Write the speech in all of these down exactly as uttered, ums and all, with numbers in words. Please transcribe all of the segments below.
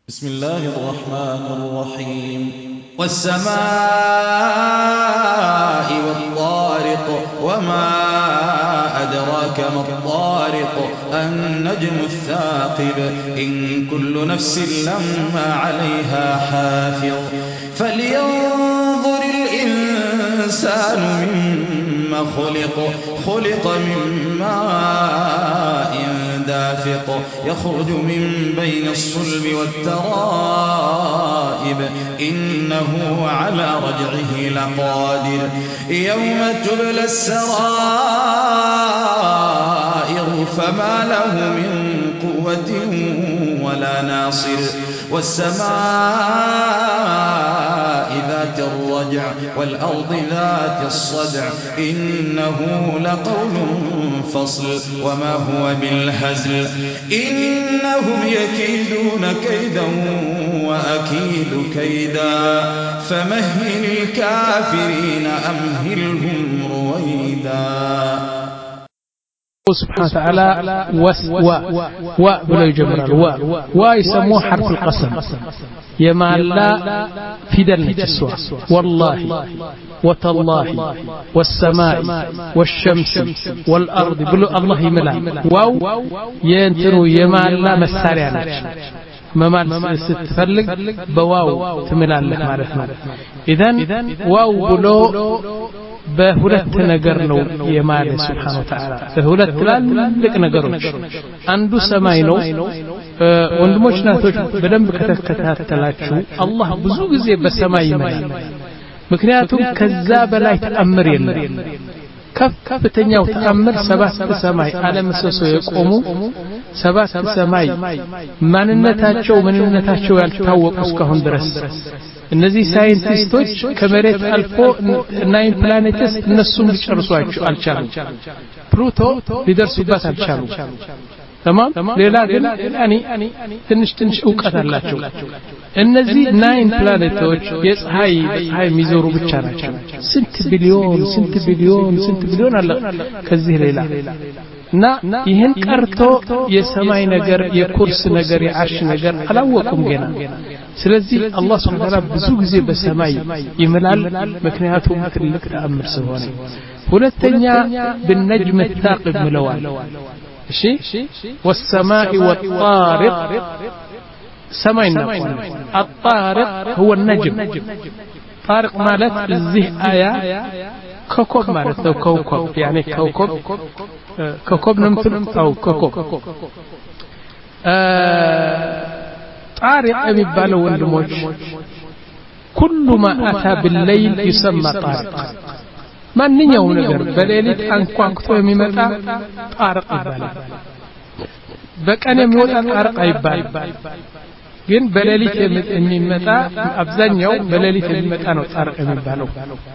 بسم الله الرحمن الرحيم والسماء والطارق وما أدراك ما الطارق النجم الثاقب إن كل نفس لما عليها حافظ فلينظر الإنسان مما خلق خلق من ماء دافق يخرج من بين الصلب والترائب إنه على رجعه لقادر يوم تبلى السرائر فما له من قوة ولا ناصر والسماء ذات الرجع والأرض ذات الصدع إنه لقول فصل وما هو بالهزل إنهم يكيدون كيدا وأكيد كيدا فمهل الكافرين أمهلهم رويدا. سبحانه وتعالى وس و و بلا يجمر الوا و يسموه حرف القسم يما لا فدل نجسوا والله وتالله والسماء والشمس والأرض بلو الله يملا واو ينترو يما لا مساريا نج ممال ستفلق بواو تملالك معناتنا إذن واو بلو በሁለት ነገር ነው የማለ ሱብሃንሁ ወተዓላ በሁለት ትላልቅ ነገሮች አንዱ ሰማይ ነው ወንድሞች ናቶች በደንብ ከተከታተላችሁ አላህ ብዙ ጊዜ በሰማይ ይመላል ምክንያቱም ከዛ በላይ ተአምር የለም ከፍተኛው ተአምር ሰባት ሰማይ አለመሰሶ የቆሙ ሰባት ሰማይ ማንነታቸው ምንነታቸው ያልታወቁ እስካሁን ድረስ እነዚህ ሳይንቲስቶች ከመሬት አልፎ ናይን ፕላኔትስ እነሱም ሊጨርሷቸው አልቻሉም ፕሉቶ ሊደርሱበት አልቻሉም تمام ሌላ ግን ያኒ ትንሽ ትንሽ ዕውቀት አላቸው እነዚህ ናይን ፕላኔቶች የፀሐይ በፀሐይ የሚዞሩ ብቻ ናቸው ስንት ቢሊዮን ስንት ቢሊዮን ስንት ቢሊዮን አለ ከዚህ ሌላ እና ይሄን ቀርቶ የሰማይ ነገር የኩርስ ነገር የአርሽ ነገር አላወቁም ገና ስለዚህ አላህ Subhanahu Wa Ta'ala ብዙ ጊዜ በሰማይ ይመላል ምክንያቱም ትልቅ ተአምር ስለሆነ ሁለተኛ بالنجم الثاقب ملوان እሺ والسماء والطارق سماينا الطارق هو النجم طارق ማለት እዚህ አያ ኮከብ ማለት ነው ኮከብ يعني ኮከብ ኮከብ ነው የምትለው ኮከብ طارق የሚባለው ወንድሞች كل ما اتى بالليل يسمى طارق ማንኛውም ነገር በሌሊት አንኳኩቶ የሚመጣ ጣርቅ ይባላል በቀን የሚወጣ ጣርቅ አይባልም ግን በሌሊት የሚመጣ አብዛኛው በሌሊት የሚመጣ ነው ጣርቅ የሚባለው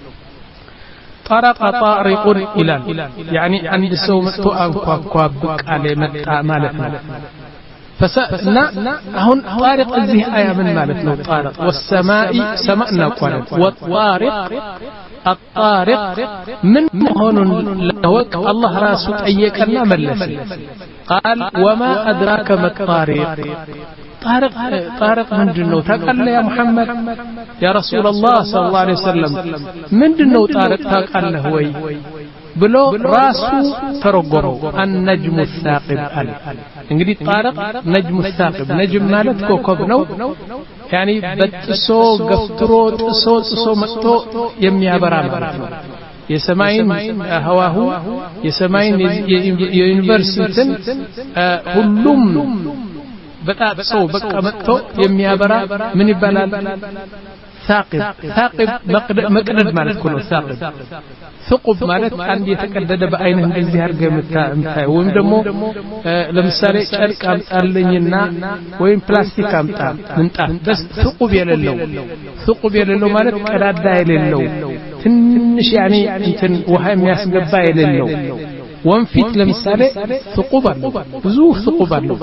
طرق طارق ይላል يعني አንድ ሰው መጥቶ አንኳኳ በቃለ መጣ ማለት ነው فسألنا هون طارق الزه آية من مالتنا طارق والسماء سمعنا قرد والطارق الطارق من هون لوك الله راسه أيكنا ملسي قال وما أدراك ما الطارق طارق طارق من جنو تقال يا محمد يا رسول الله صلى الله عليه وسلم من جنو طارق تقال له وي بلو راسو ترقمو النجم الثاقب ال انجدي طارق نجم الثاقب نجم مالت كوكب نو يعني بتسو قفترو تسو تسو متو يميابرا مالتو يسمعين هواه يسمعين يونيفرسيتن كلهم بتاع تسو بقى متو يميابرا من يبلال ثاقب ثاقب مقدد مالت كله ثاقب ثقب ማለት አንድ የተቀደደ በአይነህ እንደዚህ አድርገህ የምታይ ወይም ደግሞ ለምሳሌ ጨርቅ አምጣልኝና ወይም ፕላስቲክ አምጣ ምንጣፍ በስ ثقب የሌለው ثقب የሌለው ማለት ቀዳዳ የሌለው ትንሽ ያኔ እንትን ውሃ የሚያስገባ የሌለው ወንፊት ለምሳሌ ثقب አለው ብዙ ثقب አለው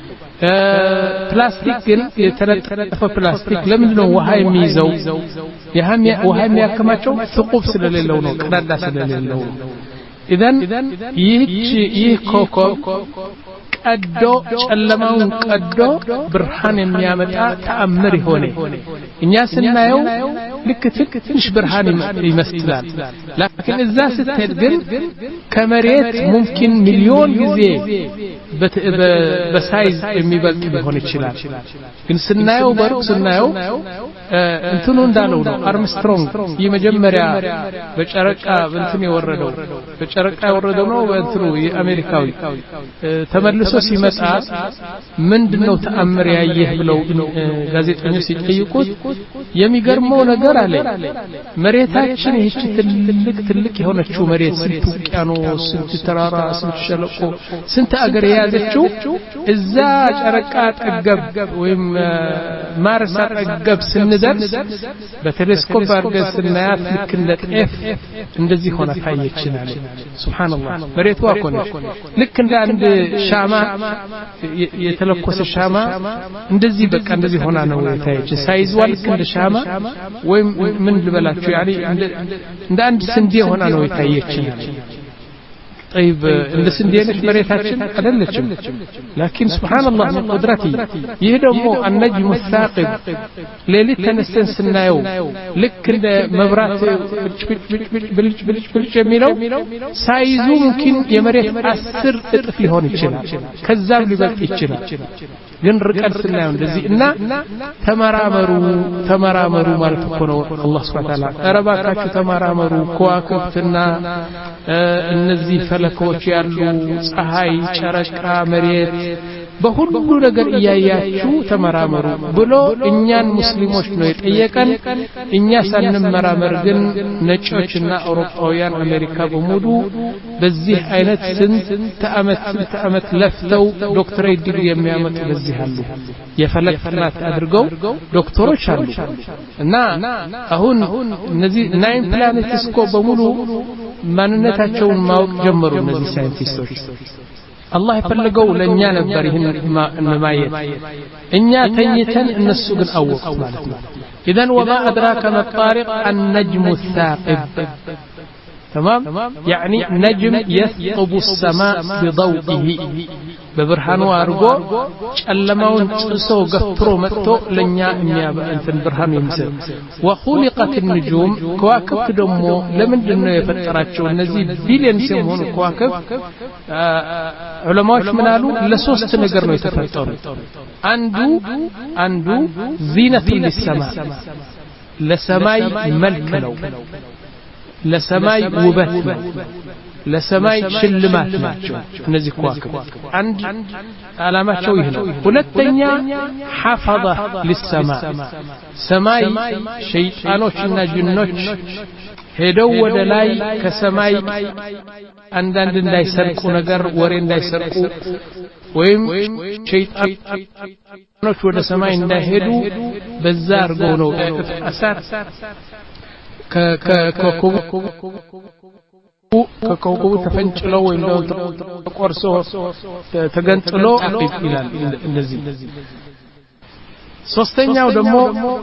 ፕላስቲክ ግን የተለጠፈ ፕላስቲክ ለምን ነው ውሃ የሚይዘው ያህም ውሃ የሚያከማቸው ثقب ስለሌለው ነው ቀዳዳ ስለሌለው إذن ይህች ይህ ኮከብ ቀዶ ጨለማውን ቀዶ ብርሃን የሚያመጣ ተአምር ሆነ እኛ ስናየው ልክ ትንሽ ብርሃን ይመስላል ላኪን እዛ ስትሄድ ግን ከመሬት ሙምኪን ሚሊዮን ጊዜ በሳይዝ የሚበልጥ ሊሆን ይችላል ግን ስናየው በሩቅ ስናየው እንትኑ እንዳለው ነው አርምስትሮንግ የመጀመሪያ በጨረቃ እንትን የወረደው በጨረቃ የወረደው ነው በእንትኑ የአሜሪካዊ ተመልሶ ሲመጣ ምንድነው ተአምር ያየህ ብለው ጋዜጠኞች ሲጠይቁት የሚገርመው ነገር አለ መሬታችን ይህች ትልቅ ትልቅ የሆነችው መሬት ስንት ውቅያኖስ ስንት ተራራ ስንት ሸለቆ ስንት አገር የያዘችው እዛ ጨረቃ ጠገብ ወይም ማርስ ጠገብ ስንደርስ በቴሌስኮፕ አድርገን ስናያት ልክ እንደ ጤፍ እንደዚህ ሆነ ታየችናል ሱብሃንአላህ መሬቷ ኮነች ልክ እንደ አንድ ሻማ የተለኮሰ ሻማ እንደዚህ በቃ እንደዚህ ሆና ነው ታየች ሳይዟ ልክ እንደ ሻማ ወይም ምን ልበላችሁ ያኒ እንደ አንድ ስንዴ ሆና ነው ታየችናል طيب እንደ ስንዴነች መሬታችን አይደለችም لكن سبحان الله من قدرته ይህ ደግሞ النجم الثاقب ሌሊት ተነስተን ስናየው ልክ እንደ መብራት ብልጭ ብልጭ ብልጭ የሚለው ሳይዙ ممكن የመሬት አስር እጥፍ ሊሆን ይችላል ከዛም ሊበልጥ ይችላል ግን ርቀት ስናየው እንደዚህ እና ተመራመሩ ተመራመሩ ማለት እኮ ነው አላህ Subhanahu Wa Ta'ala አረባካችሁ ተመራመሩ ከዋክብትና እነዚህ ፈለኮች ያሉ ፀሐይ ጨረቃ መሬት በሁሉ ነገር እያያችሁ ተመራመሩ ብሎ እኛን ሙስሊሞች ነው የጠየቀን እኛ ሳንመራመር ግን ነጮችና አውሮፓውያን አሜሪካ በሙሉ በዚህ አይነት ስንት አመት ስንት አመት ለፍተው ዶክተሬት ዲግሪ የሚያመጡ በዚህ አሉ የፈለክ ጥናት አድርገው ዶክተሮች አሉ እና አሁን እነዚህ ናይን ፕላኔትስ እኮ በሙሉ ማንነታቸውን ማወቅ ጀመሩ እነዚህ ሳይንቲስቶች الله يفلقوا لن ينبر النمايت إن تنيتن النسو قن أوق إذن وما أدراك ما الطارق النجم الثاقب تمام يعني نجم يثقب السماء بضوئه ببرهان وارغو ጨለማውን ጥሶ ገፍትሮ መጥቶ ለኛ የሚያበእንትን ብርሃን ይምሰል وخلقت النجوم ከዋክብት ደግሞ ለምንድነው የፈጠራቸው እነዚህ ቢሊየንስ የሆኑ ከዋክብት ዑለማዎች ምናሉ ለሶስት ነገር ነው የተፈጠሩ አንዱ አንዱ ዚነቱ للسماء ለሰማይ መልክ ነው ለሰማይ ውበት ነው ለሰማይ ሽልማት ናቸው እነዚህ ከዋክብት አንድ አላማቸው ይሄ ነው ሁለተኛ ሐፈظ للسماء ሰማይ ሸይጣኖችና ጅኖች ሄደው ወደ ላይ ከሰማይ አንዳንድ እንዳይሰርቁ ነገር ወሬ እንዳይሰርቁ ወይም ሸይጣኖች ወደ ሰማይ እንዳይሄዱ በዛ አርገው ነው እሳት ከኮኮቡ ከኮኮቡ ተፈንጭለው ወይም ተቆርሶ ተገንጥሎ ይላል እንደዚህ ሶስተኛው ደግሞ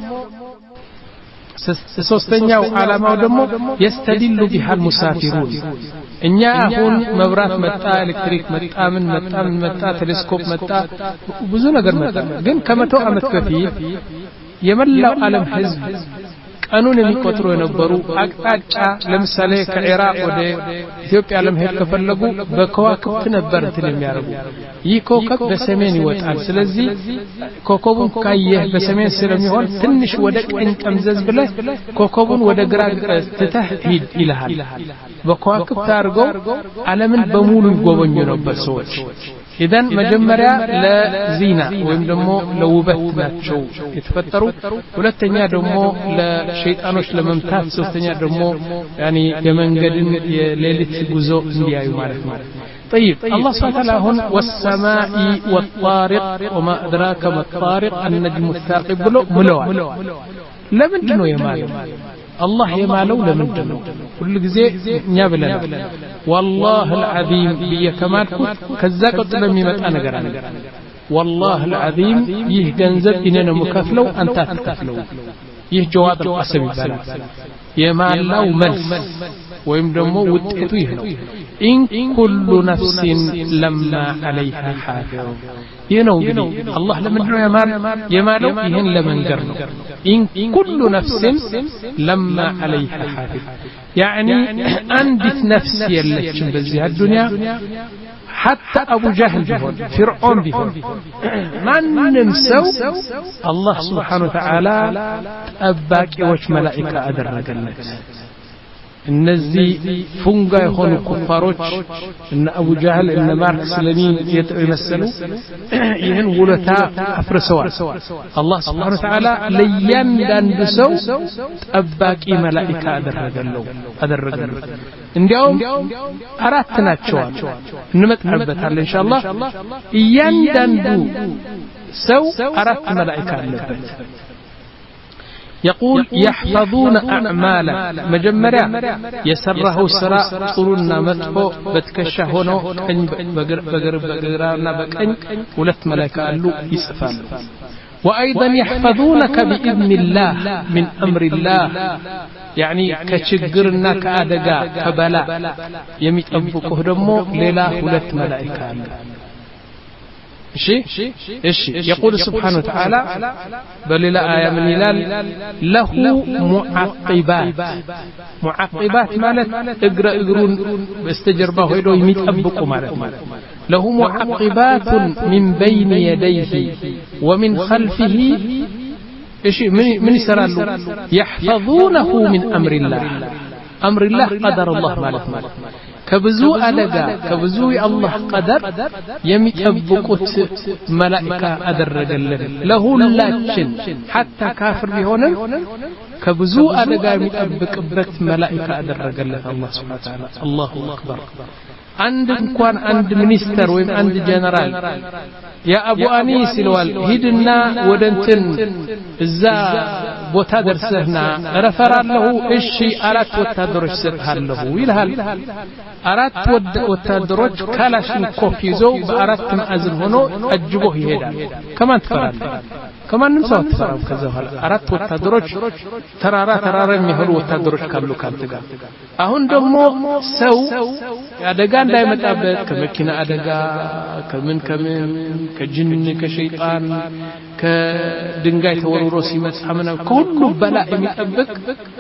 ሶስተኛው ዓላማው ደግሞ يستدل بها المسافرون እኛ አሁን መብራት መጣ ኤሌክትሪክ መጣ ምን መጣ ምን መጣ ቴሌስኮፕ መጣ ብዙ ነገር መጣ ግን ከመቶ ዓመት በፊት የመላው ዓለም ህዝብ ቀኑን የሚቆጥሩ የነበሩ አቅጣጫ ለምሳሌ ከኢራቅ ወደ ኢትዮጵያ ለመሄድ ከፈለጉ በከዋክብት ነበር እንትን የሚያደርጉ ይህ ኮከብ በሰሜን ይወጣል ስለዚህ ኮከቡን ካየህ በሰሜን ስለሚሆን ትንሽ ወደ ቀኝ ጠምዘዝ ብለህ ኮከቡን ወደ ግራ ትተህ ሂድ ይልሃል በከዋክብት አድርገው ዓለምን በሙሉ ይጎበኙ ነበር ሰዎች إذن مجمريا لزينة ويم دمو لوبت ناتشو يتفتروا ولتنيا دمو لشيطانوش لممتاز سوستنيا دمو يعني يمنقدن ليلة جزء انديايو مالكم طيب الله سبحانه وتعالى هون والسماء والطارق وما أدراك ما الطارق النجم الثاقب ملوى لمن يمالو الله يمالو لمن كل جزء نيابلنا والله العظيم بيكمالكم كذا قتل ميمت أنا قرأنا والله العظيم يه جنزب إننا مكفلو أنت تكفلو يه جواب القسم البلد يمالو ملس ويمدمو وتأتويه إن كل نفس لما عليها حافظ ينو بني الله لمن يمال يمالو يهن لمن قرنو إن كل نفس لما عليها حافظ يعني أندت نفس يلتشن بزيها الدنيا حتى أبو جهل بهون فرعون بهون ما ننسو الله سبحانه وتعالى أباك وش ملائكة أدرق الناس እነዚህ ፉንጋ የሆኑ ኩፋሮች እነ አቡ ጃህል እነ ማርክስ ለሚን የተመሰሉ ይህን ውለታ አፍርሰዋል አላህ Subhanahu Wa Ta'ala ለያንዳንዱ ሰው ጠባቂ መላእክት አደረገለው አደረገለው እንዲያውም አራት ናቸው እንመጣበታለን ኢንሻአላህ እያንዳንዱ ሰው አራት መላእክት አለበት يقول يحفظون أعمالا مجمرا يسره سراء طولنا مدفو بتكشى هنا بقرب بقرب بقربنا بكين ولت ملائكة قالوا يسفال وأيضا يحفظونك بإذن الله من أمر الله يعني كشجرنا كأدقاء كبلاء يميت أبوكه دمو ليلا ولت ملائكة شيء إيش يقول سبحانه وتعالى بل لا آية من هلال له معقبات معقبات مالت اقرأ اقرون استجربه ويدو يميت أبقوا مالت له معقبات من بين يديه ومن خلفه إيش من يسرال يحفظونه من أمر الله أمر الله قدر الله مالت مالت كبزو ألقى كبزو الله قدر يميتبقوت ملائكة أدرج له اللاتشن حتى كافر بهنا كبزو ألقى يميتبقوت ملائكة أدرج الله سبحانه وتعالى الله أكبر عند كوان عند منستر وين عند جنرال يا أبو أنيس الوال هيدنا ودنتن إذا بوتادر سهنا رفر له إشي أرات وتادرش سهر له ويلهال أرات وتادرش كالاشن كوفيزو بأرات مأزن هنو أجبوه يهيدا كمان تفرال كمان نمسوا تفرال كذا هلا أرات وتادرش ترارا ترارا مهر وتادرش كارلو كارتجا أهون دمو سو أدقان دائما تابت كمكينا أدقا كمن كمن كجن كشيطان كدنجاي تورورو سيمت حمنا كل بلاء يتبك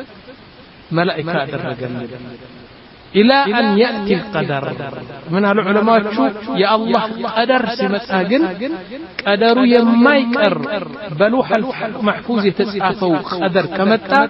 ملائكة أدرجن إلى أن يأتي القدر من العلماء شوف يا الله قدر سمت أجن قدر يمايكر بلوح المحفوظ يتسعفوا قدر كمتا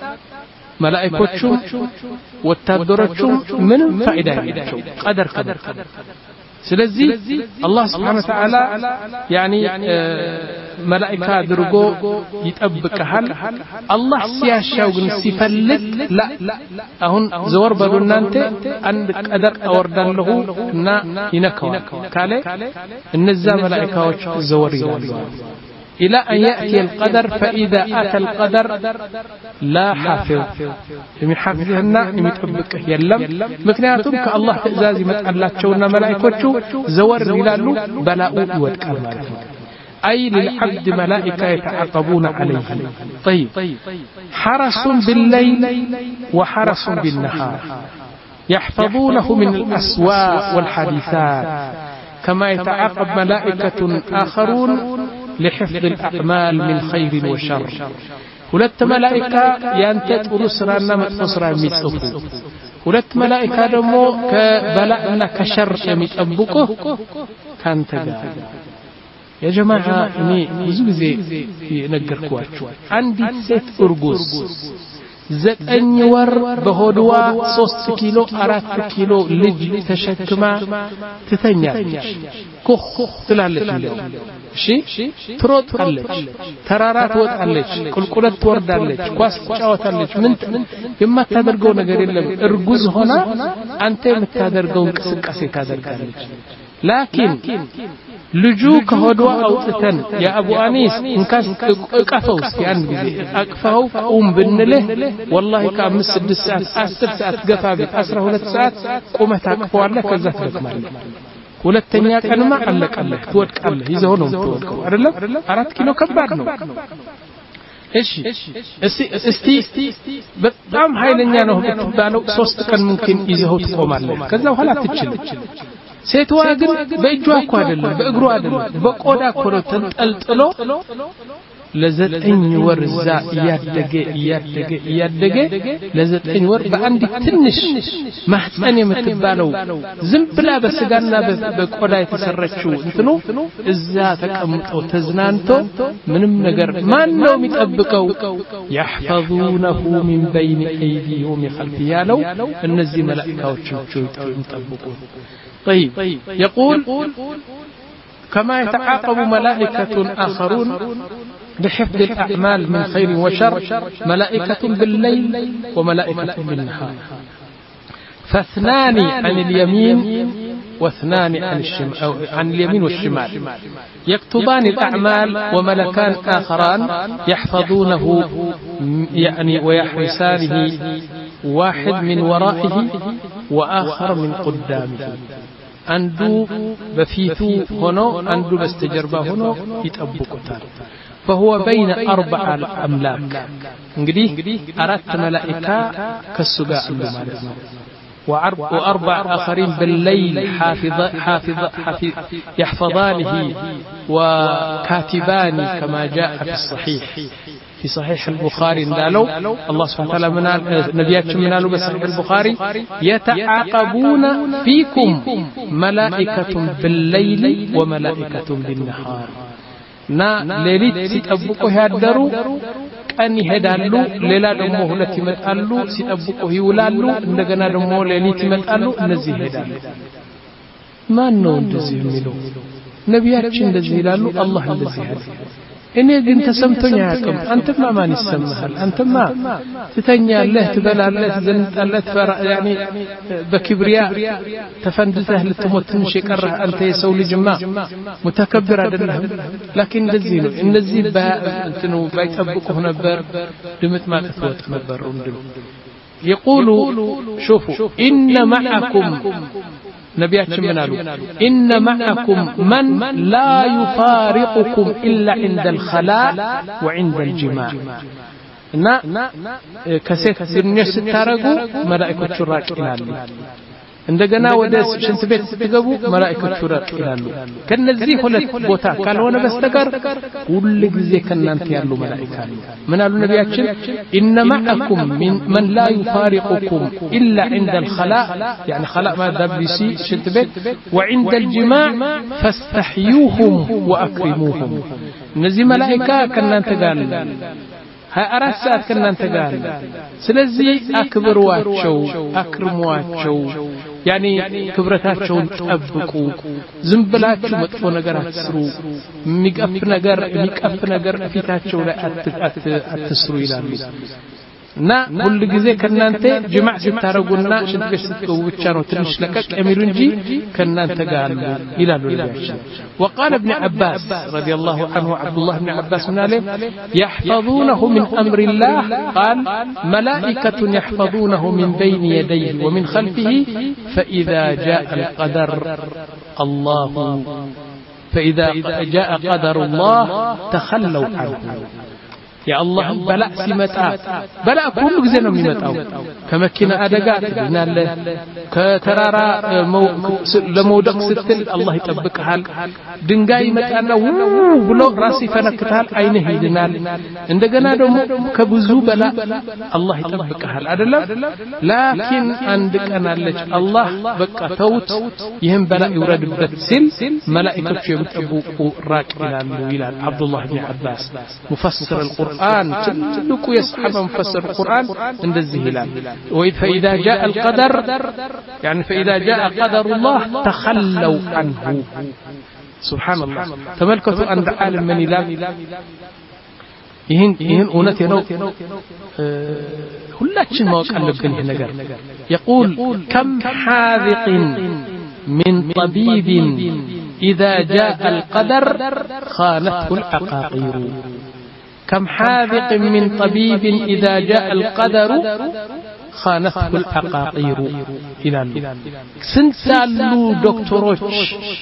ملائكوچم وتادرچم من فائده يلچو قدر قدر ስለዚህ الله سبحانه وتعالى يعني ملائكه درغو يطبقሃል الله ሲያሻው ግን ሲፈልግ لا አሁን ዘወር በሉናንተ አንድ ቀደር አወርዳለሁ እና ይነካው ካለ እነዛ መላእክቶች ዘወር ይላሉ إلى أن يأتي القدر فإذا أتى القدر لا حافظ من حافظهنا يمتبك يلم مكنياتهم كالله تأزازي متألات شونا ملائكوشو زور ملالو بلاء ودكال أي للعبد ملائكة يتعاقبون عليه طيب حرس بالليل وحرس بالنهار يحفظونه من الأسواء والحديثات كما يتعاقب ملائكة آخرون لحفظ الأعمال من خير وشر ሁለት መላእክት ያንተ ጥሩ ስራና መጥፎ ስራ የሚጽፉ ሁለት መላእክት ደግሞ ከበላእና ከሸር የሚጠብቁ ካንተ ጋር يا جماعه እኔ ብዙ ጊዜ ነገርኳችሁ አንዲት ሴት እርጉዝ ዘጠኝ ወር በሆድዋ ሶስት ኪሎ አራት ኪሎ ልጅ ተሸክማ ትተኛለች ኮህ ትላለች እሺ ትሮጣለች ተራራ ትወጣለች ቁልቁለት ትወርዳለች ኳስ ትጫወታለች ምን የማታደርገው ነገር የለም እርጉዝ ሆና አንተ የምታደርገው እንቅስቃሴ ታደርጋለች لكن ልጁ ከሆድዋ አውጥተን ያ አቡ አኒስ እንካስ እቀፈው ሲያን ጊዜ አቅፈው ቁም ብንልህ والله ከአምስት ስድስት ሰዓት አስር ሰዓት ገፋበት አስራ ሁለት ሰዓት ቁመት አቅፈዋለህ ከዛ ትደክማለህ ሁለተኛ ቀንማ አለቀለህ ትወድቃለህ ይዘው ነው ትወድቀው አይደለም አራት ኪሎ ከባድ ነው እሺ እስቲ በጣም ኃይለኛ ነው ብትባለው ሶስት ቀን ممكن ይዘው ትቆማለህ ከዛ በኋላ ትችል ሴትዋ ግን በእጇ እኮ አይደለም በእግሯ አይደለም በቆዳ ኮሮ ተንጠልጥሎ ለዘጠኝ ወር ዛ ያደገ ያደገ ያደገ ለዘጠኝ ወር በአንድ ትንሽ ማህፀን የምትባለው ዝም ብላ በስጋና በቆዳ የተሰረችው እንትኑ እዛ ተቀምጠው ተዝናንቶ ምንም ነገር ማን ነው የሚጠብቀው يحفظونه من بين ايديهم خلفه ያለው እነዚህ መላእክቶች ይጠብቁ طيب يقول كما يتعاقب ملائكة آخرون بحفظ الأعمال من خير وشر ملائكة بالليل وملائكة بالنهار فاثنان عن اليمين واثنان عن الشمال أو عن اليمين والشمال يكتبان الأعمال وملكان آخران يحفظونه يعني ويحرسانه واحد من ورائه وآخر من قدامه عنده بفيتو هنا عنده بستجربه هنا يتأبقتان فهو بين أربع أملاك انجدي أردت ملائكة كالسجاء المالزم وأربع آخرين بالليل حافظ حافظ حافظ يحفظانه وكاتبان كما جاء في الصحيح في صحيح البخاري قالوا الله سبحانه وتعالى من نبياتهم منالوا بصحيح البخاري يتعاقبون فيكم ملائكة بالليل وملائكة بالنهار نا ليلت ሲጠብቁ ያደሩ ቀን ይሄዳሉ ሌላ ደግሞ ሁለት ይመጣሉ ሲጠብቁ ይውላሉ እንደገና ደግሞ ሌሊት ይመጣሉ እነዚህ ይሄዳሉ ማን ነው እንደዚህ የሚለው ነቢያችን እንደዚህ ይላሉ አላህ እንደዚህ ያለ እኔ ግን ተሰምቶኝ አያውቅም አንተማ ማን ይሰማሃል አንተማ ትተኛለህ ትበላለህ ትዘንጣለህ ፈራ يعني በክብሪያ ተፈንድተህ ልትሞት ትንሽ የቀረህ አንተ የሰው ልጅማ ሙተከብር አይደለም لكن እንደዚህ ነው እነዚህ እንትኑ ባይጠብቁህ ነበር ድምጥ ማለት ወጥ ነበር እንዴ يقول شوفوا إن معكم نبياتنا منالو إن معكم من لا يفارقكم إلا عند الخلاء وعند الجماع نا كسيت سنيش ستارقو ملائكة شراك إلالي እንደገና ወደ ሽንት ቤት ስትገቡ መላእክቶቹ ይራሉ ከነዚህ ሁለት ቦታ ካልሆነ በስተቀር ሁሉ ጊዜ ከናንተ ያሉ መላእክት አሉ ምን አሉ ነቢያችን ኢነ ማአኩም ሚን መን ላ ይፋሪቁኩም ኢላ عند الخلاء يعني خلاء ما دبسي ሽንት ቤት وعند الجماع فاستحيوهم واكرموهم እነዚህ መላእክት ከናንተ ጋር ሀያ አራት ሰዓት ከናንተ ጋር ስለዚህ አክብሩዋቸው አክርሙዋቸው يعني ክብረታቸውን ጠብቁ ዝም ብላችሁ መጥፎ ነገር አትስሩ የሚቀፍ ነገር የሚቀፍ ነገር ፊታቸው ላይ አትስሩ ይላሉ እና ሁሉ ጊዜ ከናንተ ጅማዕ ሲታረጉና ሽንት ቤት ስትገቡ ብቻ ነው ትንሽ ለቀቅ የሚሉ እንጂ ከናንተ ጋር ይላሉ ነብያችን وقال ابن عباس رضي الله عنه عبد الله بن عباس من عليه يحفظونه من أمر الله قال ملائكة يحفظونه من بين يديه ومن خلفه فإذا جاء القدر الله فإذا جاء قدر الله تخلوا عنه يا الله بلاء سمتا بلاء كل غزي ነው የሚመጣው ከመኪና አደጋ ትድናለህ ከተራራ ለመውደቅ ስትል አላህ ይጠብቅሃል ድንጋይ ይመጣና ብሎ ራስ ይፈነክታል አይንህ ይድናል እንደገና ደግሞ ከብዙ በላء አላህ ይጠብቅሃል አይደለም ላኪን አንድ ቀን አለች አላህ በቃ ተውት ይሄን በላء ይወረድበት ሲል መላእክቶቹ የሚጠብቁ ራቅ ይላሉ ይላል አብዱላህ ኢብኑ አባስ ሙፈስር القرآن القرآن تلقوا يصحب مفسر القرآن እንደዚህ ይላል فإذا جاء القدر يعني فإذا جاء قدر الله تخلوا عنه سبحان الله تملكوا عند عالم من إله ይህን ይህን እውነት ነው ሁላችን ማወቅ አለብን ይሄ ነገር يقول كم حاذق من طبيب إذا جاء القدر خانته العقاقير كم حاذق من طبيب إذا جاء القدر خانته العقاقير إلى سنسالو دكتوروች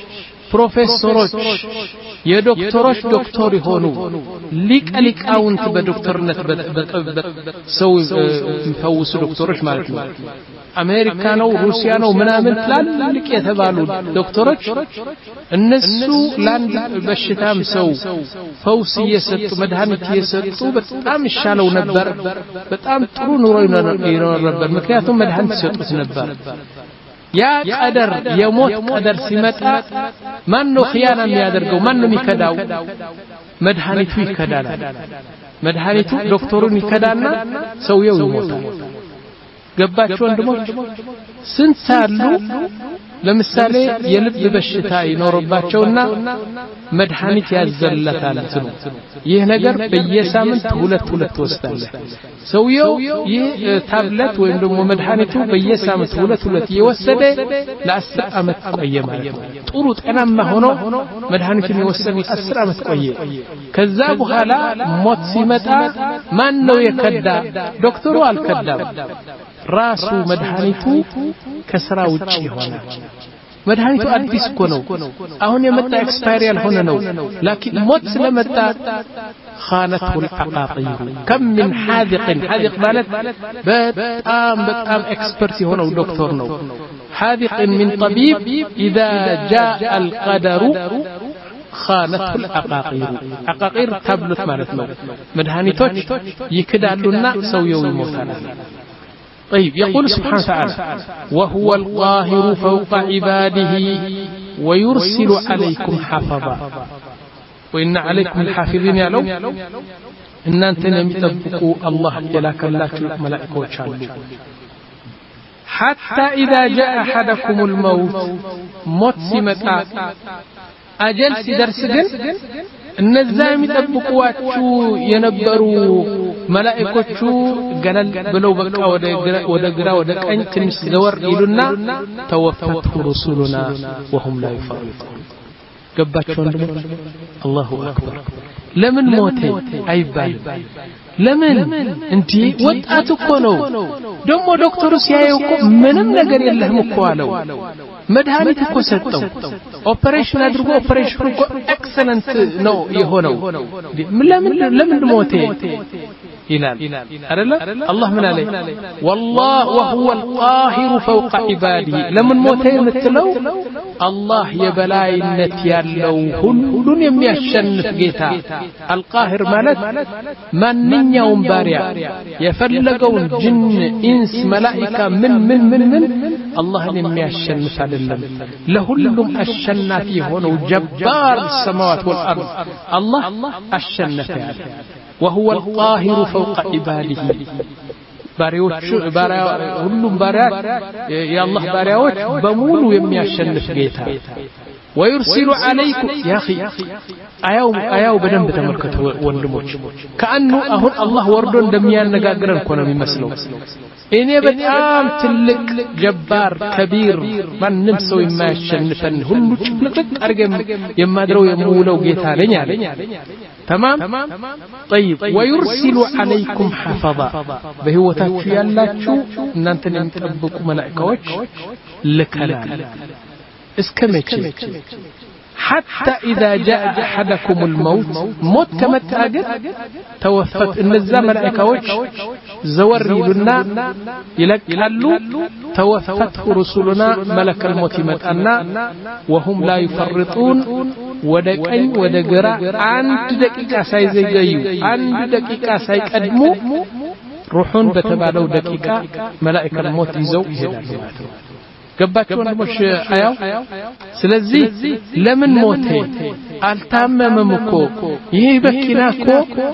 ፕሮፌሰሮች የዶክተሮች ዶክተር ይሆኑ ሊቅ ሊቃውንት በዶክተርነት ሰው የሚፈውሱ ዶክተሮች ማለት ነው አሜሪካ ነው ሩሲያ ነው ምናምን ትላልቅ የተባሉ ዶክተሮች እነሱ ላንድ በሽታም ሰው ፈውስ እየሰጡ መድኃኒት እየሰጡ በጣም ይሻለው ነበር በጣም ጥሩ ኑሮ ይኖር ነበር ምክንያቱም መድኃኒት ይሰጡት ነበር ያ ቀደር የሞት ቀደር ሲመጣ ማን ነው ኺያና የሚያደርገው ማን ነው የሚከዳው መድኃኒቱ ይከዳል መድኃኒቱ ዶክተሩን ይከዳና ሰውየው ይሞታል ገባችሁ ወንድሞች ስንት አሉ ለምሳሌ የልብ በሽታ ይኖርባቸውና መድኃኒት ያዘለታል እንትኑ ይህ ነገር በየሳምንት ሁለት ሁለት ወስዳለ ሰውየው ይህ ታብሌት ወይም ደግሞ መድኃኒቱ በየሳምንት ሁለት ሁለት እየወሰደ ለአስር አመት ቆየ ማለት ነው ጥሩ ጤናማ ሆኖ መድኃኒቱን የወሰደ አስር አመት ቆየ ከዛ በኋላ ሞት ሲመጣ ማን ነው የከዳ ዶክተሩ አልከዳም ራሱ መድኃኒቱ ከስራ ውጪ ይሆናል መድኃኒቱ አዲስ እኮ ነው አሁን የመጣ ኤክስፓየር ያልሆነ ነው ላኪን ሞት ስለመጣ خانته العقاقير كم من حاذق حاذق ማለት በጣም በጣም ኤክስፐርት የሆነው ዶክተር ነው حاذق من طبيب اذا جاء القدر خانته العقاقير عقاقير ታብሎት ማለት ነው መድኃኒቶች ይክዳሉና ሰውየው ይሞታል طيب يقول سبحانه وتعالى وهو القاهر فوق عباده ويرسل عليكم حفظا وإن عليكم الحافظين يعلو إن أنتم يمتبقوا الله جلاك الله ملائكة وشالوا حتى إذا جاء أحدكم الموت موت سمتا أجل سدرس جن እነዛ የሚጠብቁዋችሁ የነበሩ መላእክቶቹ ገለል ብለው በቃ ወደ ወደ ግራ ወደ ቀኝ ትንሽ ዘወር ይሉና ተወፈቱ رسولنا وهم لا يفرطون ገባችሁ ወንድሞች አላሁ አክበር ለምን ሞተ አይባልም ለምን እንዴ ወጣት እኮ ነው ደሞ ዶክተሩ ሲያየው እኮ ምንም ነገር የለህም እኮ አለው መድኃኒት እኮ ሰጠው ኦፕሬሽን አድርጎ ኦፕሬሽኑ እኮ ኤክሰለንት ነው የሆነው ለምን ለምን ሞተ ይላል አይደለ አላህ ምን አለ والله وهو القاهر فوق عباده ለምን ሞተ የምትለው አላህ የበላይነት ያለው ሁሉን የሚያሸንፍ ጌታ القاهر ማለት ማንኛውም ባሪያ የፈለገውን ጅን ኢንስ መላእክት ምን ምን ምን ምን አላህን የሚያሸንፍ አይደለም ለሁሉም አሸናፊ ሆነው ጀባር السماوات والارض الله አሸነፈ ያለ وهو القاهر فوق عباده ባሪያዎቹ ባሪያ ሁሉም ባሪያ የአላህ ባሪያዎች በሙሉ የሚያሸንፍ ጌታ ويرسل عليكم يا اخي አያው አያው በደንብ ተመልከቱ ወንድሞች ከአንዱ አሁን አላህ ወርዶ እንደሚያነጋግረን እኮ ነው የሚመስለው እኔ በጣም ትልቅ ጀባር ከቢር ማንም ሰው የማያሸንፈን ሁሉ ጭፍልቅ አርገም የማድረው የምውለው ጌታ ነኝ አለኝ تمام طيب ويرسل عليكم حفظا በህይወታችሁ ያላችሁ እናንተን የሚጠብቁ መላእክቶች ለከላል እስከመቼ حتى إذا جاء أحدكم الموت موت كما تأجد توفت النزام ملائكوش زوريلنا يلقلوا توفته رسولنا ملك الموت متأنا وهم لا يفرطون ودكين ودقرا عند دقيقة سيزيجيو عند دقيقة سيقدموا روحون بتبادوا دقيقة ملائكة الموت يزو يهدالوا ገባችሁ ወንድሞች አያው ስለዚህ ለምን ሞተ አልታመመም እኮ ይሄ በኪና እኮ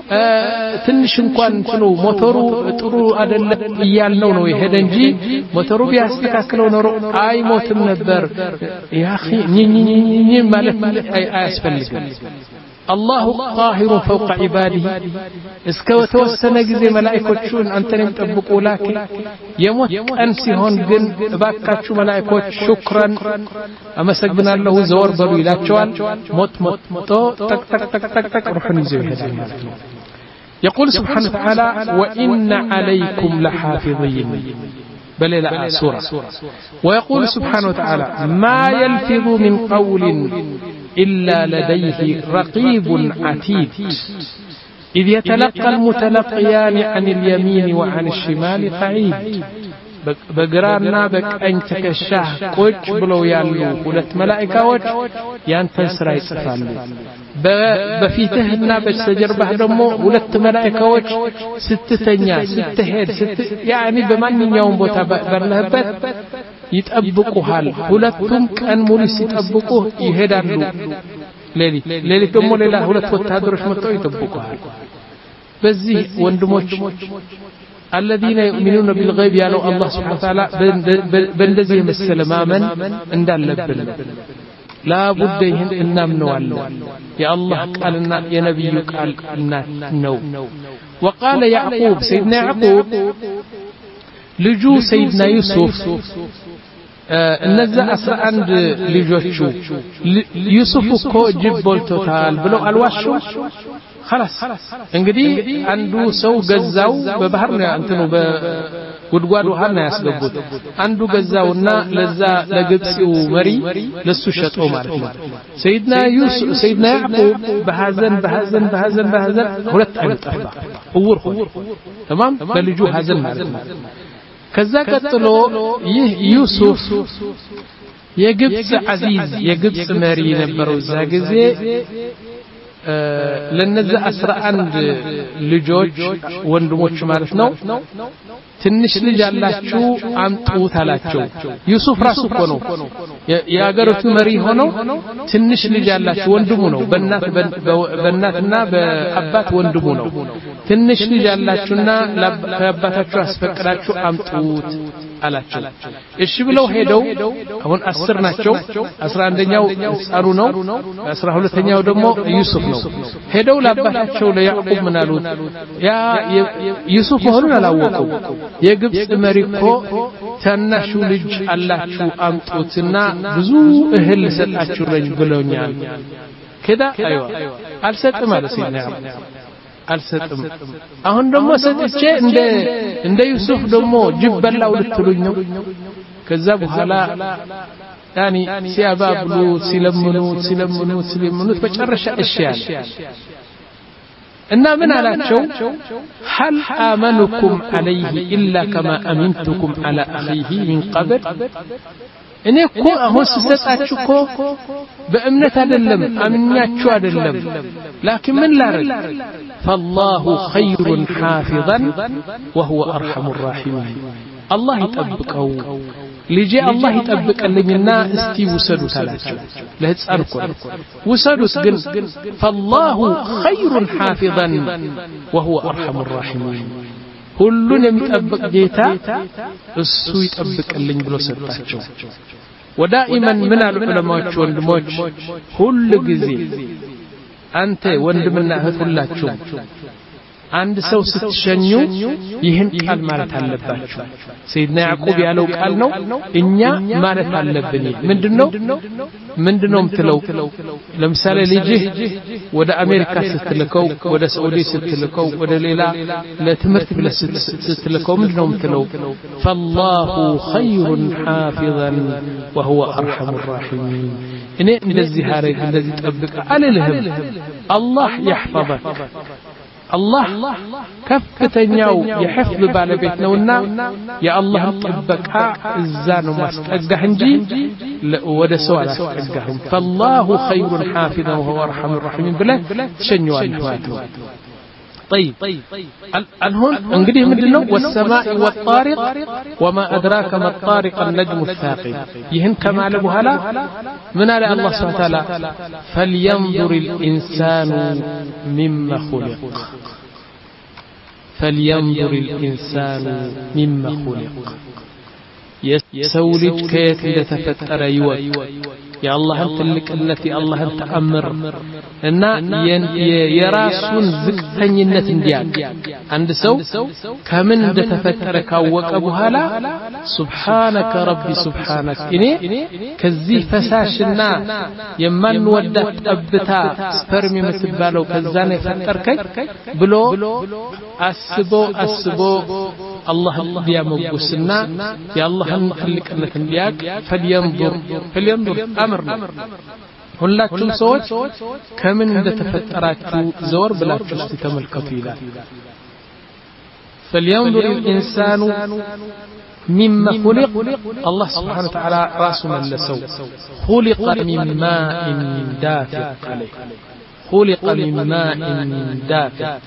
ትንሽ እንኳን እንትኑ ሞተሩ ጥሩ አይደለም እያልነው ነው የሄደ እንጂ ሞተሩ ቢያስተካክለው ኖሮ አይሞትም ነበር ያ اخي ኒኒኒ ማለት አያስፈልግም الله قاهر فوق عباده እስከ ተወሰነ ጊዜ መላእክቶቹን አንተን የሚጠብቁ ላኪ የሞት ቀን ሲሆን ግን እባካችሁ መላእክቶች ሹክራን አመሰግናለሁ ዘወር በሉ ይላቸዋል ሞት ሞት ተክ ተክ ተክ ተክ ተክ ሩህን ይዘው ይሄዳል ማለት ነው يقول سبحانه وتعالى وإن عليكم لحافظين بل إلى سورة. ويقول سبحانه وتعالى ما يلفظ من قول إلا لديه رقيب عتيد إذ يتلقى المتلقيان عن اليمين وعن الشمال قعيد በግራና በቀኝ ተከሻህ ቁጭ ብለው ያሉ ሁለት መላእክቶች ያንተን ስራ ይጽፋሉ በፊትህና በስተጀርባህ ደግሞ ሁለት መላእክቶች ስትተኛ ስትሄድ ስት ያኒ በማንኛውም ቦታ ባለህበት ይጠብቁሃል ሁለቱም ቀን ሙሉ ሲጠብቁ ይሄዳሉ ሌሊት ሌሊት ደግሞ ሌላ ሁለት ወታደሮች መጥተው ይጠብቁሃል በዚህ ወንድሞች الذين يؤمنون بالغيب يا الله سبحانه وتعالى بندزي مسلمامن እንዳለብን لا بد ይህን እናምነዋለን يا الله قالنا يا نبي قالنا ነው وقال يعقوب سيدنا يعقوب ልጁ سيدنا يوسف እነዛ አስራ አንድ ልጆቹ ዩሱፍ እኮ ጅብ በልቶታል ብለው አልዋሹ خلاص እንግዲህ አንዱ ሰው ገዛው በባህር ነው እንትኑ በጉድጓድ ውሃ ነው ያስገቡት አንዱ ገዛውና ለዛ ለግብጽው መሪ ለሱ ሸጠው ማለት ነው ሰይድና ዩሱፍ ሰይድና ያዕቁብ በሐዘን በሐዘን በሐዘን በሐዘን ሁለት አይነት ጠፋ እውር تمام በልጁ ሐዘን ማለት ነው ከዛ ቀጥሎ ይህ ዩሱፍ የግብጽ አዚዝ የግብጽ መሪ ነበረው እዛ ጊዜ ለነዛ አስራ አንድ ልጆች ወንድሞች ማለት ነው ትንሽ ልጅ አላችሁ አምጡት አላቸው ዩሱፍ ራሱ እኮ ነው የአገሪቱ መሪ ሆኖ ትንሽ ልጅ አላችሁ ወንድሙ ነው በእናት በእናትና በአባት ወንድሙ ነው ትንሽ ልጅ አላችሁና ከአባታችሁ አስፈቅዳችሁ አምጡት አላቸው እሺ ብለው ሄደው አሁን አስር ናቸው አስራ አንደኛው ጻሩ ነው አስራ ሁለተኛው ደግሞ ዩሱፍ ነው ሄደው ለአባታቸው ለያዕቁብ ምን አሉት ያ ዩሱፍ ሆኖ አላወቁ የግብጽ መሪ እኮ ታናሹ ልጅ አላችሁ አምጡትና ብዙ እህል ሰጣችሁ ረጅ ብለውኛል ከዳ አይዋ አልሰጥም ማለት ነው አልሰጥም አሁን ደግሞ ሰጥቼ እንደ እንደ ዩሱፍ ደግሞ ጅብ በላው ልትሉኝ ነው ከዛ በኋላ ያኒ ሲያባብሉ ሲለምኑ ሲለምኑ ሲለምኑ በመጨረሻ እሺ ያለ እና ምን አላቸው هل آمنكم عليه إلا كما أمنتكم على أخيه من قبل እኔ እኮ አሁን ስሰጣችሁ እኮ በእምነት አይደለም አምኛችሁ አይደለም لكن ምን ላረግ فالله خير حافظا وهو أرحم الراحمين الله يطبقው ልጄ አላህ ይጠብቀልኝና እስቲ ውሰዱት አላቸው ለህፃን እኮ ውሰዱት ግን فالله خير حافظا وهو أرحم الراحمين ሁሉን የሚጠብቅ ጌታ እሱ ይጠብቅልኝ ብሎ ሰጣቸው ወዳኢማን ምን አሉ ዑለማዎች ወንድሞች ሁሉ ጊዜ አንተ ወንድምና እህት ሁላችሁ አንድ ሰው ስትሸኙ ይህን ቃል ማለት አለባችሁ ሰይድና ያዕቁብ ያለው ቃል ነው እኛ ማለት አለብን ምንድነው ምንድነው ምትለው ለምሳሌ ልጅህ ወደ አሜሪካ ስትልከው ወደ ሳውዲ ስትልከው ወደ ሌላ ለትምህርት ብለህ ስትልከው ምንድነው ምትለው فالله خير حافظا وهو ارحم الراحمين እኔ እንደዚህ አረግ እንደዚህ ጠብቅ አልልህም አላህ يحفظك الله كفتኛው የحفظ ባለቤት ነውና የአላህ ጥበቃ እዛ ነው ማስጠጋህ እንጂ ወደ ሰው አላስጠጋህም فالله خير حافظا وهو ارحم الراحمين ብለህ ተሸኘዋለህ طيب الهون እንግዲህ ምንድነው والسماء والطارق وما أدراك ما الطارق النجم الثاقب ይህን ከማለ በኋላ ምን አለ አላህ Subhanahu Wa Ta'ala فلينظر الإنسان مما خلق فلينظر الإنسان مما خلق የሰው ልጅ ከየት እንደተፈጠረ ይወቅ የአላህን ትልቅነት የአላህን ተአምር እና የራሱን ዝቅተኝነት እንዲያውቅ አንድ ሰው ከምን እንደተፈጠረ ካወቀ በኋላ ሱብሃነከ ረቢ ሱብሃነከ እኔ ከዚህ ፈሳሽና የማንወዳት ጠብታ ስፐርም የምትባለው ከዛ ነው የፈጠርከኝ ብሎ አስቦ አስቦ አላህ ሊያመጉስና የአላህን ትልቅነት እንዲያውቅ فلينظر فلينظر አምር ነው ሁላችሁም ሰዎች ከምን እንደተፈጠራችሁ ዘወር ብላችሁ እስቲ ተመልከቱ ይላል فلينظر الإنسان مما خلق الله سبحانه وتعالى راس ملسو خلق من ماء دافق عليه خلق من ماء دافق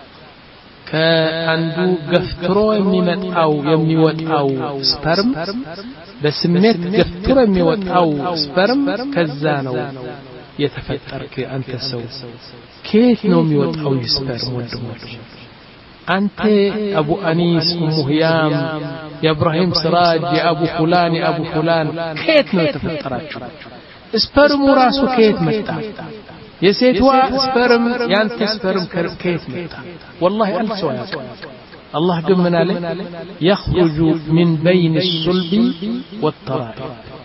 ከአንዱ ገፍትሮ የሚመጣው የሚወጣው ስፐርም በስሜት ገፍትሮ የሚወጣው ስፐርም ከዛ ነው የተፈጠርክ አንተ ሰው ከየት ነው የሚወጣው ስፐርም ወንድሞች አንተ አቡ አኒስ ኡሙ ህያም የኢብራሂም ስራጅ የአቡ ፉላን የአቡ ፉላን ከየት ነው የተፈጠራችሁ ስፐርሙ ራሱ ከየት መጣ የሴትዋ ስፐርም ያንተ ስፐርም ከየት መጣ والله ألف سؤال الله قمنا له يخرج من بين الصلب والترائب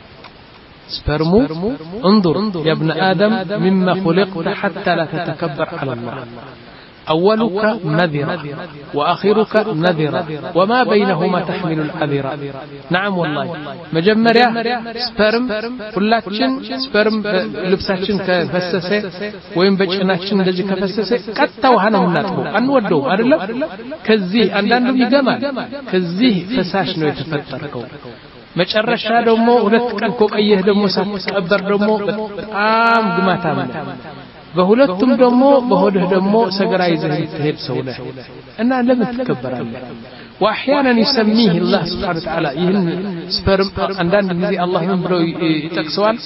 سبرمو انظر يا ابن آدم مما خلقت حتى لا تتكبر على الله أولك نذرة وآخرك نذرة وما بينهما تحمل العذرة نعم والله مجمريا سبرم كلاتشن سبرم لبساتشن كفسسة وين بجناتشن دجي كفسسة كتا وهنا مناتبو أنودو أرلا كزيه أندانو يجمال كزيه فساش نو يتفتركو መጨረሻ ደግሞ ሁለት ቀን ቆቀየህ ደግሞ ሳትቀበር ደግሞ በጣም ግማታ ማለት በሁለቱም ደግሞ በሆድህ ደግሞ ሰገራ ይዘህ ትሄድ ሰው ነህ እና ለምን ትከበራለህ واحيانا يسميه الله سبحانه وتعالى ይህን ስፐርም አንዳንድ ጊዜ አላህ ምን ብሎ ይጠቅሰዋል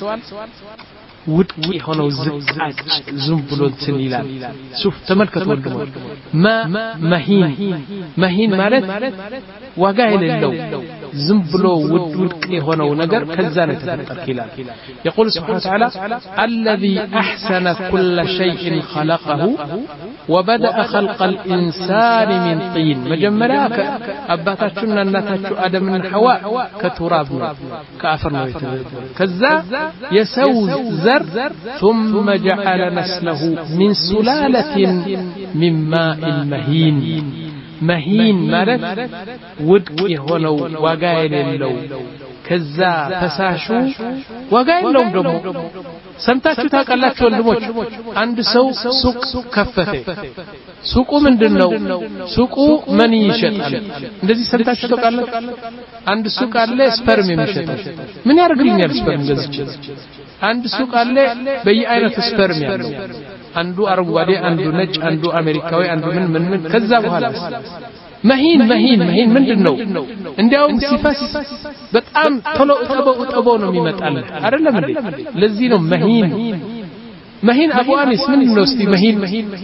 ውድቂ ሆነው ዝቃጭ ዝም ብሎ እንትን ይላል ሹፍ ተመልከቱ ወንድሞች ማ መሂን መሂን ማለት ዋጋ የሌለው ዝም ብሎ ውድ ውድቅ የሆነው ነገር ከዛ ነው ተፈጠርክ ይላል يقول سبحانه وتعالى الذي احسن كل شيء خلقه وبدأ خلق الانسان من طين مجمرا አባታችሁና እናታችሁ አደምና ሐዋ ከቱራብ ነው ከአፈር ነው የተፈጠሩት ከዛ የሰው ዘር ثم جعل نسله من سلالة من ماء مهين مهين ማለት ውድቅ የሆነው ዋጋ የሌለው ከዛ ፈሳሹ ዋጋ የለውም ደግሞ ሰምታችሁ ታውቃላችሁ ወንድሞች አንድ ሰው ሱቅ ከፈተ ሱቁ ምንድነው ሱቁ ምን ይሸጣል እንደዚህ ሰምታችሁ ታውቃላችሁ አንድ ሱቅ አለ ስፐርም የሚሸጠው ምን ያደርግልኛል ስፐርም ገዝቼ አንድ ሱቅ አለ በየአይነት ስፐርም ያለው አንዱ አረንጓዴ አንዱ ነጭ አንዱ አሜሪካዊ አንዱ ምን ምን ምን ከዛ በኋላ መሂን መሂን መሂን ምንድነው እንዲያውም ሲፈስ በጣም ቶሎ ጠበው ጠበው ነው የሚመጣል አይደለም እንዴ ለዚህ ነው መሂን መሂን አቡ አኒስ ምንድነው እስቲ መሂን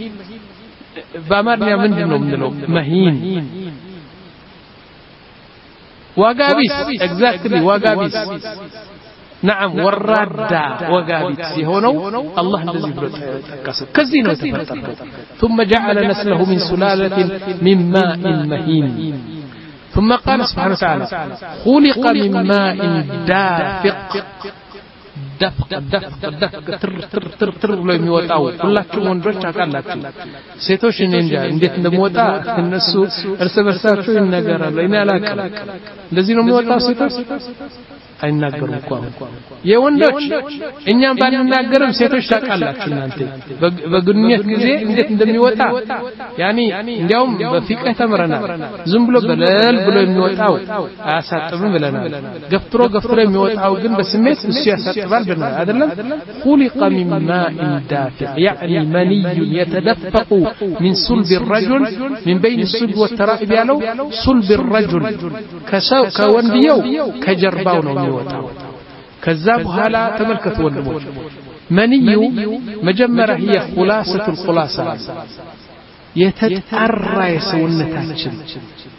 በአማርኛ ምንድነው ምንለው መሂን ዋጋቢስ ኤግዛክትሊ ዋጋቢስ نعم والرادة وقابت سيهونو الله الذي بلتكسر كزينو تفتركو ثم جعل نسله من سلالة من ماء مهين ثم قال سبحانه وتعالى خلق من ماء دافق دفق دفق دفق تر تر تر تر ብሎ የሚወጣው ሁላችሁ ወንዶች አቃላችሁ ሴቶች እንጃ እንዴት እንደሚወጣ እነሱ እርስ በርሳቸው ይነገራሉ እኔ አላውቅም እንደዚህ ነው የሚወጣው ሴቶች አይናገሩም እንኳን የወንዶች እኛም ባንናገርም ሴቶች ታውቃላችሁ እናንተ በግንኙነት ጊዜ እንዴት እንደሚወጣ ያኒ እንዲያውም በፊቅህ ተምረናል ዝም ብሎ በለል ብሎ የሚወጣው አያሳጥብም ብለናል ገፍትሮ ገፍትሮ የሚወጣው ግን በስሜት እሱ ያሳጥባል ብለናል አይደለም خلق من ماء دافق يعني مني يتدفق من صلب الرجل من بين الصلب والترائب ያለው صلب الرجل كسو كونديو كجرباو ነው የሚወጣው ከዛ በኋላ ተመልከቱ ወንድሞች መንዩ መጀመሪያ هي خلاصة الخلاصة የተጣራ የሰውነታችን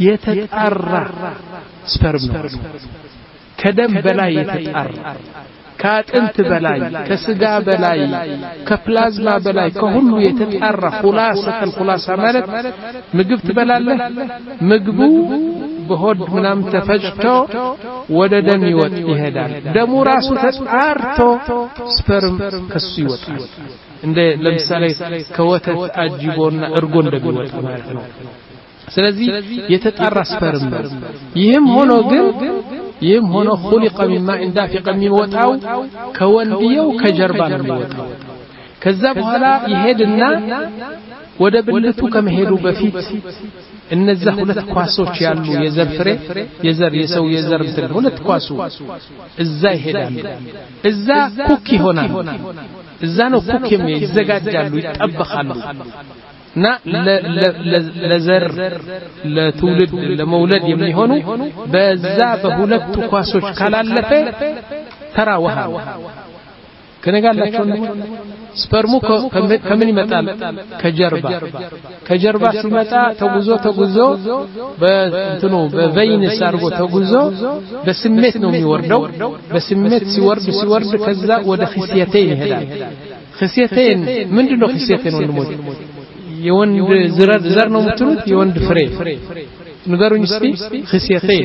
የተጣራ ስፐርም ነው ከደም በላይ የተጣራ ከአጥንት በላይ ከስጋ በላይ ከፕላዝማ በላይ ከሁሉ የተጣራ ኹላሰተል ኹላሳ ማለት ምግብ ትበላለህ ምግቡ በሆድ ምናምን ተፈጭቶ ወደ ደም ይወጥ ይሄዳል ደሙ ራሱ ተጣርቶ ስፐርም ከሱ ይወጣል እንደ ለምሳሌ ከወተት አጅቦና እርጎ እንደሚወጣ ማለት ነው ስለዚህ የተጣራ ስፐርም ነው ይህም ሆኖ ግን ይህም ሆኖ خلق من ماء دافق የሚወጣው ከወንድየው ከጀርባ ነው የሚወጣው ከዛ በኋላ ይሄድና ወደ ብልቱ ከመሄዱ በፊት እነዛ ሁለት ኳሶች ያሉ የዘር ፍሬ የዘር የሰው የዘር እንትን ሁለት ኳሱ እዛ ይሄዳሉ እዛ ኩክ ይሆናል እዛ ነው ኩክ የሚዘጋጃሉ ይጠበኻሉ እና ለዘር ለትውልድ ለመውለድ የሚሆኑ በዛ በሁለቱ ኳሶች ካላለፈ ተራውሃ ከነጋላችሁ ስፐርሙ ከምን ይመጣል ከጀርባ ከጀርባ ሲመጣ ተጉዞ ተጉዞ በእንትኑ በቬይንስ አርጎ ተጉዞ በስሜት ነው የሚወርደው በስሜት ሲወርድ ሲወርድ ከዛ ወደ ኺስየተይን ይሄዳል ኺስየተይን ምንድነው ኺስየተይን ወንድሞች የወንድ ዘር ዘር ነው የምትሉት የወንድ ፍሬ ንገሩኝ እስቲ ኺስየተይን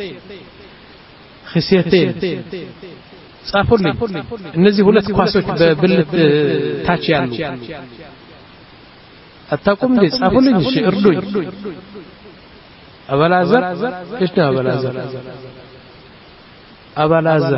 ኺስየተይን ጻፉልኝ እነዚህ ሁለት ኳሶች በብልት ታች ያሉ አታቁም እንዴ ጻፉልኝ እሺ እርዱኝ አባላዘር እሺ ነው አባላዘር አባላዘር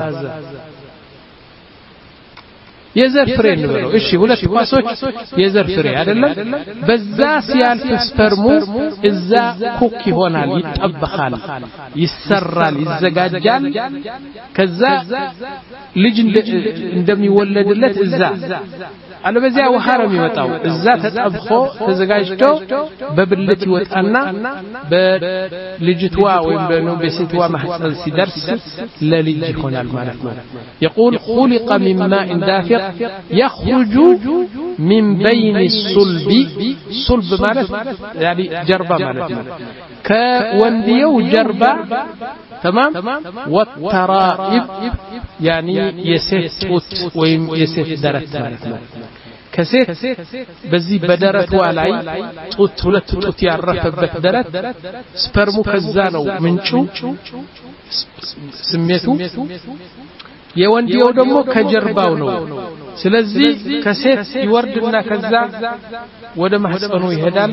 የዘር ፍሬ ነው እሺ ሁለት ኳሶች የዘር ፍሬ አይደለም በዛ ሲያልፍ ስፐርሙ እዛ ኩክ ይሆናል ይጠበኻል ይሰራል ይዘጋጃል ከዛ ልጅ እንደሚወለድለት እዛ አለበዚያ ውሃ ነው የሚወጣው እዛ ተጠብቆ ተዘጋጅቶ በብልት ይወጣና በልጅቷ ወይም ደግሞ በሴትዋ ማህፀን ሲደርስ ለልጅ ይሆናል ማለት ነው يقول خلق من ماء دافق يخرج من بين الصلب صلب ማለት يعني جربة ማለት ነው ከወንድየው ጀርባ تمام والترائب يعني የሴት ጡት ወይም የሴት ደረት ማለት ነው ከሴት በዚህ በደረቷ ላይ ጡት ሁለት ጡት ያረፈበት ደረት ስፐርሙ ከዛ ነው ምንጩ ስሜቱ የወንድየው ደግሞ ከጀርባው ነው ስለዚህ ከሴት ይወርድና ከዛ ወደ ማህፀኑ ይሄዳል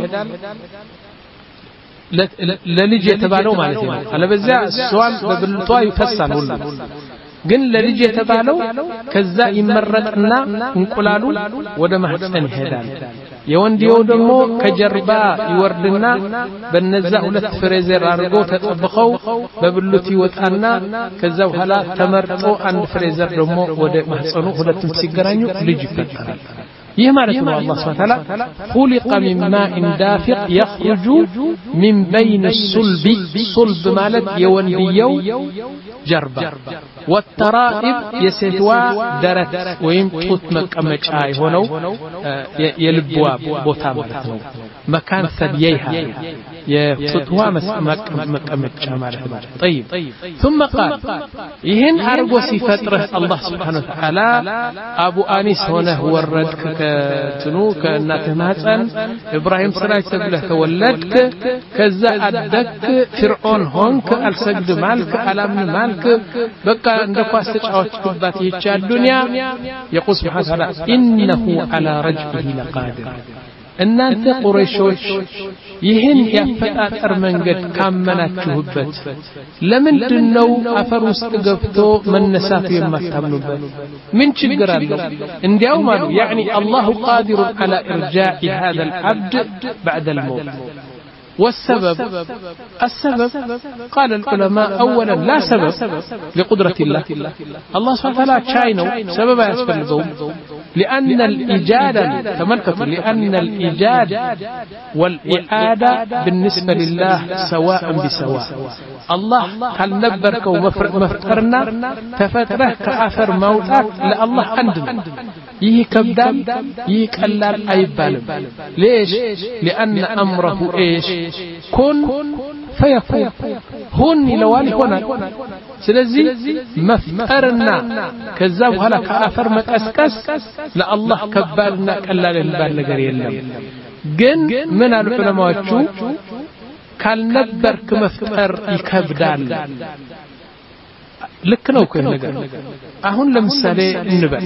ለልጅ የተባለው ማለት ነው አለበዚያ ሷም በብልቷ ይፈሳል ሁሉ ግን ለልጅ የተባለው ከዛ ይመረጥና እንቁላሉ ወደ ማህፀን ይሄዳል የወንድየው ደግሞ ከጀርባ ይወርድና በነዛ ሁለት ፍሬዘር አርጎ ተጠብቀው በብልቱ ይወጣና ከዛ በኋላ ተመርጦ አንድ ፍሬዘር ደግሞ ወደ ማህፀኑ ሁለቱም ሲገናኙ ልጅ ይፈጠራል ይህ ማለት ነው አላህ Subhanahu Wa Ta'ala خلق من ماء دافق يخرج من بين الصلب صلب ማለት የወንድየው ጀርባ والترائب የሴትዋ ደረት ወይም ጡት መቀመጫ የሆነው የልብዋ ቦታ ማለት ነው መካን ሰብየይሃ የጡትዋ መቀመጫ ማለት ነው طيب ثم قال ይህን አርጎ ሲፈጥረህ አላህ Subhanahu Wa Ta'ala አቡ አኒስ ሆነህ ወረድክ ከትኑ ከእናትህ ማህፀን ኢብራሂም ስራይ ተብለህ ተወለድክ ከዛ አደክ ፍርዖን ሆንክ አልሰግድ ማልክ አላምን ማልክ በቃ እንደ ኳስ ተጫዋችበት ይቻ ዱንያ يقول سبحانه وتعالى انه على رجعه لقادر እናንተ ቁረይሾች ይህን ያፈጣጠር መንገድ ካመናችሁበት ለምንድነው አፈር ውስጥ ገብቶ መነሳቱ የማታምኑበት ምን ችግር አለው እንዲያው ማለት يعني الله قادر على ارجاع هذا العبد بعد الموت والسبب السبب قال العلماء اولا لا سبب لقدرة الله الله سبحانه وتعالى شاينو سبب يسببهم لأن الإيجاد تملكته لأن الإيجاد والإعادة بالنسبة لله سواء بسواء الله قال نبرك ومفترنا تفتره كأثر موتات لله عندنا يه كبدان يه كلال أي بالم ليش لأن أمره إيش كن فيكون هون ይለዋል ይሆናል ስለዚህ መፍጠርና ከዛ በኋላ ከአፈር መቀስቀስ ለአላህ ከባድና ቀላል የሚባል ነገር የለም ግን ምን አሉ ዑለማዎቹ ካልነበርክ መፍጠር ይከብዳል ልክ ነው እኮ ነገር አሁን ለምሳሌ እንበል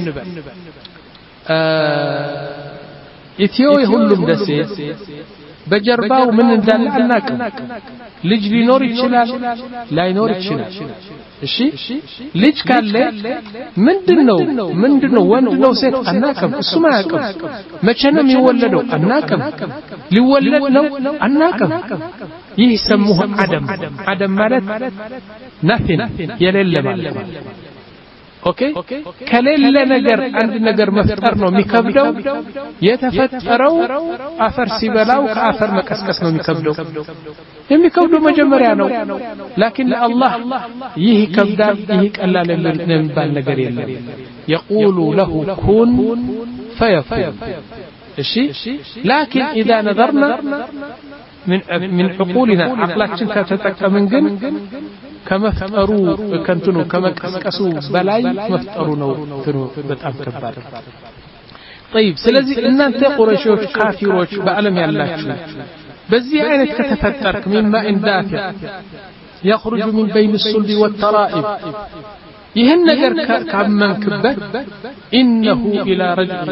ኢትዮ የሁሉም ደሴት በጀርባው ምን እንዳለ አናውቅም ልጅ ሊኖር ይችላል ላይኖር ይችላል እሺ ልጅ ካለ ምንድነው ምንድነው ወንድ ነው ሴት አናውቅም እሱ ማያውቅም መቼ ነው የሚወለደው አናውቅም ሊወለድ ነው አናውቅም ይህ ሰሙህ አደም አደም ማለት ናፊን የሌለ ማለት ኦኬ ከሌለ ነገር አንድ ነገር መፍጠር ነው የሚከብደው የተፈጠረው አፈር ሲበላው ከአፈር መቀስቀስ ነው የሚከብደው የሚከብደው መጀመሪያ ነው ላኪን ለአላህ ይህ ከብዳል ይህ ቀላል የሚባል ነገር የለም يقول له كن فيكون እሺ ላኪን اذا نظرنا من من عقولنا عقلاتنا ከተጠቀምን ግን ከመፍጠሩ ከንቱኑ ከመቀስቀሱ በላይ መፍጠሩ ነው ትሩ በጣም ከባድ طيب ስለዚህ እናንተ ቁረይሾች ካፊሮች በአለም ያላችሁ በዚህ አይነት ከተፈጠርክ ምንማ እንዳፊ يخرج من بين الصلب والترائب ይህን ነገር ካመንክበት انه الى رجل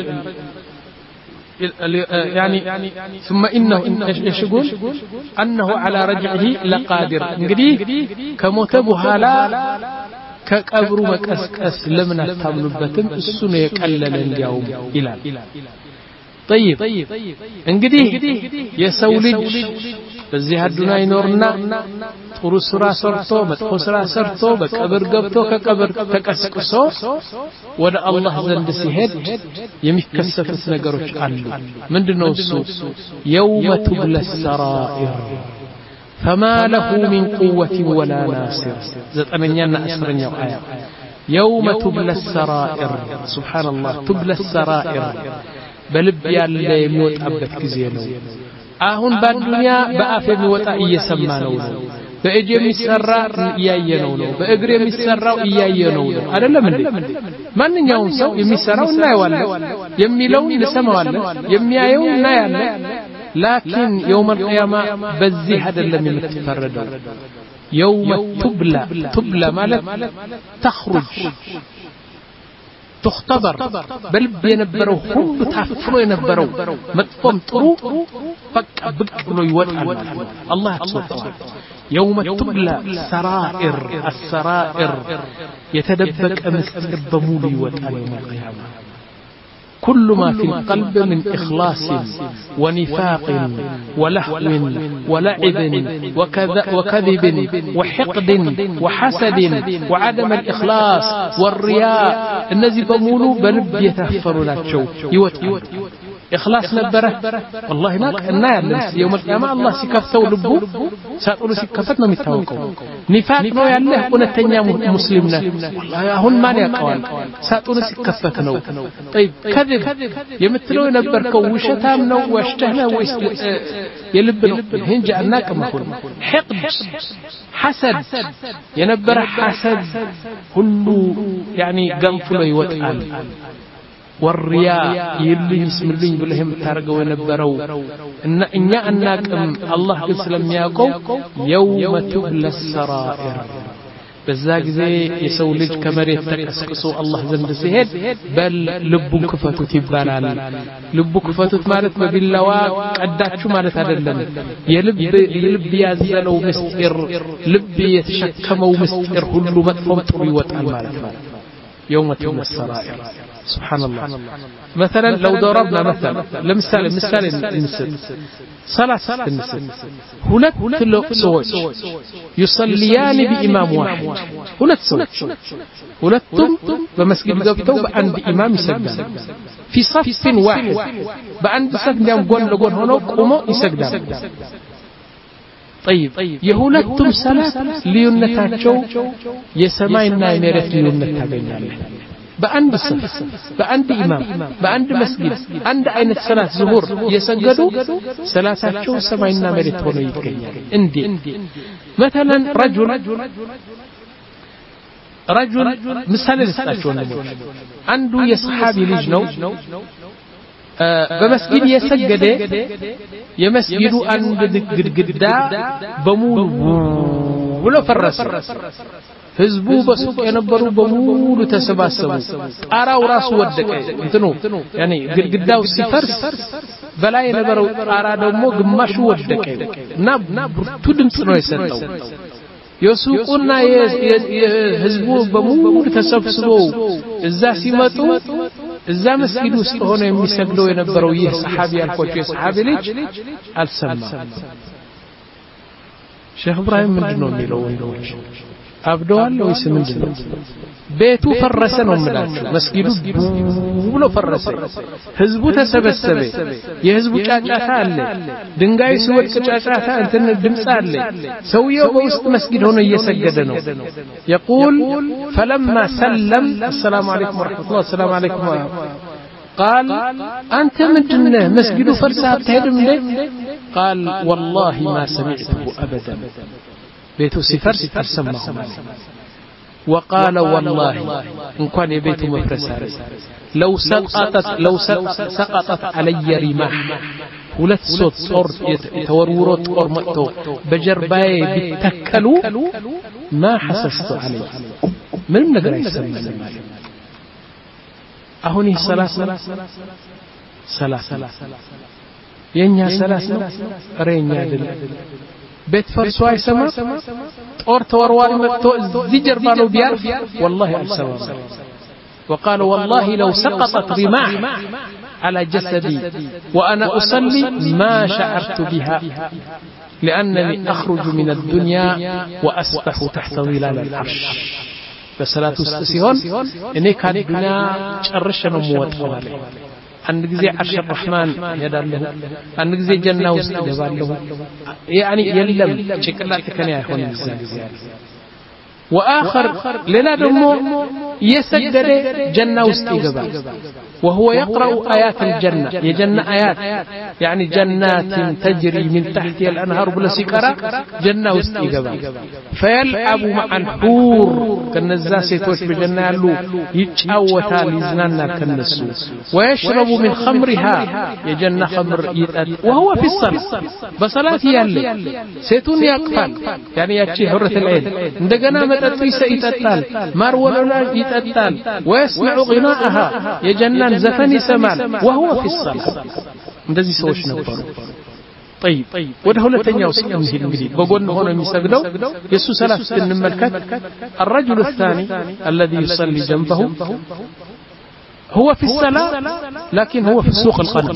يعني ثم انه ايش يقول انه على رجعه لقادر እንግዲህ ከሞተ በኋላ ከቀብሩ መቀስቀስ ለምን አታምኑበትም እሱ ነው የቀለለ እንዲያው ይላል طيب እንግዲህ የሰው ልጅ በዚህ አዱና ይኖርና ጥሩ ስራ ሰርቶ መጥፎ ስራ ሰርቶ በቀብር ገብቶ ከቀብር ተቀስቅሶ ወደ አላህ ዘንድ ሲሄድ የሚከሰቱት ነገሮች አሉ ምንድነው እሱ يوم تبلى السرائر فما له من قوة ولا ناصر ዘጠነኛና አስረኛው አያ يوم تبلى السرائر سبحان الله تبلى السرائر በልብ ያለ የሚወጣበት ጊዜ ነው አሁን በዱንያ በአፍ የሚወጣ እየሰማ ነው በእጅ የሚሰራ እያየነው ነው በእግር የሚሰራው እያየነው ነው አይደለም እንዴ ማንኛውም ሰው የሚሰራው እናየዋለን የሚለው እንሰማዋለን የሚያየው እናያለን ላኪን يوم القيامه በዚህ አይደለም የምትፈረደው يوم تبلى تبلى ማለት تخرج تختبر بل ينبروا كل تعفروا ينبروا مطفم طرو فك بك بلو يوضع الله سبحانه يوم تبلى سرائر السرائر يتدبك مستر بمولي يوضع يوم القيامة كل ما في القلب من إخلاص ونفاق ولهو ولعب وكذب وحقد وحسد وعدم الإخلاص والرياء النزي بمولو بلب يتفروا لاتشو يوتعون إخلاص نبره والله ناك النار يوم القيامة الله سيكفتوا لبو سأقولوا سيكفتنا متوقعوا نفاق نو يالله ونتنيا مسلمنا والله هون ما نيقوان سأقولوا سيكفتنا طيب كذب يمثلوا ينبركوا وشتام نو واشتهنا يلبنوا هنج عناك مخول حقد حسد ينبر حسد كله يعني قنفله يوتعال والرياء يلي بسم الله بلهم تارقوا ينبروا إن إنيا أناكم الله بسلم ياقو يوم تبلى السرائر بزاق زي يسولج كمريت تكسكسو الله زند سيهد بل لبو كفتو تبالال لبو كفتو مالت بباللوا قداتشو مالت هدلن يلب يلب يازلو مستر لب يتشكمو مستر هلو مدفوم طوي وطعال مالت يوم تبلى السرائر سبحان الله مثلا لو ضربنا مثلا لمثال مثال النسل صلاة النسل هناك سوج يصليان بإمام واحد هناك سوج هناكتم بمسجد قبتو بأند إمام يسجدان في صف واحد بأند سجدان قول لقول هنا قوموا يسجدان طيب يهونكتم صلاة ليونتاتشو يسماينا يميرت ليونتاتشو በአንድ ሰፍ በአንድ ኢማም በአንድ መስጊድ አንድ አይነት ሰላት ዙሁር የሰገዱ ሰላታቸው ሰማይና መሬት ሆኖ ይገኛል እንዴ مثلا رجل رجل ምሳሌ ልስጣችሁ ነው አንዱ የሰሃቢ ልጅ ነው በመስጊድ የሰገደ የመስጊዱ አንድ ግድግዳ በሙሉ ብሎ ፈረሰ ህዝቡ በሱቅ የነበሩ በሙሉ ተሰባሰቡ ጣራው ራሱ ወደቀ እንትኑ ያኔ ግድግዳው ሲፈርስ በላይ የነበረው ጣራ ደግሞ ግማሹ ወደቀ እና ብርቱ ድምጽ ነው የሰጠው የሱቁና የህዝቡ በሙሉ ተሰብስበው እዛ ሲመጡ እዛ መስጊድ ውስጥ ሆኖ የሚሰግደው የነበረው ይህ ሰሃቢ ያልኳቸው የሰሃቢ ልጅ አልሰማም ሼህ ኢብራሂም ምንድነው የሚለው ወንዶች አብደዋል ወይስ ምንድነው ቤቱ ፈረሰ ነው የምላችሁ መስጊዱ ብሎ ፈረሰ ህዝቡ ተሰበሰበ የህዝቡ ጫጫታ አለ ድንጋይ ሲወድቅ ጫጫታ እንትን ድምጽ አለ ሰውየው በውስጥ መስጊድ ሆኖ እየሰገደ ነው يقول فلما سلم السلام عليكم ورحمه الله السلام عليكم قال انت مدنه مسجد فرسه تهدم ليه قال والله ما سمعته ابدا بيته سفر تسمعه وقال والله ان كان بيته مفرسه لو سقطت لو سقطت علي رماح ሁለት ሶት ጦር የተወርውሮ ጦር መጥቶ በጀርባዬ ቢተከሉ ما حسست عليه ምንም ነገር አይሰማኝም አሁን ይህ ሰላት ሰላት የኛ ሰላት ነው ረኛ አይደለም ቤት ፈርሶ አይሰማ ጦር ተወርዋሪ መጥቶ እዚህ ጀርባ ነው ቢያርፍ والله አይሰማም وقال والله لو سقطت رماح على جسدي وأنا أصلي ما شعرت بها لأنني أخرج من الدنيا وأسبح تحت ظلال العرش بصلاة استسيون إني كان الدنيا شرشنا موتفوا عليه عند ጊዜ عرش الرحمن يداله عند ጊዜ جنة ውስጥ ይገባለሁ يعني የለም ጭቅላት ከኔ አይሆንም ጊዜ واخر للا دمو يسجد جنة ውስጥ ይገባል وهو يقرأ آيات الجنة يجنة آيات يعني جنات تجري من تحتها الأنهار بلا سكرة جنة وستيقبا فيلعب مع الحور كالنزاسيتوش بجنة له يتشاوتا لزنانا كالنسو ويشرب من خمرها يجنة خمر يتأد وهو في الصلاة بصلاة يالي سيتون يقفل يعني يتشي حرة العين عندنا متأتي سيتأتال مارولولا يتأتال ويسمع غناءها يجنة زفن سمال وهو في الصلاة እንደዚህ ሰዎች ነበሩ طيب ወደ ሁለተኛው ሲም ሲል እንግዲህ በጎን ሆኖ የሚሰግደው የሱ ሰላት እንመልከት الرجل الثاني الذي يصلي جنبه هو في الصلاة لكن هو في سوق الغنم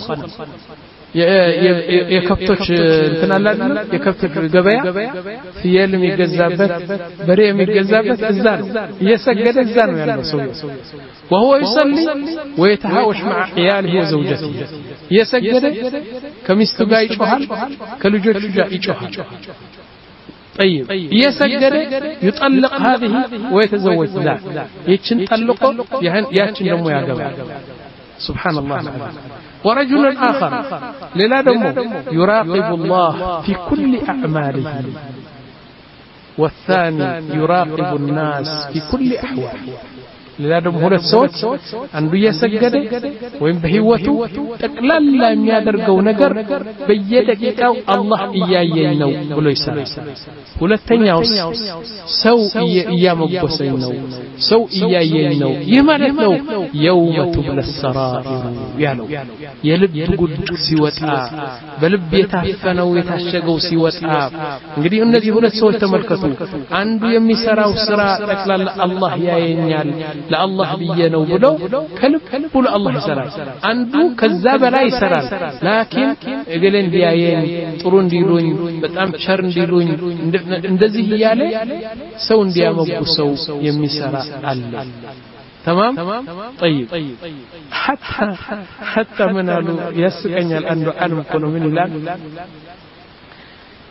የከብቶች እንትና አላለ የከብቶች ገበያ ፍየል የሚገዛበት በሬ የሚገዛበት እዛ ነው እየሰገደ እዛ ነው ያለው ሰው وهو يصلي ويتهاوش مع عياله وزوجته يسجد ከሚስቱ ጋር ይጮሃል ከልጆቹ ጋር ይጮሃል طيب يسجد يطلق هذه ويتزوج ذاك يچن طلقو ያችን ደግሞ ያገባል سبحان الله العظيم ورجل آخر للا دمو يراقب الله في كل أعماله والثاني يراقب الناس في كل أحواله للا دمو هنا السوت أنه يسجد وين بهيوته تقلل لا يميادرقو نقر بيدك الله إيايينو ولو يسار ሁለተኛውስ ሰው እያመጎሰኝ ነው ሰው እያየኝ ይህ ማለት ነው يوم تبلى السرائر ያለው የልብ ጉድ ሲወጣ በልብ የታፈነው የታሸገው ሲወጣ እንግዲህ እነዚህ ሁለት ሰዎች ተመልከቱ አንዱ የሚሰራው ስራ ጠቅላላ አላህ ያየኛል ለአላህ ብዬ ነው ብሎ ከልብ ሁሉ አላህ ይሰራል አንዱ ከዛ በላይ ይሰራል ላኪን እገሌን ቢያየኝ ጥሩ እንዲሉኝ በጣም ቸር እንዲሉኝ እንደዚህ ያለ ሰው እንዲያመጉ ሰው የሚሰራ አለ تمام طيب حتى حتى من قالوا يسقني الان علم كانوا من لا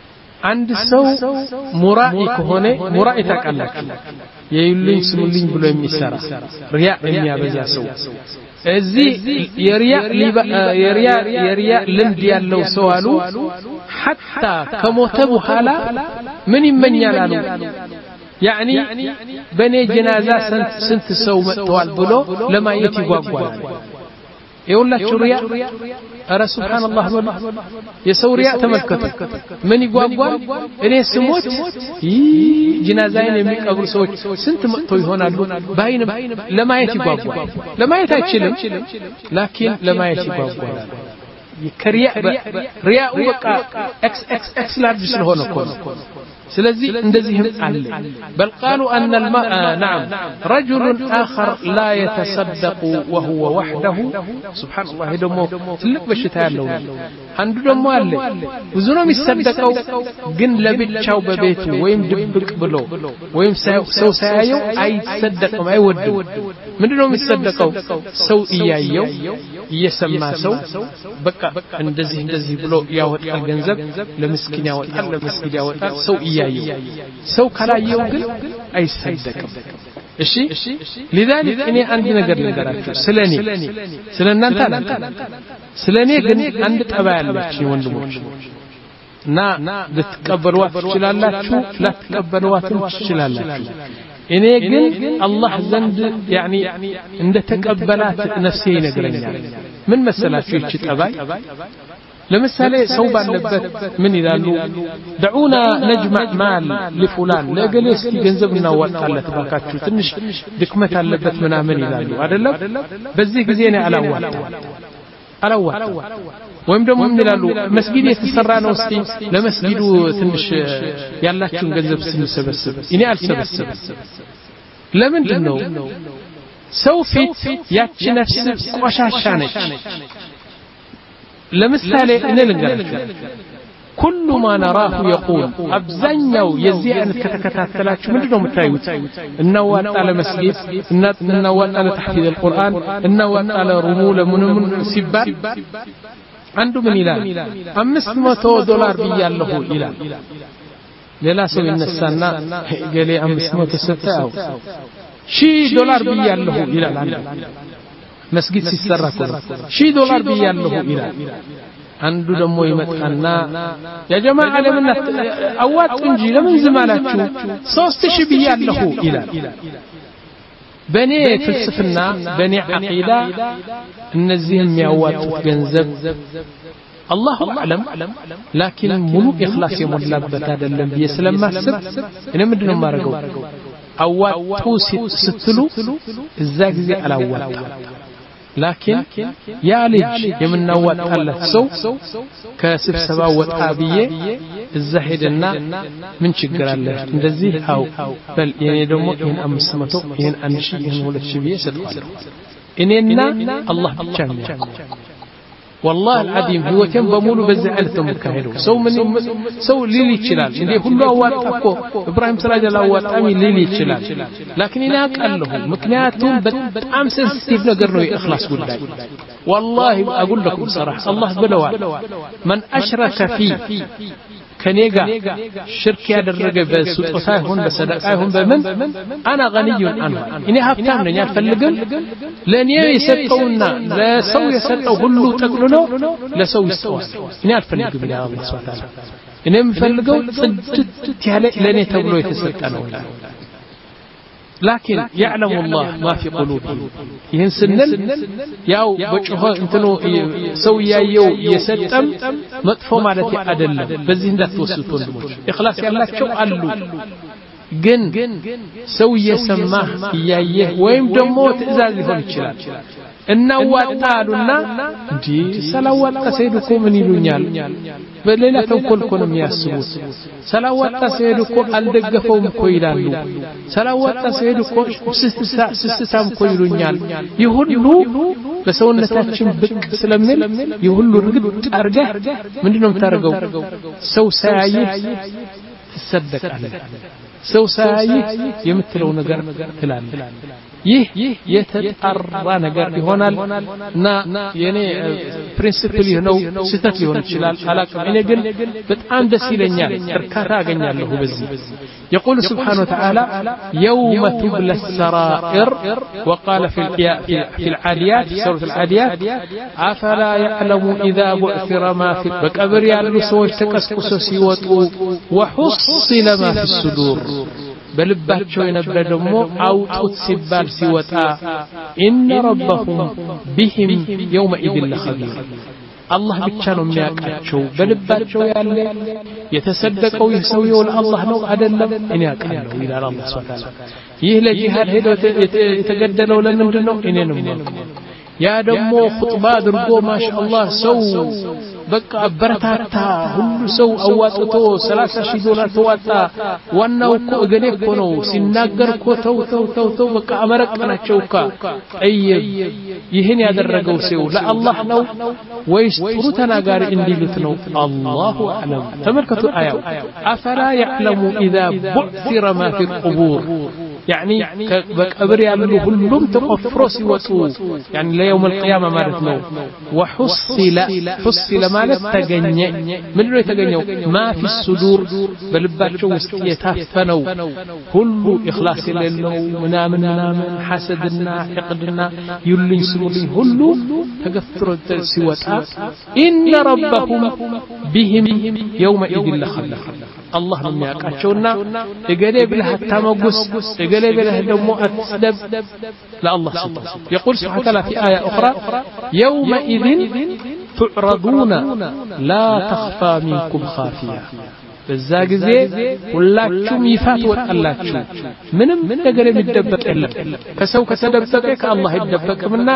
አንድ ሰው ሙራኢ ከሆነ ሙራኢ ታውቃላችሁ የይሉኝ ስሙልኝ ብሎ የሚሰራ ሪያ የሚያበዛ ሰው እዚህ የሪያ የሪያ የሪያ ልምድ ያለው ሰው አሉ حتى ከሞተ በኋላ ምን ይመኛል አሉ يعني بني جنازة سنت سنت سو متوال بلو لما يتيقوا يقول لك رياء أرى سبحان الله بلو يسو رياء تملكته من يقوا إنه سموت جنازين يملك أبو سوت سنت متوي هنا باين لما يتيقوا لما يتأكلم لكن لما يتيقوا كرياء رياء وقع اكس اكس اكس لارج سلهون كون سلازي اندزيهم علي بل قالوا أن الماء نعم رجل آخر لا يتصدق وهو وحده سبحان الله دمو تلك بشتها اللون عنده دمو علي وزنهم يصدقوا قن لبتشاو ببيته ويم دبك بلو ويم سو سايو أي تصدقوا أي ودو من دونهم يصدقوا سو إيايو يسمى سو بقى اندزي اندزي بلو ياوت الجنزب لمسكين ياوت لمسكين ياوت سو إيايو سو كلايو قل أي صدقوا إشي لذلك إني عندي نقدر نقدر سلني سلنا أنت سلني قن عندك أبعاد شيء وندموش نا تتقبلوا تشلالاتشو لا تتقبلوا تشلالاتشو إني قن الله زند يعني عند تقبلات نفسي نقرنيا من مسألة في الشيء أباي لمثالي صوبا لبت من يلالو دعونا نجمع مال لفلان لا قليس كي جنزبنا وقال تباكاتشو تنش دكمة لبت منا من يلالو عدلو بزيك زيني على وقت على وقت ويم دمو من يلالو مسجد يتسرانا وستي لمسجدو تنش يالاتشو جنزب سنسبسب إني ألسبسب لمن دنو سوفيت ياتش نفس قشاشانش لمثال نلقى كل ما نراه يقول أبزنيو يزي أن كتكتات ثلاث من دون متايوت النوات على مسجد النوات على تحفيظ القرآن النوات على رمول من من سبان عنده من إله أمس متو دولار بياله إله لا سوي النسانا قال لي أمس متو ستاو شي دولار بياله إله مسجد سيسرى شي دولار بياله إله عنده دمو يمتقنا يا جماعة لمن أوات انجي لمن زمالاتشو صوست شي بياله إله بني فلسفنا بني عقيدة النزيهم يوات جنزب الله أعلم لكن ملوك إخلاص يملابت هذا النبي سلام ما سب إنه مدنو ما رقوا أوات تو ستلو الزاقزي على أوات لكن يالج يمن نوات الله سو كاسف سبا وطابية الزهدنا من شجر الله ندزيه أو بل يعني دمو إن أمسمتو إن أنشي إن ولد شبيه سدقال إننا الله بتشامي والله العظيم هو كم بمولو بزعلتهم مكاهدو سو من سو ليلي تشلال اللي كله أوات أكو إبراهيم سراج الأوات أمي ليلي تشلال لكن هناك قال له مكنياتهم بتأم سنسيب نقرنوا إخلاص قداي والله أقول لكم صراحة الله بلوان من أشرك فيه كنيجا شرك هذا الرجل بسوطهم بصدقائهم بمن أنا غني عنه إني هفتان يعني فلقل لأن يسقونا لا سو يسقوا كله تقولنا لا سو يسقوا إني أفلق بالله سبحانه وتعالى إني مفلقوا صدت على لأن تقولوا يتسقنا ولا لكن يعلم الله ما في قلوبهم ينسنن ياو بچو انتنو سويا يو يسطم مطفو مالتي አይደለም በዚህ እንዳትወስዱት ወንድሞች ኢኽላስ ያላቸው አሉ ግን ሰው እየሰማህ እያየህ ወይም ደግሞ ትእዛዝ ሊሆን ይችላል እናዋጣሉና እንጂ ሰላዋጣ ሰይድ እኮ ምን ይሉኛል በሌላ ተንኮል እኮ ነው የሚያስቡት ሰላዋጣ ሰይድ እኮ አልደገፈውም እኮ ይላሉ ሰላዋጣ ሰይድ እኮ ስስታም እኮ ይሉኛል ይሁሉ በሰውነታችን ብቅ ስለምን ይሁሉ ርግጥ አርገህ ምንድነው የምታደርገው ሰው ሳያይህ ትሰደቃለህ ሰው ሳይ የምትለው ነገር ትላለህ ይህ የተጣራ ነገር ይሆናል እና የኔ ፕሪንሲፕል ነው ስህተት ሊሆን ይችላል አላቅም እኔ ግን በጣም ደስ ይለኛል እርካታ አገኛለሁ በዚህ يقول سبحانه وتعالى يوم تبلى السرائر وقال في في العاديات سورة العاديات أفلا يعلم إذا بعثر ما في بقبر ያሉ ሰዎች ተቀስቅሰው ሲወጡ وحصل ما في الصدور በልባቸው የነበረ ደግሞ አውጡት ሲባል ሲወጣ إن ربهم بهم يومئذ لخبير አላህ ብቻ ነው የሚያውቃቸው በልባቸው ያለ የተሰደቀው ይሰውየው ለአላህ ነው አይደለም እኔ አውቃለሁ ይላል አላህ Subhanahu Wa Ta'ala ይህ ለጂሃድ ሄዶ የተገደለው ለምንድን ነው እኔ ነው የማውቀው ያ ደግሞ ኹጥባ አድርጎ ማሻአላህ ሰው በቃ አበረታታ ሁሉ ሰው አዋጥቶ ሰላሳ ሺህ ዶላር ተዋጣ ዋናው እኮ እገሌ እኮ ነው ሲናገር እኮ ተው ተው ተው ተው በቃ አመረቀናቸው እኮ ጠይብ ይሄን ያደረገው ሰው ለአላህ ነው ወይስ ጥሩ ተናጋሪ እንዲሉት ነው አላሁ አለም ተመልከቱ አያው አፈላ يعلم اذا بعثر ما في القبور يعني በቀብር ያሉ ሁሉም ተቆፍሮ ሲወጡ يعني ለيوم القيامه ማለት ነው وحصل حصل ማለት ተገኘ ምንድነው የተገኘው ما في الصدور በልባቸው ውስጥ የታፈነው ሁሉ ኢኽላስ የሌለው ምናምን ምናምን ሐሰድና ሕቅድና ይሉኝ ስሙልኝ ሁሉ ተገፍትሮ ሲወጣ إن ربهم بهم يومئذ لخبير الله ነው የሚያውቃቸውና እገሌ ብለህ አታመጉስ እገሌ ብለህ ደግሞ አትስደብ ለአላህ ስብሐ يقول سبحانه وتعالى في آية أخرى يومئذ تعرضون لا تخفى منكم خافية በዛ ጊዜ ሁላችሁም ይፋት ወጣላችሁ ምንም ነገር የሚደበቅ የለም ከሰው ከተደበቀ ከአላህ ይደበቅምና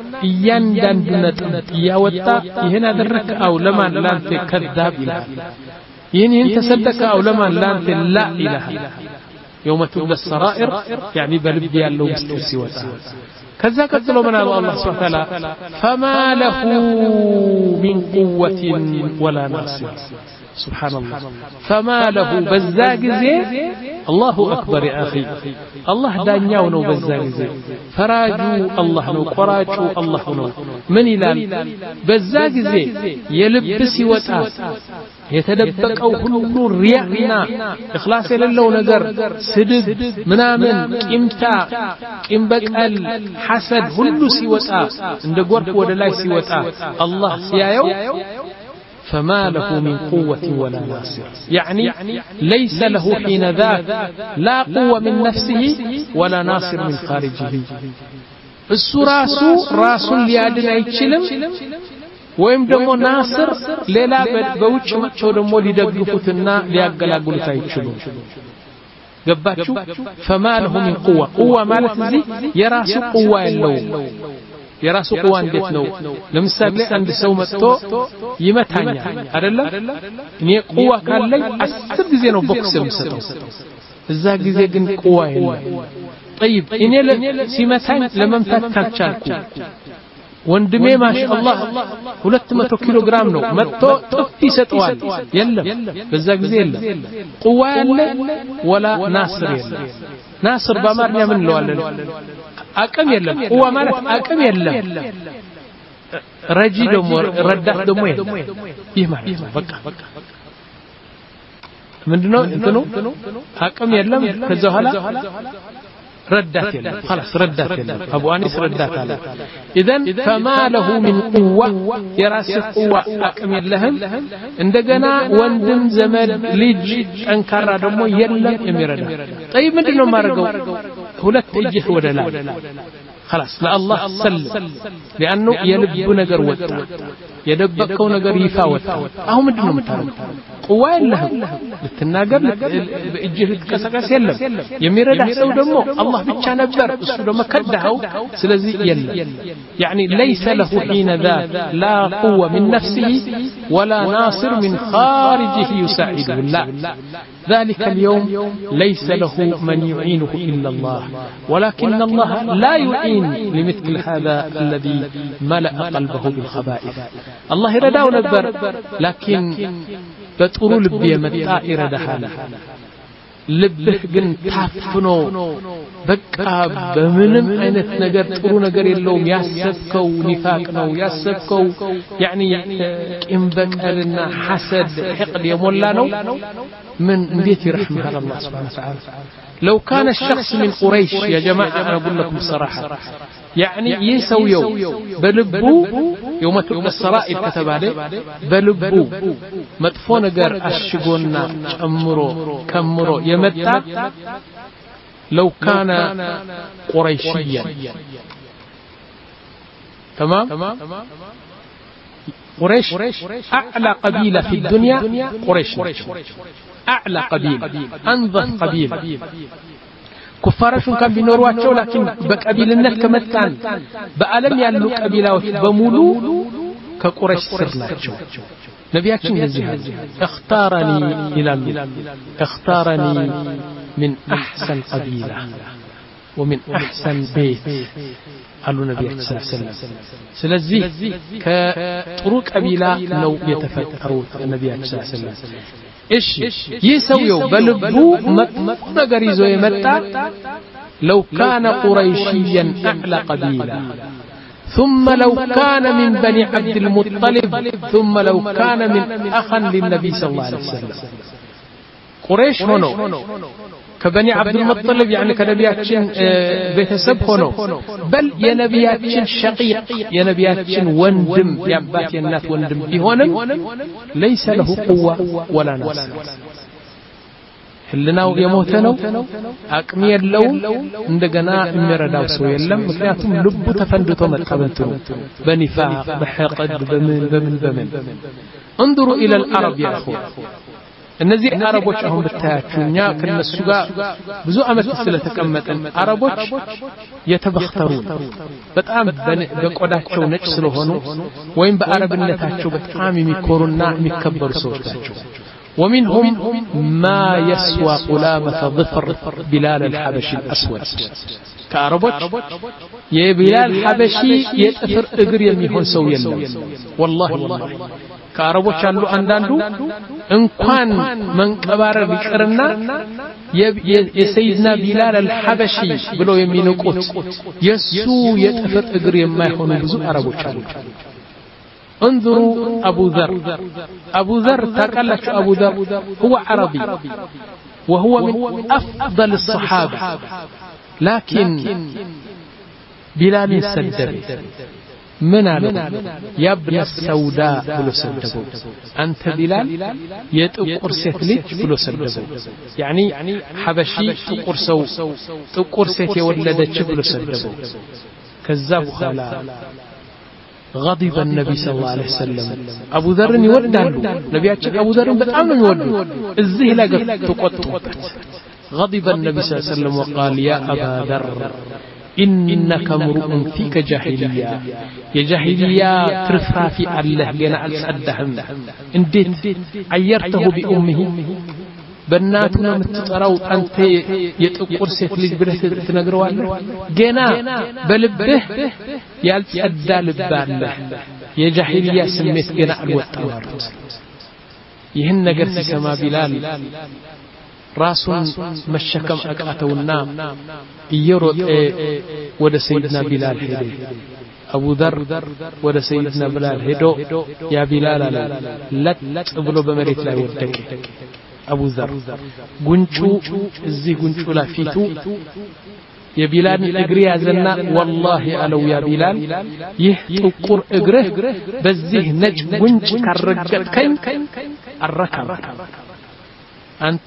እያንዳንዱ ነጥብ ያወጣ ይሄን አደረክ አው ለማን ላንተ ከذاب ይላል ይሄን ተሰደቀ አው ለማን ላንተ ላ ኢላሃ يوم تبلى السرائر يعني بلب ያለው ምስጢር ሲወጣ ከዛ ቀጥሎ ምን አለ አላህ Subhanahu Wa Ta'ala فما له من قوة ولا ناصر سبحان الله فما له بذا غزي الله اكبر يا اخي الله دانياو ነው በዛ ጊዜ ፈራጁ አላህ ነው ቆራጩ አላህ ነው ምን ይላል በዛ ጊዜ የልብስ ይወጣ የተደበቀው ሁሉ ሪያና ኢኽላስ የሌለው ነገር ስድብ ምናምን ቂምታ ቂም በቀል ሐሰድ ሁሉ ሲወጣ እንደ ጎርፍ ወደ ላይ ሲወጣ አላህ ሲያየው فما له من قوة ولا ناصر يعني ليس له حين ذاك لا قوة من نفسه ولا ناصر من خارجه السراس راس ليادن አይችልም ወይም ደግሞ ናስር ሌላ በውጭ መጥተው ደግሞ ሊደግፉትና ሊያገላግሉት አይችሉም ገባችሁ فما له من قوة قوة ማለት እዚህ የራሱ قوة ያለው የራሱ ቁዋ እንዴት ነው ለምሳሌ አንድ ሰው መጥቶ ይመታኛል አይደለም እኔ ቁዋ ካለኝ አስር ጊዜ ነው ቦክስ የምሰጠው እዛ ጊዜ ግን ቁዋ የለም طيب እኔ ሲመታኝ ለመምታት ካልቻልኩ ወንድሜ ማሻአላህ ሁለት መቶ ኪሎ ግራም ነው መጥቶ ጥፍ ይሰጠዋል የለም በዛ ጊዜ የለም ቁዋ ያለ ወላ ናስር የለም ናስር በአማርኛ ምን እንለዋለን አቅም የለም ቁዋ ማለት አቅም የለም ረጂ ደግሞ ረዳት ደግሞ የለም ይህ ማለት ነው በቃ ምንድነው እንትኑ አቅም የለም ከዛ በኋላ ردات يلا خلاص ردات يلا أبو أنيس ردات على إذن فما له من قوة يراس قوة أكمل لهم عندنا وندم زمن لج أنكر دمو يلا يمرنا طيب من دون ما رجوا هلت تجه ولا لا خلاص لا الله سلم لأنه يلب نجر وتا يدبكوا نجر يفاوتا أهو من دون متعرض قوة لهم للتناجر بإجه كسكاس يلا يمرنا سو دمو الله بيتش نبر اسود ما كدهو سلازي يلا يعني ليس له حين ذاك لا قوة من نفسه ولا ناصر من خارجه يساعده لا ذلك اليوم ليس له من يعينه إلا الله ولكن الله لا يعين لمثل هذا الذي ملأ قلبه بالخبائث الله يرداه نبر لكن በጥሩ ልብ የመጣ ይረዳሃል ልብህ ግን ታፍኖ በቃ በምንም አይነት ነገር ጥሩ ነገር የለውም ያሰብከው ኒፋቅ ነው ያሰብከው يعني ቂም በቀልና ሐሰድ حقد የሞላ ነው من እንዴት ይرحمها الله سبحانه وتعالى لو كان الشخص من قريش يا جماعة أنا أقول لكم الصراحة يعني يسويو بلبو يوم تلقى السرائر كتب عليه بلبو مدفو نجر أشجونا أمرو كمرو يمتع لو كان قريشيا تمام قريش أعلى قبيلة في الدنيا قريش أعلى قبيلة أنظف قبيلة كفارشون كان بنورواتشو لكن بقبيلነት ከመጣን በአለም ያሉ ቀቢላዎች በሙሉ ከቁረይሽ ስር ናቸው ነቢያችን እንደዚህ አሉ اختارني ይላሉ اختارني من احسن قبيلة ومن احسن بيت قالوا النبي صلى الله عليه وسلم ስለዚህ ከጥሩ ቀቢላ ነው የተፈጠሩት النبي صلى الله عليه وسلم ايش يسويو بلبو ነገር ይዞ የመጣ لو كان قريشيا اعلى قبيلة ثم لو كان من بني عبد المطلب ثم لو كان من اخا للنبي صلى الله عليه وسلم قريش هنا كبني عبد المطلب يعني كنبياتشن بيتسب هنا بل يا نبياتشن شقيق يا نبياتشن وندم يا بات الناس وندم بهونم ليس له قوة ولا نصر ህልናው የሞተነው አቅም የለው እንደገና የሚረዳው ሰው የለም ምክንያቱም ልቡ ተፈንድቶ መጣበንቱ በኒፋቅ በሐቀድ በምን በምን በምን انظروا الى العرب يا اخوان እነዚህ አረቦች አሁን ብታያችሁኛ ከነሱ ጋር ብዙ አመት ስለተቀመጠን አረቦች የተበختሩ በጣም በቆዳቸው ነጭ ስለሆኑ ወይም በአረብነታቸው በጣም የሚኮሩና የሚከበሩ ሰዎች ናቸው ومنهم ما يسوى قلامة ظفر بلال الحبشي الأسود كعربوش يا بلال الحبشي يتفر اقر يميهون سويا والله والله كعربوش قالوا أنداندو إن كان من كبار بكرنا يا سيدنا بلال الحبشي بلو يمينو قوت يسو يتفر اقر يميهون بزو عربوش قالوا انظروا أبو ذر أبو ذر تقلت أبو ذر هو عربي وهو من أفضل الصحابة لكن بلال سدد من على يا ابن السوداء بلو سددوا أنت بلال يتقر ستلج بلو سددوا يعني حبشي تقر سو تقر ست يولدت بلو سددوا كذاب خلا غضب النبي صلى الله عليه وسلم أبو ذر يودعه نبياتك أبو ذر بتعامل يودعه الزهلة تقطبت غضب النبي صلى الله عليه وسلم وقال يا أبا ذر إنك امرؤ فيك جاهلية يا جاهلية ترفرافي الله لنا أسعدهم انديت عيرته بأمه በእናቱና የምትጠራው አንተ የጥቁር ሴት ልጅ ብለህ ትነግረዋለህ ገና በልብህ ያልጸዳ ልብ አለ የጃሂልያ ስሜት ገና አልወጣም አሉት ይህን ነገር ሲሰማ ቢላል ራሱን መሸከም አቃተውና እየሮጠ ወደ ሰይድና ቢላል ሄደ አቡ ذر ወደ ሰይድና ቢላል ሄዶ ያ ቢላል አለ ለጥ ብሎ በመሬት ላይ ወደቀ أبو ذر قنشو الزي قنشو لفيتو يا بلال اقري أزلنا والله ألو يا بلال يهتقر اقره بزيه نج قنش كالرجل كين الركب أنت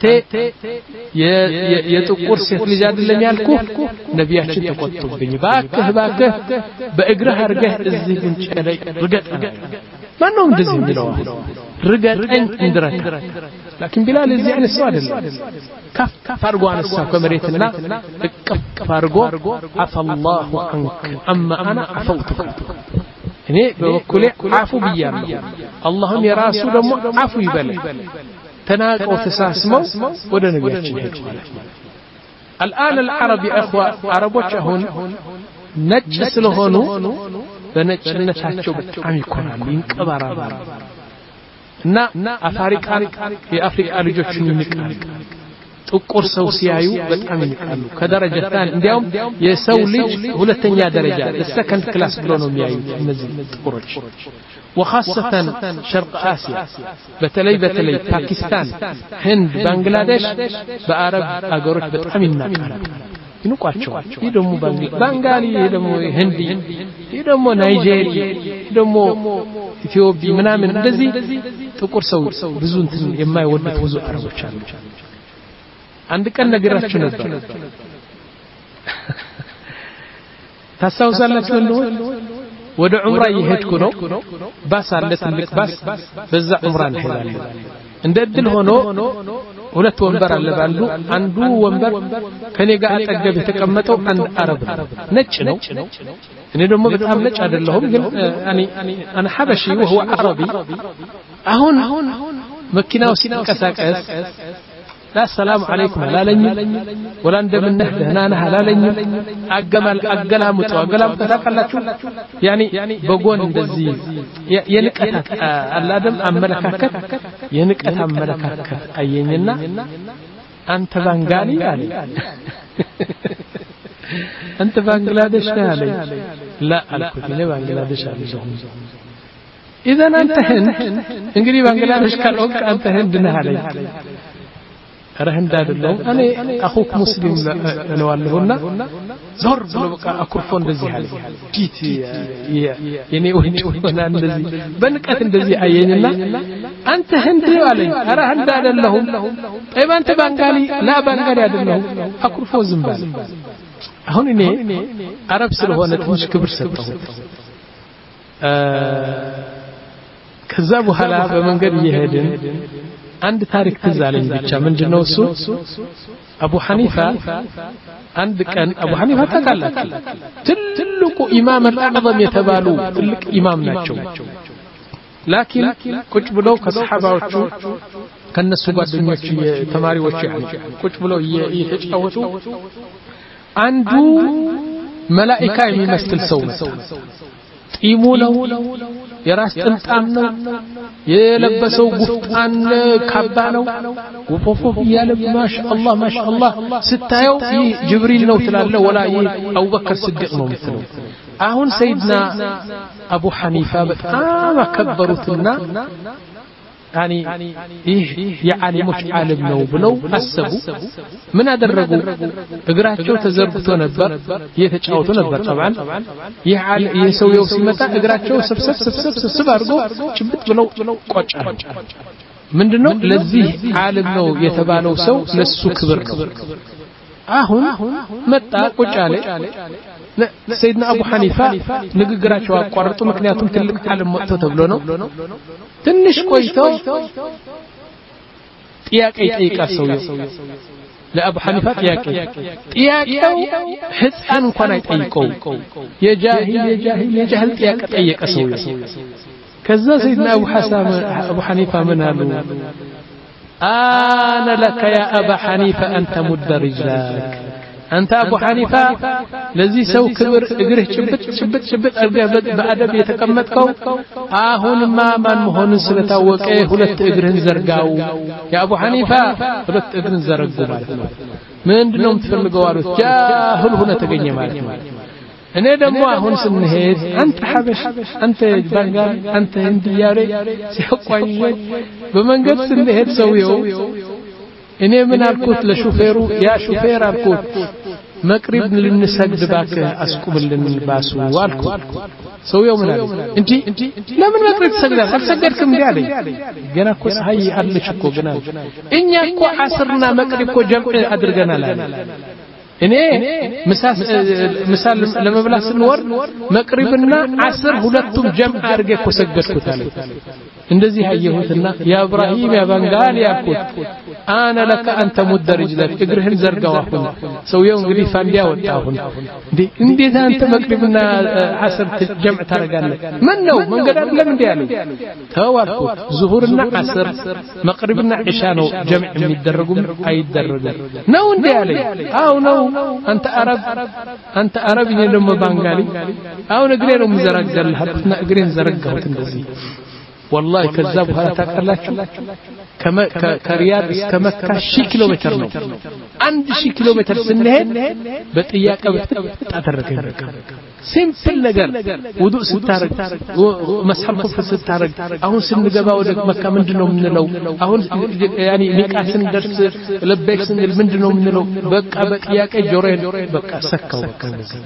يتقر سيف لجاد اللي يالكو نبياتي تقطب بني باكه باكه بأقره أرجه الزي قنش علي رقت ما نوم دزي ملوه رقت أنت اندرك لكن بلال الزي يعني السؤال كف فارقوا عن الساق ومريتنا كف فارقوا عفى الله عنك أما أنا عفوتك يعني بوكله عفو بيام اللهم يا رسول الله عفو يبلي تناق وتساسمو وده نبياتشن هيك الآن العرب يا أخوة عربوش هون نجس لهونو بنجنتاቸው በጣም ይኮራሉ ይንቀባራሉ እና አፍሪካን የአፍሪካ ልጆችን ይንቃሉ ጥቁር ሰው ሲያዩ በጣም ይንቃሉ ከደረጃታን እንዲያውም የሰው ልጅ ሁለተኛ ደረጃ ሰከንድ ክላስ ብሎ ነው የሚያዩት እነዚህ ጥቁሮች وخاصة شرق آسيا بتلي بتلي باكستان هند بنغلاديش بعرب أجروش بتعم النقال ينقاشوا يدمو بنغالي يدمو هندي يدمو نيجيري يدمو إثيوبي منا من دزي تقول سو بزون يما يودت وزو عربوش عندك أن نقرأ شنو تساوس الله شنو ወደ ዑምራ ይሄድኩ ነው ባስ አለ ትልቅ ባስ በዛ ዑምራ እንሄዳለን እንደ እድል ሆኖ ሁለት ወንበር አለ ባሉ አንዱ ወንበር ከኔ ጋር አጠገብ የተቀመጠው አንድ አረብ ነጭ ነው እኔ ደግሞ በጣም ነጭ አይደለሁም ግን እኔ انا حبشي وهو عربي አሁን መኪናው ሲንቀሳቀስ لا السلام عليكم لا لني ولا እንደምነህ ደህና ነህ አላለኝ አገማል አገላምጠው አገላምጠው ታውቃላችሁ ያኒ በጎን እንደዚህ የንቀት አላደም አመለካከት የንቀት አመለካከት አየኝና አንተ ባንጋሊ አለ አንተ ባንግላዴሽ ነህ አለኝ لا አልኩት እኔ ባንግላዴሽ አይደለሁም اذا انت هند እንግዲህ ባንግላዴሽ ካልሆንክ አንተ ህንድ ነህ አለኝ ረህንዳ አይደለም እኔ አኹክ ሙስሊም ለዋለሁና ዞር ብሎ በቃ አኩርፎ እንደዚህ አለ ዲት የኔ ወንጭ ሆና እንደዚህ በንቀት እንደዚህ አየኝና አንተ ህንድ አለኝ ኧረ ህንድ አይደለሁም ጠይብ አንተ ባንጋሊ ላ ባንጋሊ አይደለሁም አኩርፎ ዝም ባለ አሁን እኔ አረብ ስለሆነ ትንሽ ክብር ሰጠሁ ከዛ በኋላ በመንገድ እየሄድን አንድ ታሪክ ትዝ አለኝ ብቻ ምንድነው እሱ አቡ ሐኒፋ አንድ ቀን አቡ ሐኒፋ ተካላችሁ ትልቁ ኢማም አልአዕዘም የተባሉ ትልቅ ኢማም ናቸው ላኪን ቁጭ ብለው ከሰሃባዎቹ ከነሱ ጓደኞች የተማሪዎች ያሉ ቁጭ ብለው እየተጫወቱ አንዱ መላእክት የሚመስል ሰው መጣ ጢሙ ነው የራስ ጥምጣም ነው የለበሰው ጉፍጣን ካባ ነው ወፎፎፍ ያለ ማሻአላህ ማሻአላህ ስታየው ይህ ጅብሪል ነው ትላለህ ወላ ይህ አቡበከር ስዲቅ ነው ምትለው አሁን ሰይድና አቡ ሐኒፋ በጣም አከበሩትና يعني إيه የዓሊሞች ዓለም ነው ብለው አሰቡ ምን አደረጉ እግራቸው ተዘርግቶ ነበር እየተጫወቱ ነበር طبعا ይህ ሰውየው ሲመጣ እግራቸው ሰብሰብ ሰብሰብ ሰብሰብ አድርጎ ጭብጥ ብለው ቆጫሉ ምንድነው ለዚህ ዓለም ነው የተባለው ሰው ለሱ ክብር ነው አሁን መጣ ቆጫለ ሰይድና አቡ ሐኒፋ ንግግራቸው አቋርጡ ምክንያቱም ትልቅ ዓለም መጥቶ ተብሎ ነው ትንሽ ቆይተው ጥያቄ ጠይቃ ሰውየው ለአቡ ሐኒፋ ጥያቄ ጥያቄው ህፃን እንኳን አይጠይቀው የጃሂል የጃሂል የጃሂል ጥያቄ ጠየቀ ሰውየው ከዛ ሰይድና አቡ ሐሳም አቡ ሐኒፋ ምን አሉ አነ ለከ ያ አባ ሐኒፋ አንተ ሙድ رجلك አንተ አቡ ሐኒፋ ለዚህ ሰው ክብር እግርህ ጭብጥ ጭብጥ ጭብጥ አድርገህ በአደብ የተቀመጥከው አሁንማ ማን መሆኑን ስለታወቀ ሁለት እግርህን ዘርጋው የአቡ ሐኒፋ ሁለት እግርን ዘረጉ ማለት ነው ምንድነው የምትፈልገው አሉት ጃህል ሆነ ተገኘ ማለት ነው እኔ ደግሞ አሁን ስንሄድ አንተ ሐበሽ አንተ ባንጋሊ አንተ ህንዲያሬ ሲያቋኝ በመንገድ ስንሄድ ሰውየው እኔ ምን አልኩት ለሹፌሩ ያ ሹፌር አልኩት መቅሪብ ልንሰግድ ባከህ አስቁምልን ባሱ አልኩት ሰውየው ምን አለ እንጂ ለምን መቅሪብ ትሰግዳለህ አልሰገድክም እንዴ አለኝ ገና እኮ ፀሐይ አለች እኮ ገና እኛ እኮ አስርና መቅሪብ እኮ ጀምዕ አድርገናል አለ እኔ ምሳስ ምሳል ለመብላት ስንወርድ መቅሪብና አስር ሁለቱም ጀምዕ አድርጌ እኮ ሰገድኩት አለ እንደዚህ አየሁትና ያ ኢብራሂም ያ ባንጋሊ ያልኩት አና ለከ አንተ ሙድ رجلك እግርህን ዘርጋው አሁን ሰውየው እንግዲህ ፋንዲያ ወጣሁን እንዴት አንተ መቅሪብና አስር ጀምዕ ታረጋለህ ምን ነው መንገድ አይደለም እንዴ ያለው ተዋልኩት ዙሁርና አስር መቅሪብና ኢሻ ነው ጀምዕ የሚደረጉም አይደረጉም ነው እንዴ ያለኝ አው ነው አንተ አረብ አንተ አረብ ነው ባንጋሊ አሁን እግሬ ነው ምዘረጋልህ እና እግሬን ዘረጋሁት እንደዚህ والله كذاب هذا ታቀላችሁ ከሪያድ እስከ መካ ሺህ ኪሎ ሜትር ነው አንድ ሺህ ኪሎ ሜትር ስንሄድ በጥያቄ በጥጥ አደረገኝ በቃ ሲምፕል ነገር ውዱእ ስታረግ መስሐብ ኩፍ ስታረግ አሁን ስንገባ ወደ መካ ምንድነው የምንለው አሁን ያኒ ሚቃት ስንደርስ ለበክ ስንል ምንድነው የምንለው በቃ በጥያቄ ጆሮዬን በቃ ሰካው በቃ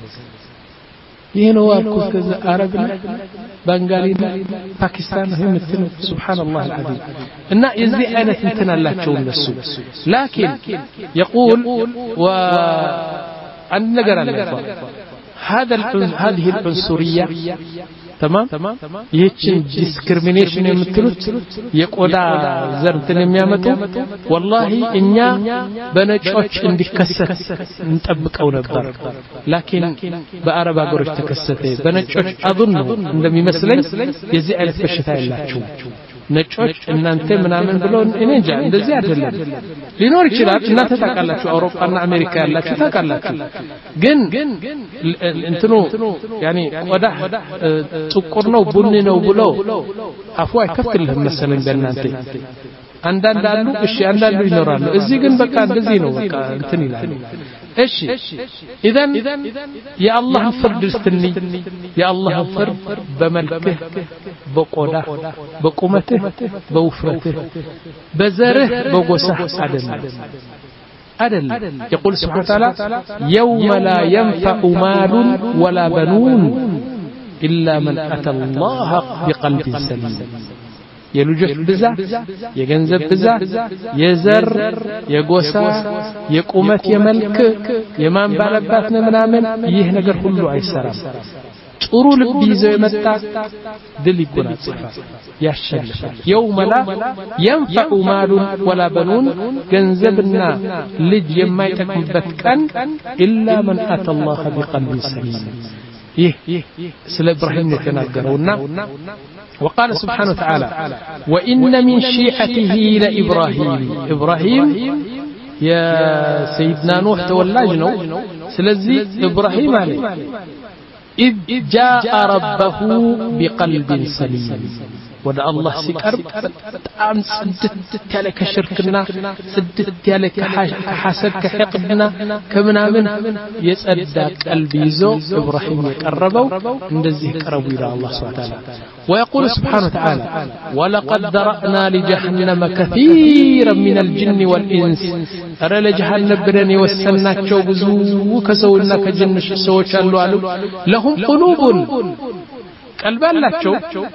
ይሄ ነው አልኩት ከዛ አረብና ባንጋሊና ፓኪስታን ነው የምትለው ሱብሃንአላህ አልዓዚም እና የዚህ አይነት እንትን አላቸው እነሱ ላኪን يقول و عند ነገር አለ هذا هذه العنصريه تمام ይህችን ዲስክሪሚኔሽን የምትሉት የቆዳ ዘርትን የሚያመጡ والله እኛ በነጮች እንዲከሰት እንጠብቀው ነበር ላኪን በአረብ አገሮች ተከሰተ በነጮች አظن እንደሚመስለኝ የዚህ አይነት በሽታ ያላችሁ ነጮች እናንተ ምናምን ብለው እኔ እንጃ እንደዚህ አይደለም ሊኖር ይችላል እናንተ ታውቃላችሁ አውሮፓና አሜሪካ ያላችሁ ታውቃላችሁ ግን እንትኑ ያኒ ቆዳ ጥቁር ነው ቡኒ ነው ብሎ አፉ አይከፍትልህም መሰለኝ በእናንተ አንዳንድ አሉ እሺ አንዳንዱ ይኖራሉ እዚህ ግን በቃ እንደዚህ ነው በቃ እንትን ይላል እሺ ኢዘን የአላህ ፍርድ ስትኒ የአላህ ፍርድ በመልክህ በቆዳ በቁመትህ በውፍረትህ በዘርህ በጎሳህ አይደለም አይደለም يقول سبحانه وتعالى يوم لا ينفع مال ولا بنون إلا من أتى الله بقلب سليم የልጆች ብዛት የገንዘብ ብዛት የዘር የጎሳ የቁመት የመልክ የማንባለባት ምናምን ይህ ነገር ሁሉ አይሰራም ጥሩ ልብ ይዘው የመጣ ድል ይጎናጽፋል ያሸንፋል يوم لا ينفع مال ولا بنون ገንዘብና ልጅ የማይጠቅምበት ቀን إلا من أتى الله بقلب سليم ይህ ስለ ኢብራሂም የተናገረውና وقال سبحانه وتعالى وإن من شيعته لإبراهيم إبراهيم يا سيدنا نوح تولاج نو سلزي إبراهيم عليه إذ جاء ربه بقلب سليم ودا الله سيقرب بتام سدت ያለ ከሽርክና ስድት ያለ ከሐሰድ ከሕቅድና ከምናምን የጸዳ ቀልብ ይዞ ኢብራሂም የቀረበው እንደዚህ ቀረቡ ይላል አላህ Subhanahu Wa Ta'ala ويقول سبحانه وتعالى ولقد ذرأنا لجهنم كثيرا من الجن والإنس أرى لجهنم برني وسلناቸው ብዙ ከሰውና ከጅን ሰዎች አሉ አሉ لهم قلوب ቀልብ አላቸው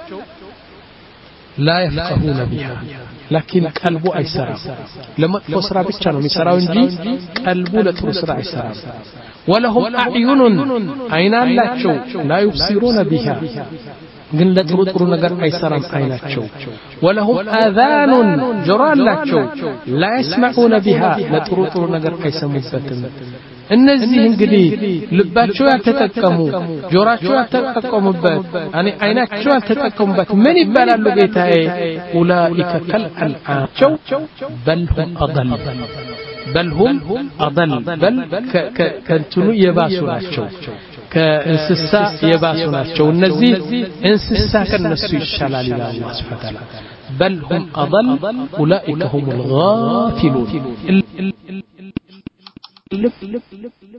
لا يفقهون بها لكن قلبه አይሰራም ለመጥፎ ስራ ብቻ ነው የሚሰራው እንጂ ቀልቡ ለጥሩ ስራ አይሰራም ولهم اعين አይን አላቸው لا يبصرون بها ግን ለጥሩ ጥሩ ነገር አይሰራም አይናቸው ولهم آذان ጆሮ አላቸው لا يسمعون بها ለጥሩ ጥሩ ነገር አይሰሙበትም እነዚህ እንግዲህ ልባቸው ያልተጠቀሙ ጆሮአቸው ያልተጠቀሙበት አኔ አይናቸው ያልተጠቀሙበት ምን ይባላሉ ጌታዬ ኡላኢከ ከልአንዓም በል ሁም አضل በል ሁም አضل በል ከእንትኑ የባሱ ናቸው ከእንስሳ የባሱ ናቸው እነዚህ እንስሳ ከነሱ ይሻላል ይላል አላህ Subhanahu Wa Ta'ala በል ሁም አضل ኡላኢከ هم الغافلون لف لف لف لف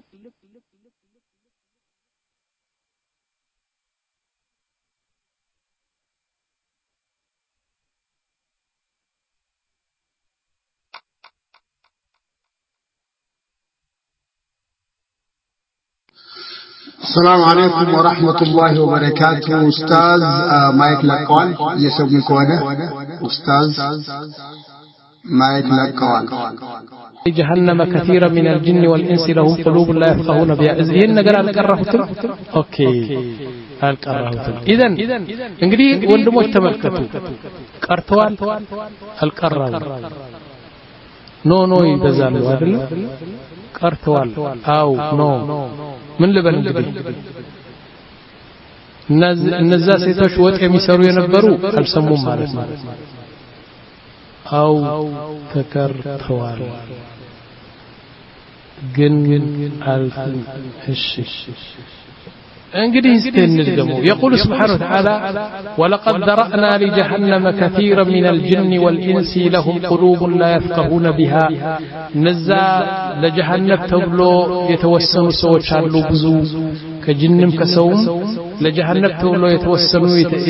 السلام عليكم ورحمة الله وبركاته أستاذ مايك لقوال يسمي كونه أستاذ مايك لقوال جهنم كثيرا من الجن والإنس لهم قلوب لا يفقهون بها إذن نقرأ القرهتم أوكي القرهتم إذن انقري وندموش تملكتوا قرتوال القرهون نو نو يبزالوا هذا قرتوال أو نو من لبن انقري እነዛ ሴቶች ወጥ የሚሰሩ የነበሩ አልሰሙም ማለት ነው أو تكرتوال جن الش እንግዲህ استنزمو يقول سبحانه وتعالى ولقد ذرأنا لجهنم كثيرا من الجن والإنس لهم قلوب لا يفقهون بها نزا لجهنم تبلو يتوسنوا سوچ አሉ ብዙ ከጅንም ከሰውም ለጀሃነም ተብሎ የተወሰኑ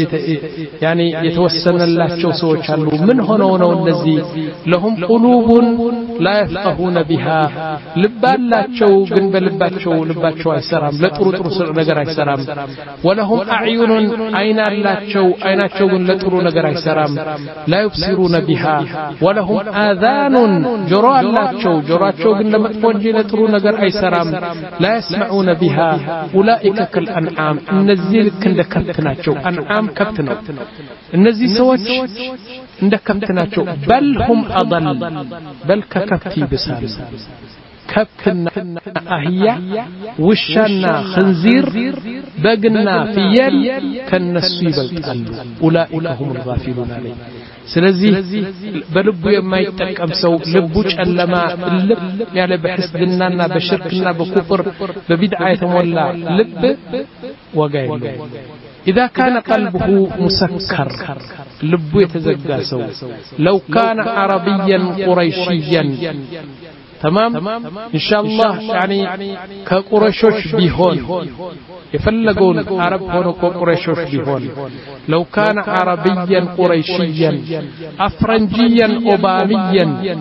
ያኒ የተወሰነላቸው ሰዎች አሉ ምን ሆነው ነው እነዚህ ለሁም ቁሉቡን ላ يفقهون بها ልባላቸው ግን በልባቸው ልባቸው አይሰራም ለጥሩ ጥሩ ነገር አይሰራም ወለሁም አዕዩኑን አይናላቸው አይናቸው ግን ለጥሩ ነገር አይሰራም ላ يبصرون بها ወለሁም አዛኑን ጆሮ አላቸው ጆሮአቸው ግን ለመጥፎ እንጂ ለጥሩ ነገር አይሰራም ላ يسمعون بها أولئك كالأنعام እነዚህ ልክ እንደ ከብት ናቸው አንዓም ከብት ነው እነዚህ ሰዎች እንደ ከብት ናቸው በልሁም አضل በል ከከብት ይብሳል ከብትና አህያ ውሻና خنزير በግና ፍየል ከነሱ ይበልጣሉ أولئك هم الغافلون عليه ስለዚህ በልቡ የማይጠቀም ሰው ልቡ ጨለማ ልብ ያለ በሕስድናና በሽርክና በኩፍር በቢድዓ የተሞላ ልብ ወጋ የለው إذا كان قلبه مسكر ልቡ የተዘጋ ሰው لو كان عربيا قريشيا تمام إن شاء الله يعني كقريشوش بيهون يفلقون عرب هون كقريشوش بيهون لو كان عربيا قريشيا أفرنجيا أوباميا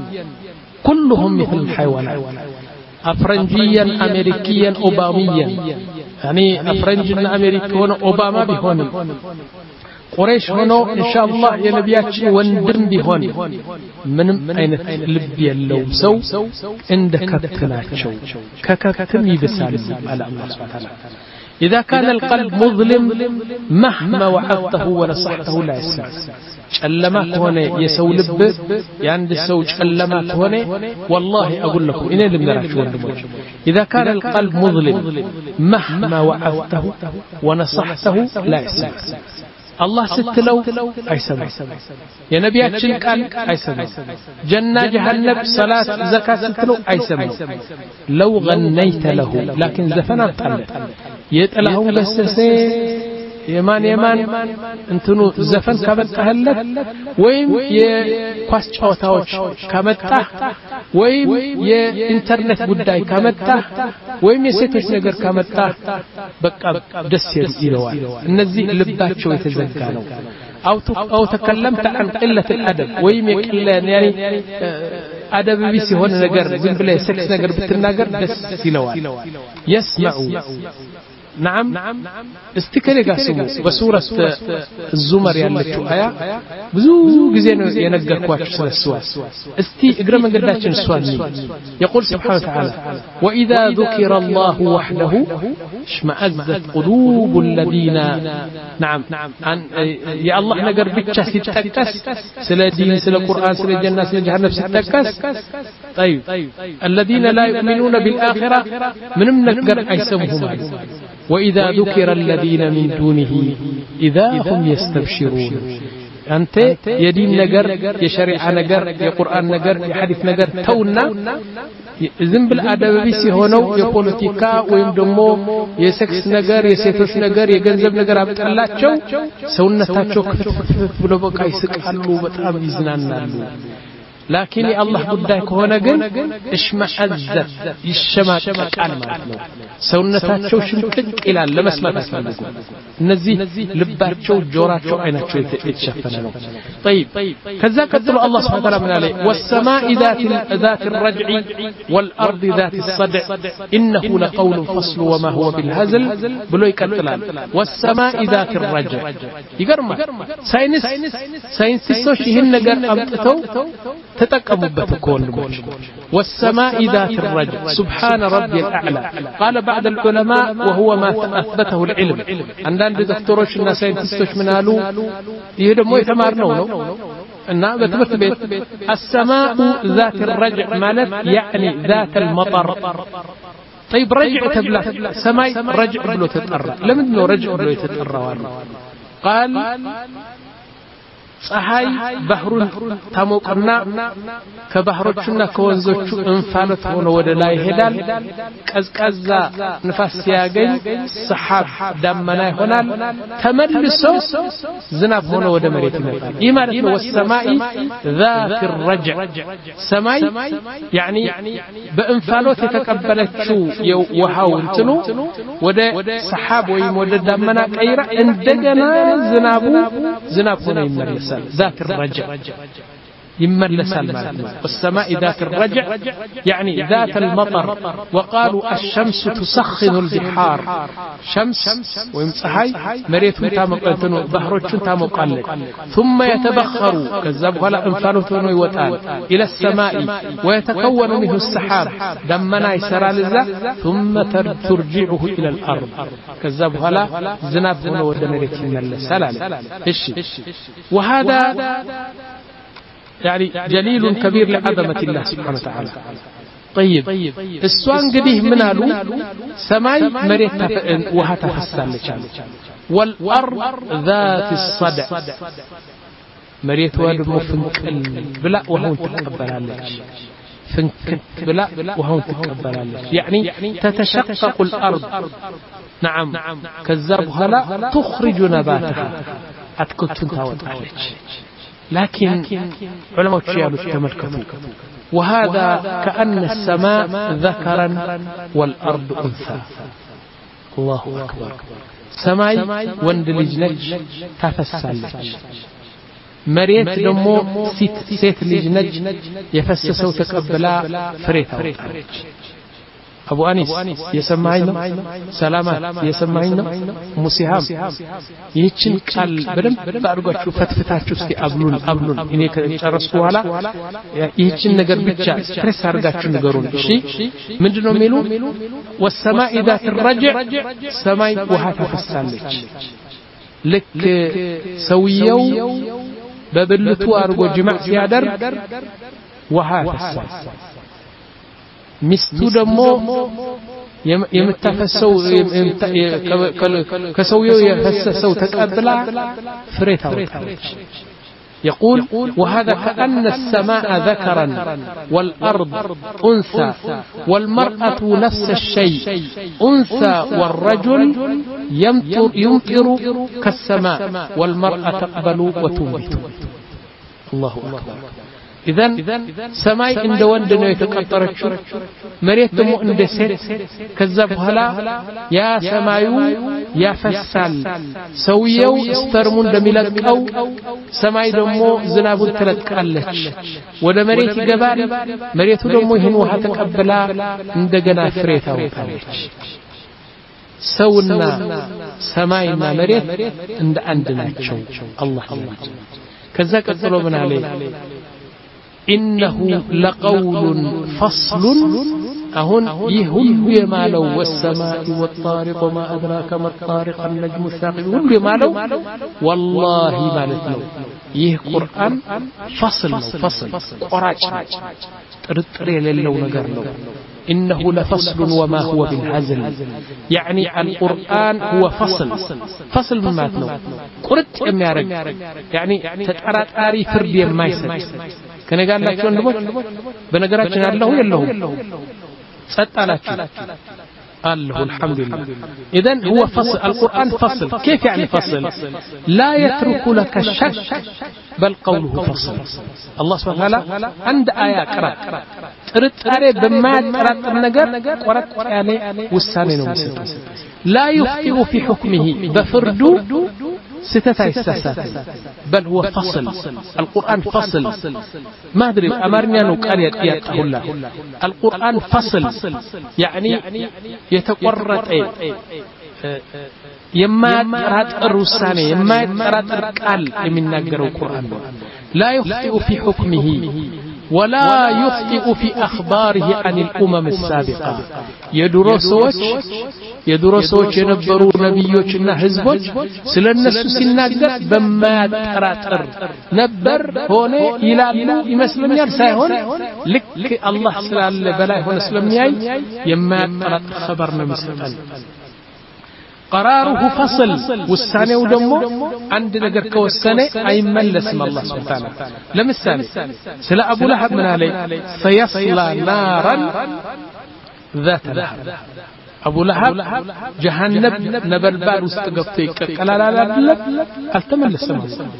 كلهم مثل الحيوانات أفرنجيا أمريكيا أوباميا يعني أفرنجيا أمريكيا أوباما بيهون قريش هنا إن شاء الله يا نبياتي وندم بهون من أين لب يلو سو عند كتناتشو ككتم يبسال على الله سبحانه وتعالى إذا كان القلب مظلم مهما وعظته ونصحته لا يسمع ጨለማ ከሆነ የሰው ልብ ያንድ ሰው ጨለማ ከሆነ والله اقول لكم እኔ ልምራችሁ ወንድሞች اذا كان القلب مظلم مهما وعظته ونصحته لا يسمع الله ستلو አይሰማም የነቢያችን ቃል አይሰማም ጀና ጀሃነም ሰላት ዘካት ስትለው አይሰማም لو غنيت له لكن ዘፈን አጣለት የጥላው ገሰሰ የማን የማን እንትኑ ዘፈን ካመጣህለት ወይም የኳስ ጨዋታዎች ካመጣህ ወይም የኢንተርኔት ጉዳይ ካመጣህ ወይም የሴቶች ነገር ካመጣህ በቃ ደስ ይለዋል እነዚህ ልባቸው የተዘጋ ነው أو أو تكلمت عن قلة الأدب ويم يقل يعني أدب بيسي هون نجر زين بلا سكس نجر بتناجر دس سيلوان يسمعوا نعم استكري قاسمو بسورة الزمر يالتو آية بزو جزين ينقر كواتش سنة السؤال استي اقرأ من قداتش السؤال يقول سبحانه وتعالى وإذا ذكر الله وحده اشمأزت قلوب الذين نعم عن يا الله نقر بيتشا ستكس سلا دين سلا قرآن سلا جنة سلا جهنم ستكس طيب الذين لا يؤمنون بالآخرة من منقر أيسمهم وإذا ذكر الذين من دونه إذا هم يستبشرون أنت يدين نجر يشريع نجر يقرآن نجر يحدث نجر تونا ذنب الأدب بيسي هونو يبوليتيكا ويمدمو يسكس نجر يسيتوش نجر يجنزب نجر عبد الله تشو سونا تاتشو بلو بقى يسكالو بتام يزنانالو لكن الله قداك هنا جن اشمأزت يشمع قال معناه سونتاچو شنقق الى لمسمع تفلقوا እነዚህ ልባቸው ጆራቸው አይናቸው የተሸፈነ ነው طيب ከዛ ቀጥሎ الله سبحانه وتعالى من عليه والسماء ذات ذات الرجع والارض ذات الصدع انه لقول فصل وما هو بالهزل ብሎ ይቀጥላል والسماء ذات الرجع ይገርማ ሳይንስ ሳይንቲስቶች ይህን ነገር አምጥተው تتقبوا كونموش والسماء ذات الرجع سبحان ربي الأعلى قال بعض العلماء وهو ما أثبته العلم عندنا دكتوروش እና ሳይንቲስቶች ምን አሉ ይሄ ደግሞ የተማርነው ነው እና በትምህርት ቤት السماء ذات الرجع ማለት يعني ذات المطر طيب رجع تبلا سماء رجع بلو تتطرى لمن رجع بلو يتطرى قال ፀሐይ ባህሩን ታሞቅና ከባህሮችና ከወንዞቹ እንፋሎት ሆኖ ወደ ላይ ይሄዳል ቀዝቃዛ ንፋስ ሲያገኝ ሰሐብ ዳመና ይሆናል ተመልሶ ዝናብ ሆኖ ወደ መሬት ይመጣል ይህ ማለት ነው ወሰማኢ ذات الرجع ሰማይ يعني በእንፋሎት የተቀበለችው የውሃው እንትኑ ወደ ሰሐብ ወይም ወደ ዳመና ቀይራ እንደገና ዝናቡ ዝናብ ሆኖ ይመለሳል ذات الرجع يملسال مالك والسماء ذات الرجع يعني ذات المطر وقالوا الشمس تسخن البحار شمس ويمصحي مريت تامقنتو بحروچن تامقالك ثم يتبخر كذاب ولا انفانوتو يوطال الى السماء ويتكون منه السحاب دمنا يسرال ذا ثم ترجعه الى الارض كذاب ولا زناب هنا ود مريت يملسال ايش وهذا يعني جليل كبير لعظمة الله سبحانه وتعالى طيب السوان قديه منالو سماي مريت وها تفسالك والأرض ذات الصدع مريت واد مفنكل بلا وهو تقبلالك فنكت بلا وهو تقبلالك يعني تتشقق الأرض نعم كذاب هلا تخرج نباتها أتكتن تاوتالك لكن علماء الشيالو تملكتوا وهذا كأن السماء ذكرا والأرض أنثى الله أكبر سماي واندلجنج تفسالج مريت دمو سيت سيت لجنج يفسسو تقبلا فريتا أبو أنيس يسمعينا سلامات يسمعينا مسيحام يهيشن قال بدم بارغاچو فتفتاچو እስቲ አብሉን አብሉን እኔ ከጨረስኩ በኋላ ይህችን ነገር ብቻ ስትሬስ አርጋችሁ ንገሩን እሺ ምንድነው የሚሉ والسماء ذات الرجع ሰማይ ውሃ ተፈሳለች ልክ ሰውየው በብልቱ አርጎ ጅማዕ ሲያደርግ ውሃ ተፈሳለች ሚስቱ ደግሞ የምታፈሰው ከሰውየው የፈሰሰው ተቀብላ ፍሬ ታወጣለች يقول وهذا كأن السماء ذكرا والأرض أنثى والمرأة نفس الشيء أنثى والرجل يمطر, يمطر كالسماء والمرأة تقبل وتنبت الله أكبر إذن سماي عند وندنا يتقطرچو مريت دمو عند سيت كذاب هلا يا سمايو يا فسال سويو استرمو እንደሚለቀው ሰማይ ደሞ ዝናቡን ተለቃለች ወደ መሬት ይገባል መሬቱ ደሞ ይሄን ውሃ ተቀበላ እንደገና ፍሬ ታወጣለች ሰውና ሰማይና መሬት እንደ አንድ ናቸው አላህ ይላል ከዛ ቀጥሎ ምን አለ إنه لقول فصل أهون يهل يمالو والسماء والطارق وما أدراك ما الطارق النجم الثاقب يهل يمالو والله مالتنا يه قرآن فصل فصل قراج ترطري للو نقرلو إنه لفصل وما هو بالهزل يعني القرآن هو فصل فصل من ماتنو قرط يميارك يعني تتعرات آري فردي يمايسد كان قال لك شو نبغى بنقرأش الله يلهو ستالاش الله الحمد لله إذن هو فصل القرآن فصل كيف يعني فصل لا يترك لك الشك بل قوله فصل الله سبحانه وتعالى عند آية قرأ ترتري بما قرأت النجار قرأت يعني والسانين لا يخطئ في حكمه بفردو ستة إستسات بل هو فصل القرآن فصل ما أدري أمرني أنه قال يأتيه الله القرآن فصل يعني يتقرط إيه يما يتقرط الرسانة يما يتقرط القال من نقر القرآن لا يخطئ في حكمه ولا يخطئ في أخباره عن الأمم السابقة يدرسوش يدرسوش ينبروا نبيوشنا حزبوش سلنسو سناقر بما يتقرطر نبر هنا إلى الله يمسلم يرسى هنا لك الله سلال بلاي هنا سلم ياي يما يتقرط خبرنا مسلم قراره فصل والثاني ودمو عند ነገር ከወሰነ አይመለስም አላህ Subhanahu Wa Ta'ala ለምሳሌ ስለ አቡ ለሀብ ምን አለ سيصلى نارا ذات لهب አቡ ለሀብ ጀሃነም ነበልባል ውስጥ ገብቶ ይቀቀላል አይደለም አልተመለሰም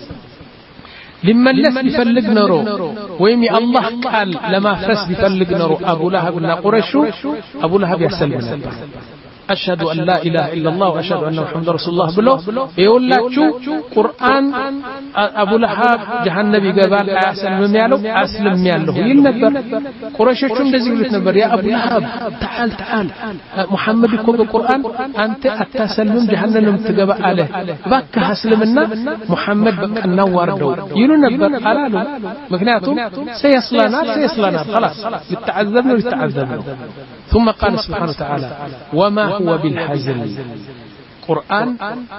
ሊመለስ ቢፈልግ ኖሮ ወይም የአላህ ቃል ለማፍረስ ቢፈልግ ኖሮ አቡ ለሀብና ቁረይሽ አቡ ለሀብ ያሰልም ነበር أشهد أن لا إله إلا الله وأشهد أن محمد رسول الله بلو يقول لك قرآن أبو لهب جهنم يقبل أسلم يالو أسلم يالو يلنبر قريش شون دزي يقول نبر يا أبو لهب تعال تعال محمد يكون بالقرآن أنت أتسلم جهنم تقبل عليه بك أسلمنا محمد بك النوار دو يقول نبر حلاله مكنياته سيصلى نار سيصلى نار خلاص للتعذبنا للتعذبنا ثم قال سبحانه وتعالى وما هو بالحزن قرآن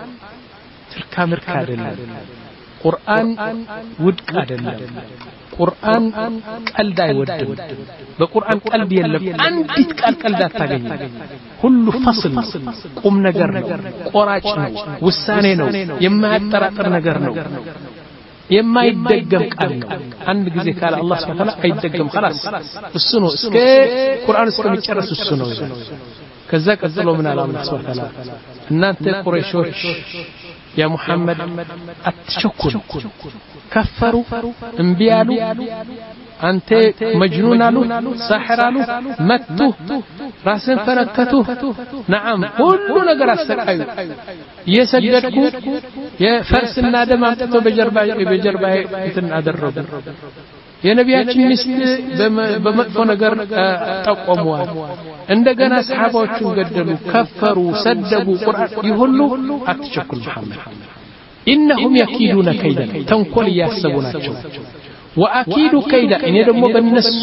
تركامر كادلا قرآن ودك أدلا قرآن قلد يودم بقرآن قلب يلب أنت قال قلدات تغني كل فصل قم نجر قراج وساني نو يما يتراتر نجر نو يما يدقم قال عند ጊዜ ካለ አላህ Subhanahu Wa Ta'ala አይደገም خلاص እሱ ነው እስከ ቁርአን እስከሚጨርስ እሱ ነው ከዛ ቀጥሎ ምን አለ አላህ Subhanahu Wa Ta'ala እናንተ ቁረይሾች ያ ሙሐመድ አትቸኩሉ ከፈሩ እንቢያሉ አንተ መጅኑን አሉ ሳህር አሉ መቱ ራስን ፈረከቱ نعم ሁሉ ነገር አሰቃዩ የሰገድኩ የፈርስና ደም አጥቶ በጀርባ በጀርባ እንትን አደረጉ የነቢያችን ሚስት በመጥፎ ነገር ተቆመዋል እንደገና ሰሃባዎቹን ገደሉ ከፈሩ ሰደቡ ቁርአን ይሁሉ አትቸኩል መሐመድ انهم يكيدون كيدا ተንኮል ያሰቡናቸው واكيد كيدا እኔ ደግሞ በእነሱ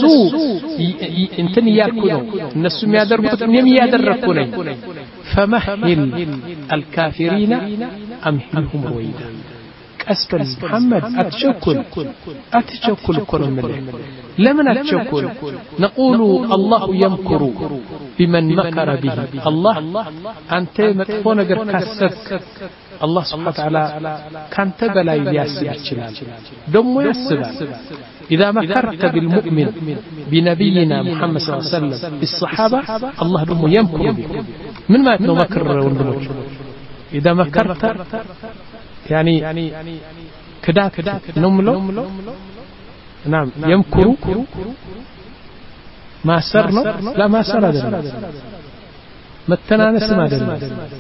እንትን ያልኩ ነው እነሱ የሚያደርጉት እኔም ያደረኩ ነኝ فمهل الكافرين امهلهم رويدا أسفل محمد أتشكل أتشكل كرمله لمن أتشكل نقول الله يمكر بمن مكر به الله أنت متفون غير كسبك الله سبحانه وتعالى كان تبلا ياسب الجلال دم ياسب إذا مكرت بالمؤمن بنبينا محمد صلى الله عليه وسلم بالصحابة الله دم يمكر به من ما يتنو مكر وندمج إذا مكرت يعني كداك نملو نعم يمكروا ما سرنا لا ما سر هذا متنانس ما دنا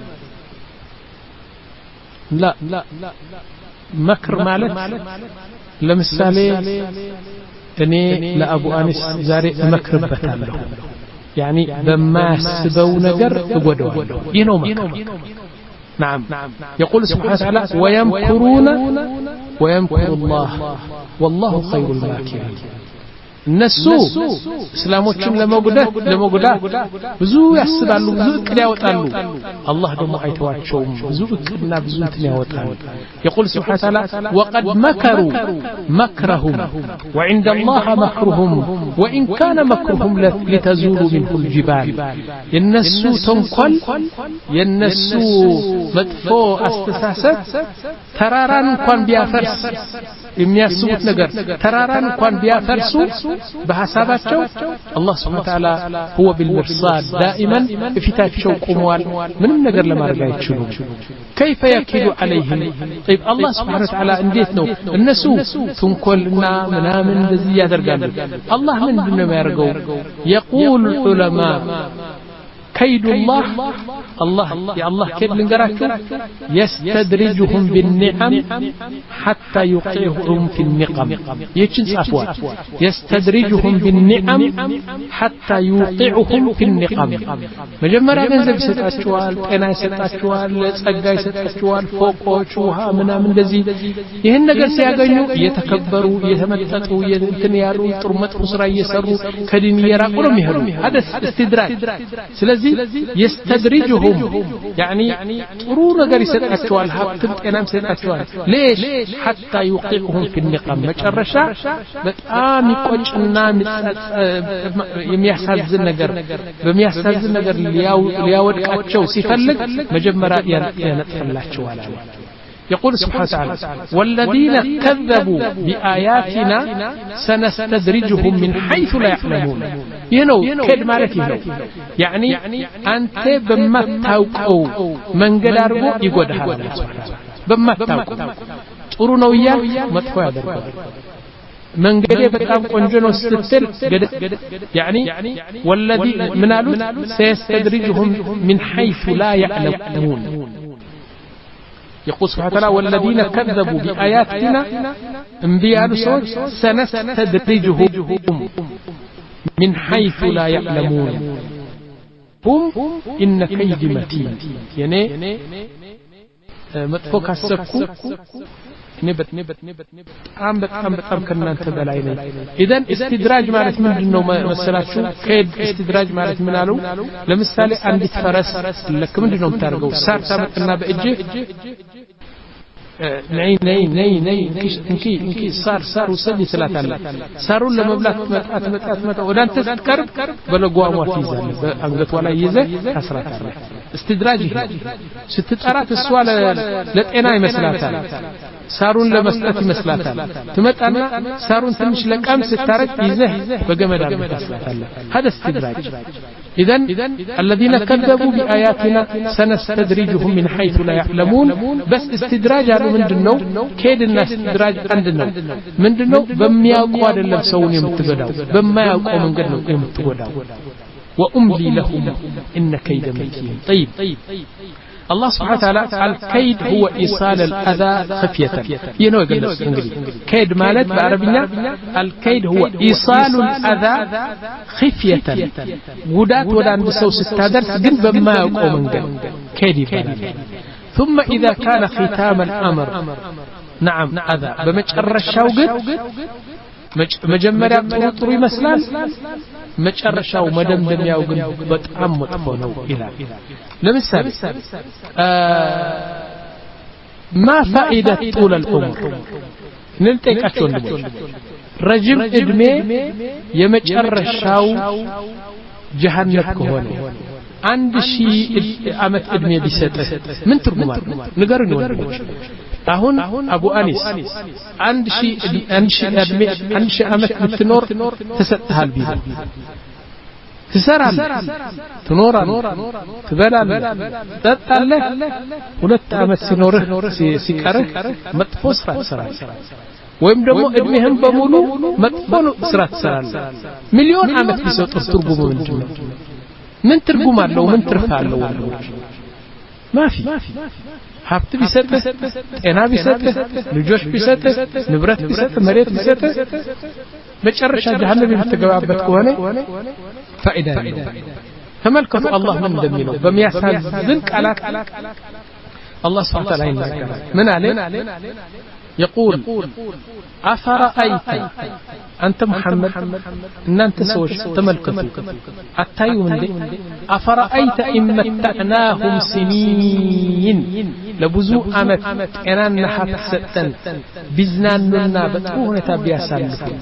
لا مكر مالك لمثالي اني لابو انس زاري مكر بتاله يعني بما سبو نجر اغدوا ينو مكر نعم يقول سبحانه وتعالى ويمكرون ويمكر الله والله خير الماكرين እነሱ እስላሞችን ለመጉዳት ለመጉዳት ብዙ ያስባሉ ብዙ እቅድ ያወጣሉ አላህ ደግሞ አይተዋቸውም ብዙ እቅድና ብዙ እንትን ያወጣሉ يقول سبحانه وتعالى وقد مكروا مكرهم وعند الله مكرهم وإن كان مكرهم لتزول منه الجبال የነሱ ተንኮል የነሱ መጥፎ አስተሳሰብ ተራራን እንኳን ቢያፈርስ የሚያስቡት ነገር ተራራን እንኳን ቢያፈርሱ بحساباتቸው الله سبحانه وتعالى هو بالمرصاد دائما بفتاቸው ቆመዋል ምንም ነገር ለማድረግ አይችሉም كيف يكيد عليهم طيب الله سبحانه وتعالى እንዴት ነው እነሱ ተንኮልና ምናምን እንደዚህ ያደርጋሉ الله ምንድነው የሚያደርገው يقول العلماء كيد الله الله يا الله كيد لنقراكم يستدرجهم بالنعم حتى يوقعهم في النقم يجنس أفوال يستدرجهم بالنعم حتى يوقعهم في النقم مجمرة جنزب ستأشوال قنا ستأشوال سقاي ستأشوال فوقوشوها منا من دزي يهن نقر سياقينو يتكبروا يتمتتوا ينتنياروا ترمت خسرا يسروا كدين يراقلوا مهروا هذا استدراج سلازي ስለዚህ يستدرجهم يعني ጥሩ ነገር ይሰጣቸዋል ሀብትም ጤናም ይሰጣቸዋል ليش حتى يوقعهم في النقم መጨረሻ በጣም ይቆጭና የሚያሳዝን ነገር በሚያሳዝን ነገር ሊያወድቃቸው ሲፈልግ መጀመሪያ ያነጥፈላቸዋል አለ يقول سبحانه وتعالى والذين كذبوا بآياتنا سنستدرجهم من حيث لا يعلمون ينو كد مالك ينو يعني أنت بما تاوقو من قد أرغو يقودها الله سبحانه وتعالى بما تاوقو تقولون وياك مدفوع يدرقو من قد يبقى قنجن وستتل يعني والذي منالوت سيستدرجهم من حيث لا يعلمون يقول سبحانه وتعالى والذين كذبوا بآياتنا انبياء سوج سنستدرجهم من حيث لا يعلمون هم إن كيد متين يعني متفوق السبكو نبت نبت نبت نبت عم بت عم بت عم كنا نتبع عليه إذن استدراج مالت من إنه مثلا شو كيد استدراج مالت من قالوا لمثال عندي فرس لك من إنهم ترجو صار تابت لنا بأجي ناي ناي ناي ناي إنكي إنكي صار صار وسدي ثلاثة لا صاروا لما بلات مت مت مت مت ودان تذكر بلا قوامات يزال أنقط ولا يزه حسرات استدراجي ستتأرات السؤال لتأنا مسلاتا صارون لمسلات مسلاتا تمتأنا صارون تمش لك أمس تارك يزه بجمد مسلاتا هذا استدراج إذن الذين كذبوا بآياتنا سنستدرجهم من حيث لا يعلمون بس استدراج على من دنو كيد الناس استدراج عندنا من دنو بما يقوى لهم سوني متقداو بما يقوى من قدنو متقداو وأملي لهم إن كيد متين طيب الله سبحانه وتعالى الكيد هو إيصال الأذى خفية ينو يقول كيد مالت بعربية الكيد هو إيصال الأذى خفية ودات ودان بسو ستادرس جن بما يقوم من قل كيد يبالي ثم إذا كان ختام الأمر نعم أذى بمجرى الشوقت مجمرة طرطر مسلان مجرشاو مدمدم ياوغن بطعم مطفونو إلى لمثال آه ما فائدة طول العمر نلتك أشون نموش رجل إدمي يمجرشاو جهنم كهونه عند شيء أمت إدمي بسته من ترجمات نقرن ونموش أهون أبو أنيس عند شيء عند شيء أدمي عند شيء أمت بتنور تستها البيضة تسرع تنور تبلع تطلع ولت أمت سنوره سكره متفوس رأسرا ويم دمو ادميهم بمولو متفون سرات سرال مليون عامت بيسوط ترجموا من جمله من ترجم الله من ترفع الله ما في حبت بيسته انا بيسته لجوش بيسته نبرت بيسته مريت بيسته مጨረሻ جهنم بتجاوبت كونه فائده تملكوا الله من دمينه بمياسازن قالات الله سبحانه وتعالى ينكر من عليه يقول أفرأيت أنت محمد إن أنت سوش تملكتوا أتايو من دي أفرأيت إن متعناهم سنين لبزو أمت إنان نحب ستن بزنان لنا بتوهن تابيا سالفون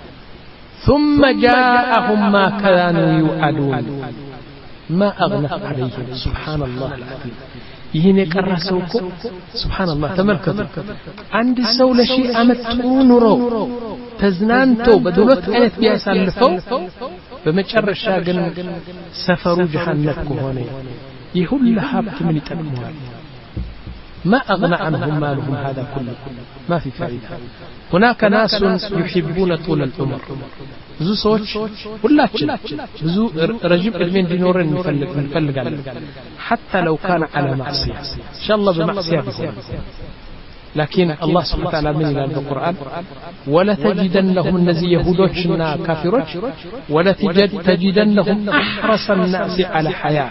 ثم جاءهم ما كانوا يوعدون ما أغنت عليهم سبحان الله العظيم ይሄን የቀራሰው እኮ ሱብሃንአላህ ተመልከቱ አንድ ሰው ለሺ አመት ኑሮ ተዝናንቶ በዱለት አይነት ቢያሳልፈው በመጨረሻ ግን ሰፈሩ ጀሃነም ከሆነ ይሁን ለሀብት ምን ይጠቅመዋል ما أغنى عنهم مالهم هذا كله ما في فائدة هناك ناس يحبون طول العمر ብዙ ሰዎች ሁላችን ብዙ ረጅም እድሜ እንዲኖረን እንፈልግ እንፈልጋለን حتى لو كان على معصية إن شاء الله بمعصية بيكون لكن الله سبحانه وتعالى من إلى القرآن ولا تجدنهم النزي يهودوشنا كافروش ولا تجدنهم أحرص الناس على حياة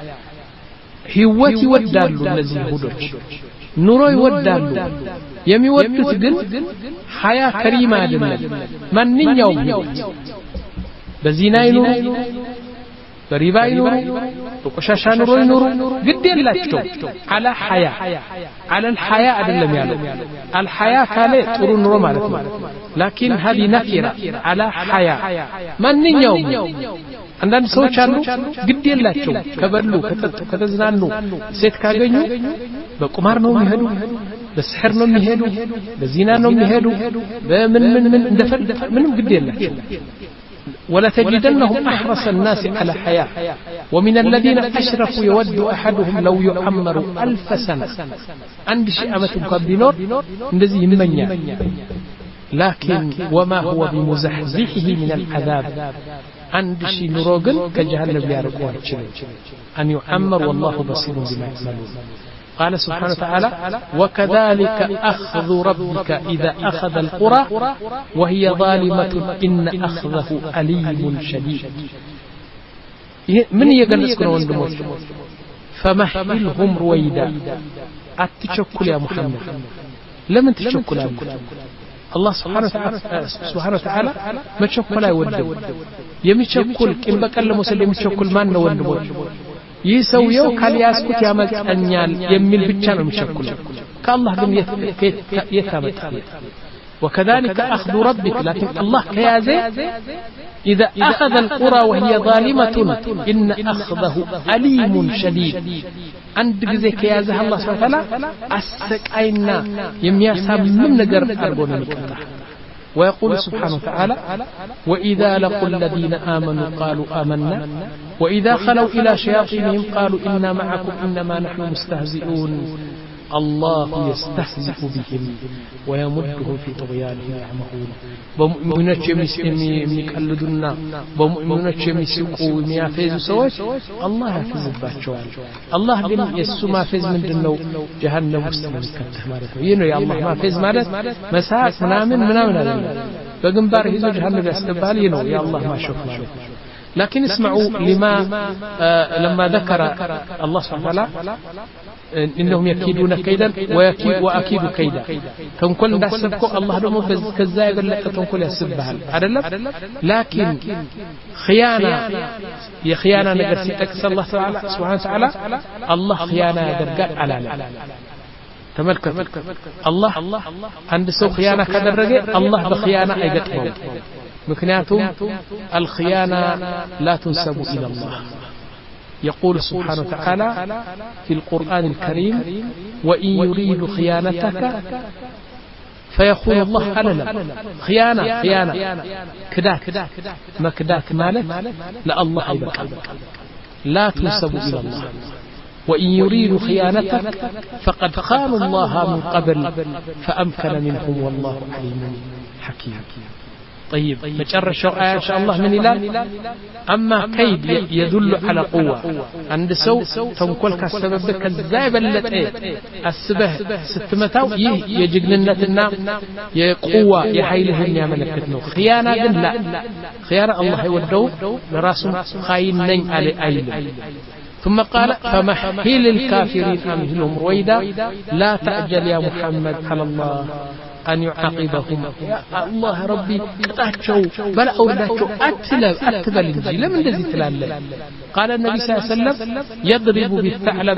ህይወት ይወዳሉ እነዚህ ይሁዶች ኑሮ ይወዳሉ የሚወዱት ግን ሐያ ከሪማ አይደለም ማንኛውም ህይወት በዚና ይኑሩ በሪባ ይኑሩ በቆሻሻ ኑሮ ይኑሩ ግድ የላቸው على حياة على الحياة አይደለም ያለው الحياة ካለ ጥሩ ኑሮ ማለት ነው لكن هذه نكرة على حياة ማንኛውም አንዳንድ ሰዎች አሉ ግድ የላቸው ከበሉ ከተጠጡ ከተዝናኑ ሴት ካገኙ በቁማር ነው የሚሄዱ በስሕር ነው የሚሄዱ በዚና ነው የሚሄዱ በምን ምን ምን እንደፈለገ ምንም ግድ የላቸው ولا تجدنهم أحرص الناس على حياة ومن الذين أشرفوا يود أحدهم لو يعمر ألف سنة عند شيء أمة كبينور الذي يمنى لكن وما هو بمزحزحه من العذاب عند شيء نروغن كجهنم يارقوا أن يعمر والله بصير بما يعملون قال سبحانه وتعالى وكذلك أخذ ربك إذا أخذ القرى وهي ظالمة إن أخذه أليم شديد من يقلسكنا وندموت فمهلهم رويدا أتشكل يا محمد لمن تشكل أنت الله سبحانه وتعالى سبحانه وتعالى ما تشكل يودم يمشكل كم بكلم مسلم يمشكل ما نودموت يسويو كالياسكوت ያመጣኛል የሚል ብቻ ነው የሚሸኩለው ከአላህ ግን የታመጣ وكذلك أخذ ربك لكن الله كيازي إذا أخذ القرى وهي ظالمة إن أخذه أليم شديد عند ذي كيازها الله سبحانه وتعالى أسكأينا يمياسا من نقر أربون مكتح ويقول سبحانه وتعالى وإذا لقوا الذين آمنوا قالوا آمنا وإذا خلوا إلى شياطينهم قالوا إنا معكم إنما نحن مستهزئون الله يستهزئ بهم ويمدهم في طغيانهم يعمهون بمؤمنات يميقلدنا بمؤمنات يميسقوا يميافزوا سوات الله يفز باچوال الله ግን የሱ ማፈዝ ምንድነው جهنم ውስጥ የሚከተህ ማለት ነው ይሄ ነው የአላህ ማፈዝ ማለት መሳቅ ምናምን ምናምን አይደለም በግንባር ይዞ جهنم ያስገባል ይሄ ነው የአላህ ማሸፍ ማለት لكن اسمعوا لما آه لما ذكر الله سبحانه وتعالى إنهم يكيدون كيدا ويكيد وأكيد كيدا تنقل نحسبكم الله دم كذا يقول لك تنقل يحسبها عدل لكن خيانة يا خيانة نقص أكثر الله تعالى سبحانه وتعالى الله خيانة يدرج على لا تملك الله عند سو خيانة كدرج الله بخيانة أيقتهم مكنياتهم الخيانة لا تنسب إلى الله يقول سبحانه وتعالى في القرآن الكريم وإن يريد خيانتك فيخون الله أللا خيانة خيانة كداك ما كداك مالك لا الله يبقى لا تنسب إلى الله وإن يريد خيانتك فقد خانوا الله من قبل فأمكن منهم والله عليم حكيم طيب مجرشوا آية إن شاء الله من إلال أما كيد يدل على قوة عند سو تنقل كالسبب كالزايب التي السبه ستمتاو يجقننتنا يقوة يحيلهم يا ملكتنا خيانة قل لا خيانة الله يودو لراسم خاينين على أيل ثم قال فمحيل الكافرين أمهلهم رويدا لا تعجل يا محمد على الله أن يعاقبهم يا الله ربي قطعتشو بل أورداتشو أتلب أتبل الجي لمن الذي تلال قال النبي صلى الله عليه وسلم يضرب بالثعلب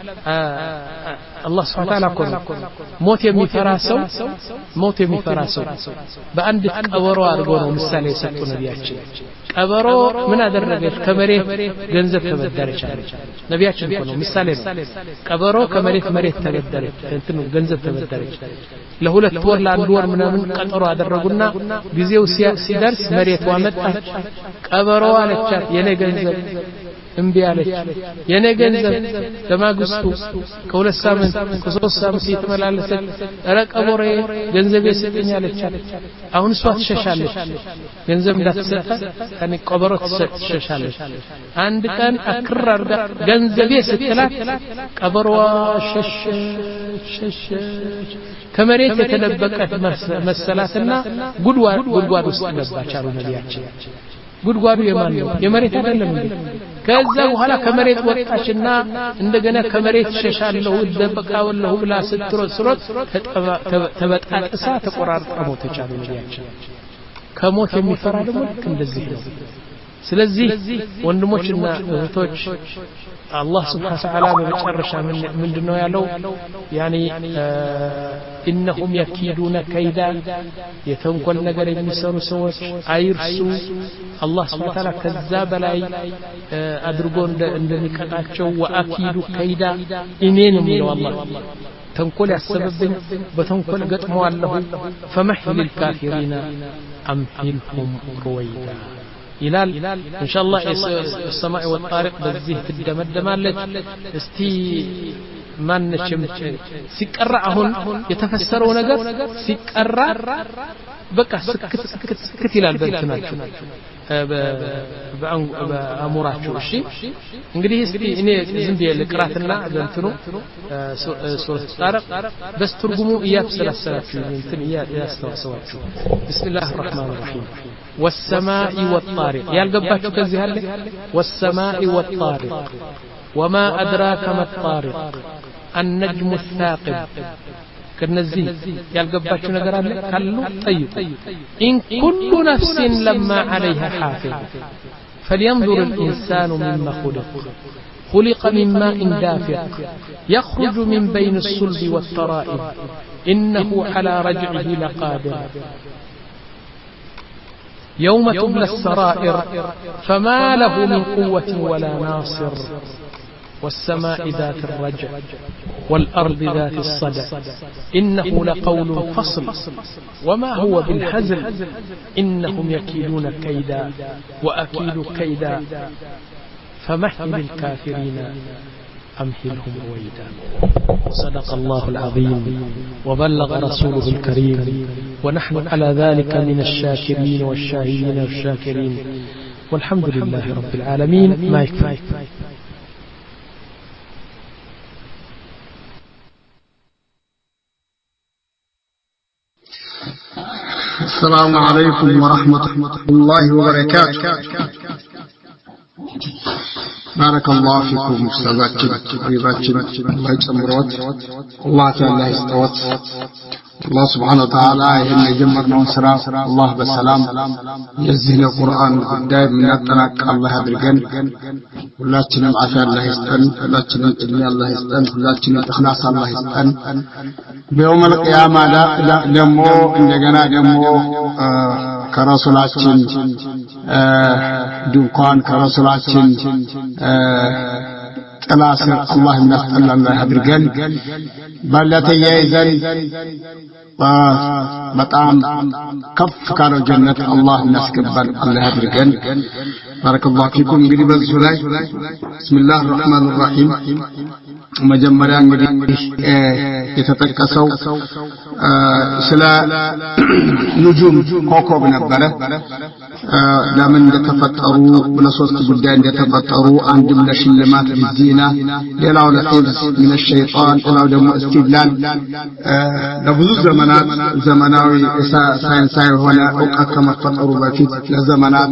آه الله سبحانه وتعالى قال موت يمي فراسو موت يمي فراسو بأندك أورو أرغونو مثال يسطو نبياتشي أبرو من أدرجت كمريت جنزب تبدرش نبياتشي يقولون مثال أبرو كمريت مريت تبدرش كنتنو جنزب تبدرش له لا تور لا ندور من من قطروا أدرجونا جزيو سيدرس مريت وامتها أبرو على الشات يني جنزب እምቢ አለች የኔ ገንዘብ ለማግስቱ ከሁለት ሳምንት ከሶስት ሳምንት የተመላለሰች ረቀቦሬ ገንዘብ ይሰጠኛለች አሁን እሷ ትሸሻለች ገንዘብ እንዳትሰጣ ከኔ ቀበሮ ትሸሻለች አንድ ቀን አክር አርጋ ገንዘብ ስትላት ቀበሮዋ ሸሽ ሸሽ ከመሬት የተደበቀች መሰላትና ጉድጓድ ጉድጓድ ውስጥ ገባች አሉ ነቢያችን ጉድጓዱ የማን ነው የመሬት አይደለም እንዴ ከዛ በኋላ ከመሬት ወጣችና እንደገና ከመሬት ሸሻለሁ ደበቃለሁ ብላ ስትሮጥ ስትሮጥ ተበጣጥሳ ተቆራርጣ ሞተች አሉ ነቢያችን ከሞት የሚፈራ ደግሞ እንደዚህ ነው ስለዚህ ወንድሞችና እህቶች الله سبحانه وتعالى በመጨረሻ ምንድነው ያለው ያኒ انهم يكيدون كيدا የተንኮል ነገር የሚሰሩ ሰዎች አይርሱ الله سبحانه وتعالى ከዛ በላይ አድርጎ እንደሚቀጣቸው واكيد كيدا እኔን የሚለው الله ተንኮል ያሰበብኝ በተንኮል ገጥመዋለሁ فمحل الكافرين امهلهم رويدا ይላል ኢንሻአላህ السماء والطارق በዚህ ትደመደማለች እስቲ ማንችም ሲቀራ አሁን የተፈሰረው ነገር ሲቀራ በቃ ስክት ስክት ስክት ይላል በእንትናችሁ በአሙራችሁ እሺ እንግዲህ እስቲ እኔ ዝም ብዬ ልቅራትና በእንትኑ ሱረት ጣሪቅ በስ ትርጉሙ እያተሰላሰላችሁ እንትን እያስተዋሰዋችሁ ቢስሚላህ الرحمن الرحيم والسماء والطارق ያልገባችሁ ከዚህ አለ والسماء والطارق وما أدراك ما الطارق النجم الثاقب كنزي ያልገባችሁ ነገር አለ ካሉ ጠይቁ إن كل نفس لما عليها حافظ فلينظر الإنسان مما خلق خلق من ماء دافق يخرج من بين الصلب والترائب إنه على رجعه لقادر يوم تبلى السرائر فما له من قوة ولا ناصر والسماء ذات الرجع والأرض ذات الصدع إنه لقول فصل وما هو بالهزل إنهم يكيدون كيدا وأكيد كيدا فمهل الكافرين أمهلهم رويدا صدق الله العظيم وبلغ رسوله الكريم ونحن على ذلك من الشاكرين والشاهدين والشاكرين والحمد لله رب العالمين ما يكفي السلام عليكم ورحمة الله وبركاته بارك الله فيكم أستاذاتي حبيباتي الله يسمروت الله تعالى يستوت الله سبحانه وتعالى إن جمرنا ونسرا الله بالسلام يزهن القرآن دائم من التناك الله يدرقن ولا تنم عافية الله يستن ولا تنم إدمي الله يستن ولا تنم إخلاص الله يستن بيوم القيامة لا دمو إن جنا دمو كرسولاتين دوكان كرسولاتين تلاسر الله نسأل الله يدرقن بلتي يزن بطعم كف كانوا جنة الله نسكبر الله يدرقن بارك الله فيكم قريب الزلاي بسم الله الرحمن الرحيم مجمرا እንግዲህ የተጠቀሰው ስለ ንጁም ኮከብ ነበረ ለምን እንደተፈጠሩ ለሶስት ጉዳይ እንደተፈጠሩ አንድም ለሽልማት ቢዚና ሌላው ለሂፍዝ من الشيطان ሌላው ደግሞ استدلال ለብዙ ዘመናት ዘመናዊ ሳይንሳዊ ሆነ ዕውቀት ከመፈጠሩ በፊት ለዘመናት